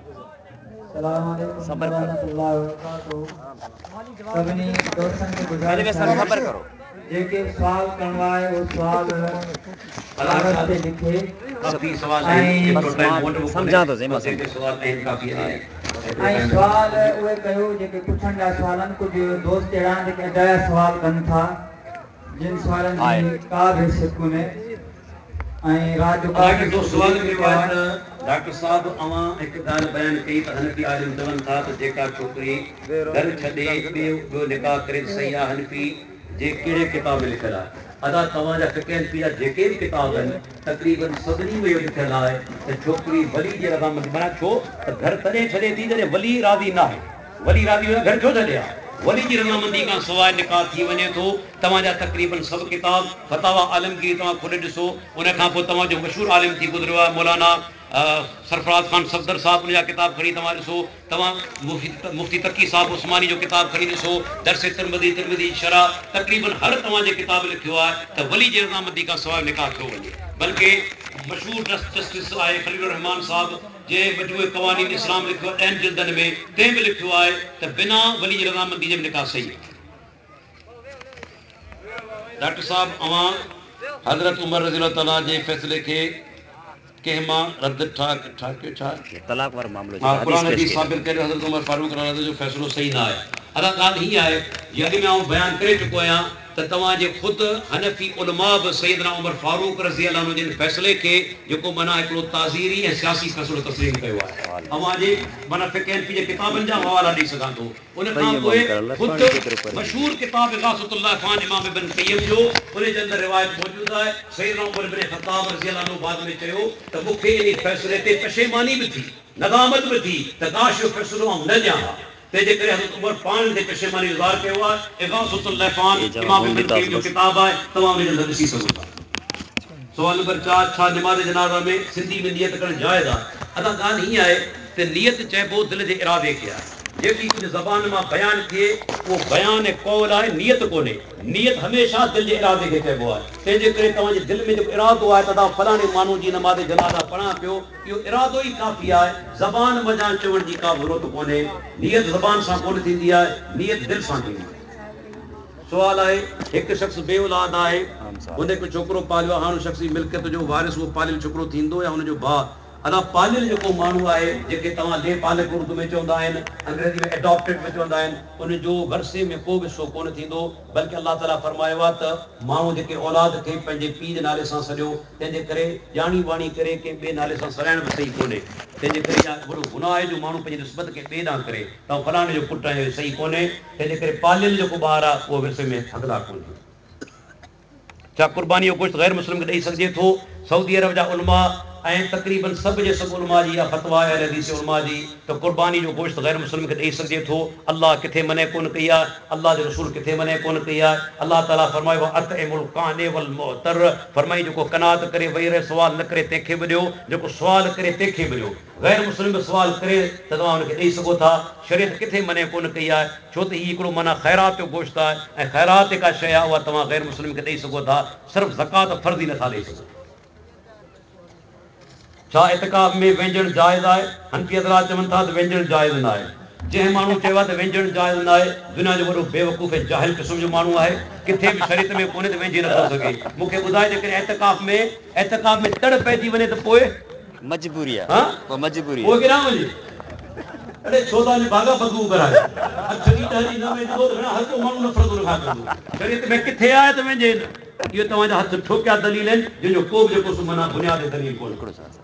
सभिनी दोस्तनि खे गुज़ारिश आहे जेके सुवाल करिणो आहे उहो सुवाल कागज़ ते लिखे ऐं सुवाल उहे कयो जेके पुछण जा सुवाल आहिनि। कुझु दोस्त अहिड़ा आहिनि जेके अजाया सुवाल कनि था जिन सुवालनि जी का बि हैसियत कोन्हे ऐं राति जो डॉक्टर साहब अवां हिकु ॻाल्हि बयानु कई त हनफी आलिम चवनि था त जेका छोकिरी घर छॾे ॿियो निकाह करे सही आहे। हनफी जे कहिड़े किताब में लिखियलु आहे? अदा तव्हांजा फिक़ह हनफी जा जेके बि किताब आहिनि तक़रीबन सभिनी में इहो लिखियलु आहे त छोकिरी वली जी रज़ामंदी माना छो त घर तॾहिं छॾे थी जॾहिं वली राज़ी न आहे। वली राज़ी घर छो छॾे आहे? वली जी रज़ामंदी खां सवाइ निकाह थी वञे थो। तव्हांजा तक़रीबन सभु किताब फतावा आलमगीर तव्हां खुद ॾिसो। उन खां पोइ तव्हांजो मशहूरु आलिम थी गुज़रियो आहे मौलाना सरफराज़ ख़ान सफ़दर साहब, उनजा किताब खणी तव्हां ॾिसो। तव्हां मुफ़्ती तकी साहब उस्मानी जो किताब खणी ॾिसो। दरसे तिरमिज़ी शरह तक़रीबन हर तव्हांजे किताब लिखियो आहे त वली जी रज़ामंदी खां सवाइ निकाह कयो वञे। बल्कि मशहूरु जस्टिस आहे खलील रहमान साहब जे मजमूए क़वानीन इस्लाम लिखियो आहे 10 जिल्दनि में, तंहिं बि लिखियो आहे त बिना वली जी रज़ामंदी जे निकाह सही आहे। डॉक्टर साहब अवां हज़रत उमर रज़ी अल्लाह ताला जे फ़ैसिले खे कंहिं मां रद्द ठाहियो छा तलाक वारो मामलो क़ुरान हदीस साबित करे हज़रत उमर फारूक रज़ी जो फ़ैसिलो सही न आहे। अदा ॻाल्हि हीअ आहे जीअं अॻु में आउं बयानु करे चुको आहियां त तव्हांजे ख़ुदि हनफ़ी उलमा बि सैयदना उमर फारूक रज़ी अल्लाह अन्हु जे फ़ैसिले खे जेको माना हिकिड़ो ताज़ीरी ऐं सियासी फ़ैसिलो तस्लीम कयो आहे। तव्हांजे माना फिक़ह हनफ़ी जे किताबनि जा हवाला ॾेई सघां थो। उन खां पोइ ख़ुदि मशहूरु किताब इग़ासतुल्लाह ख़ान इमाम इब्न क़य्यिम जो उन जे अंदरि रिवायत मौजूदु आहे। सैयदना उमर इब्न ख़त्ताब रज़ी अल्लाह अन्हु बाद में चयो त मूंखे इन फ़ैसिले ते पशेमानी बि थी, नदामत बि थी त काश इहो फ़ैसिलो आउं न ॾियां हा। तंहिंजे करे हज़रत उमर पाण ते पशेमानी इज़हार कयो आहे। इग़ासतुल्लाह ख़ान इमाम इब्न क़य्यिम जो किताब आहे, तव्हां उन जे अंदरि ॾिसी सघो था। सवाल नंबर 4, छा निमाज़ जनाज़ा में सिंधी में नियत करणु जाइज़ आहे? अदा ॻाल्हि हीअ आहे त नियत चइबो दिलि जे इरादे खे आहे। जेकी कुझु ज़बान मां बयानु थिए उहो बयान कौल आहे, नियत कोन्हे। नियत हमेशह दिलि जे इरादे खे चइबो आहे। तंहिंजे करे तव्हांजे दिलि में जेको इरादो आहे त फलाणे माण्हू जी नमाज़ जनाज़ा पढ़ां पियो, इहो इरादो ई काफ़ी आहे। ज़बान मज़ा चवण जी का ज़रूरत कोन्हे। नियत ज़बान सां कोन थींदी आहे, नियत दिलि सां थींदी आहे। सुवाल आहे हिकु शख़्स बे औलाद आहे, हुन हिकु छोकिरो पालियो आहे। हाणे शख़्स जी मिल्कियत जो वारिस उहो पालियल छोकिरो थींदो या हुनजो भाउ अदा पालियल जेको माण्हू आहे जेके तव्हां ले पालक उर्दू में चवंदा आहिनि, अंग्रेजी में एडॉप्टेड में चवंदा आहिनि, उनजो वरसे में को बि हिसो कोन थींदो, बल्कि अलाह ताला फरमायो आहे त माण्हू जेके औलाद खे पंहिंजे पीउ जे नाले सां सॼो, तंहिंजे करे ॼाणी वाणी करे कंहिं ॿिए नाले सां सड़ाइण बि सही कोन्हे। तंहिंजे करे इहा वॾो गुनाह आहे जो माण्हू पंहिंजी निस्बत खे ॿिए ॾांहुं करे तव्हां फलाणे जो पुटु आहियो, सही कोन्हे। तंहिंजे करे पालियल जेको ॿारु आहे उहो विरसे में हक़दार कोन्हे। छा क़ुर्बानी जो गोश्त गैर मुस्लिम खे ॾेई सघिजे थो? सऊदी अरब जा उलमा ऐं तक़रीबन सभु जे सभु उलमा जी इहा फतवा आहे हदीस उलमा जी त क़ुर्बानी जो गोश्त गैर मुस्लिम खे ॾेई सघिजे थो। अलाह किथे मने कोन कई आहे, अलाह जो रसूल किथे मने कोन कई आहे। अलाह ताला फरमायो अतइमुल काने वल मुअतर, फरमाई जेको कनात करे वेही रहे सुवाल न करे तंहिंखे बि ॾियो, जेको सुवाल करे तंहिंखे बि ॾियो। गैर मुस्लिम बि सुवाल करे त तव्हां हुनखे ॾेई सघो था। शरीयत किथे मने कोन कई आहे, छो त हीउ हिकिड़ो माना ख़ैरात जो गोश्त आहे ऐं ख़ैरात जेका शइ आहे उहा तव्हां गैर मुस्लिम खे ॾेई सघो था, सिर्फ़ु ज़कात फ़र्ज़ी नथा ॾेई सघो। छा इतिकाफ़ में व्यंजन जाइज़ आहे? हनफी हज़रात चवनि था त व्यंजन जाइज़ न आहे। जंहिं माण्हू चयो आहे त व्यंजन जाइज़ न आहे, दुनिया जो वॾो बेवकूफ़ ऐं जाहिल क़िस्म जो माण्हू आहे। किथे बि शरीयत में कोन्हे त वेंझी नथो सघे। मूंखे ॿुधाए जेकॾहिं एतिकाफ़ में तड़ पइजी वञे त पोइ मजबूरी आहे, हा पोइ मजबूरी पोइ आहे। केॾांहुं वञे? अड़े छो त अॼु भागा बदबू कराए छॾी टहरी न वेंदो त हर को माण्हू नफ़रत उनखां कंदो। शरीयत में किथे आहे त वेंझे न। इहो तव्हांजा हथ ठोकिया दलील आहिनि जंहिंजो को बि जेको माना बुनियादी दलील कोन्हे।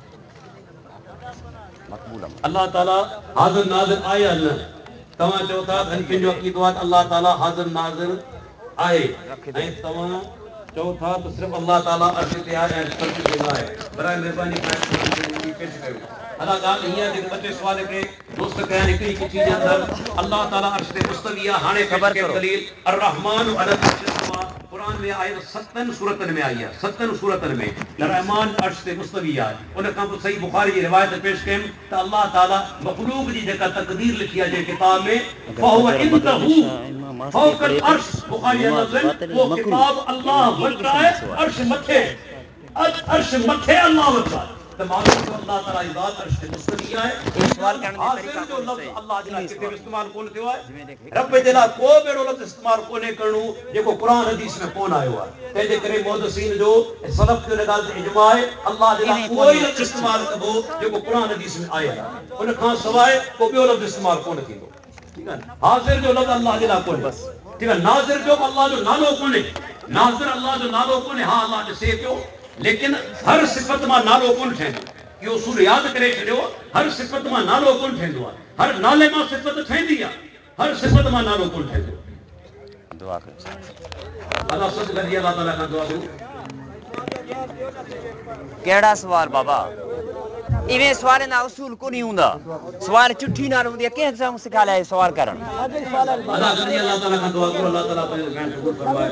अल्लाह ताला हाज़िर नाज़िर आहे या न? तव्हां चओ था हनफियुनि जो अक़ीदो आहे त अल्लाह ताला हाज़िर नाज़िर आहे ऐं तव्हां चओ था त सिर्फ़ु अल्लाह ताला अर्श ते आहे ऐं फ़र्ज़ ते न आहे। बराए महिरबानी करे पेश कयो। अदा ॻाल्हि हीअ आहे जेके ॿ टे सुवाल हिकिड़े दोस्त कया आहिनि हिकिड़ी चिठी जे अंदरि अल्लाह ताला अर्श ते मुस्तवी आहे। हाणे पेश कयमि दलील अर्रहमान अलल अर्श इस्तवा, क़ुरान में आहे त 7 सूरतनि में आई आहे, 7 सूरतनि में रहमान अर्श ते मुस्तवी आहे। उन खां पोइ सही बुखारी जी रिवायत पेश कयमि त अल्लाह ताला मख़लूक जी जेका तक़दीर लिखी आहे जंहिं किताब में फहुव इंदहू फौक़ल अर्श, बुखारी जा लफ़्ज़ आहिनि, उहो किताब अल्लाह वटि आहे, अर्श मथे, अर्श मथे अल्लाह वटि आहे। त मालूम थियो अल्लाह ताला जी ज़ात अर्श ते मुस्तवी आहे। हाज़िर जो लफ़्ज़ अल्लाह जे लाइ किथे बि इस्तेमालु कोन थियो आहे। रब जे लाइ को बि अहिड़ो लफ़्ज़ इस्तेमालु कोन्हे करणो जेको क़ुरान हदीस में कोन आयो आहे। तंहिंजे करे मुहद्दिसीन जो सलफ़ जो इन ॻाल्हि ते इजमा आहे, अल्लाह जे लाइ उहो ई लफ़्ज़ इस्तेमालु कबो जेको क़ुरान हदीस में आयल आहे। उन खां सवाइ को ॿियो लफ़्ज़ इस्तेमालु कोन थींदो। ठीकु आहे। हाज़िर जो लफ़्ज़ अल्लाह जे लाइ कोन्हे। ठीकु आहे। नाज़िर जो अल्लाह जो नालो कोन्हे। नाज़िर अल्लाह जो नालो कोन्हे। हा अल्लाह ॾिसे पियो, लेकिन हर सिफ़त मां नालो कोन ठहंदो। इहो उसूल यादि करे छॾियो, हर सिफ़त मां नालो कोन ठहंदो आहे। हर नाले मां सिफ़त ठहंदी आहे, हर सिफ़त मां नालो कोन ठहंदो। दुआ कयो। अल्लाह सभु गॾिजी अल्लाह ताला खां दुआ कयूं। कहिड़ा सुवाल बाबा? इवें सुवालनि जा उसूल कोन हूंदा। सुवाल चिठी नाल हूंदी आहे, कंहिं सां सिखारिया सुवाल करणु। अल्लाह गॾिजी अल्लाह ताला खां दुआ कयूं। अल्लाह ताला पंहिंजो ख़ैर क़बूल फरमाए।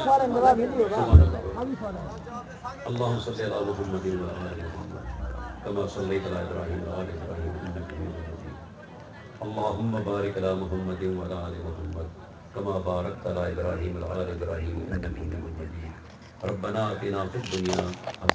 अल्लाहुम्मा सल्लि अला मुहम्मद व अला आलि मुहम्मद कमा सल्लैता अला इब्राहीम व आलि इब्राहीम इन्नका हमीदुम मजीद। अल्लाहुम्मा बारिक अला मुहम्मद व अला आलि मुहम्मद कमा बारकता अला इब्राहीम व आलि इब्राहीम इन्नका हमीदुम मजीद। रब्बना आतिना फिद दुनिया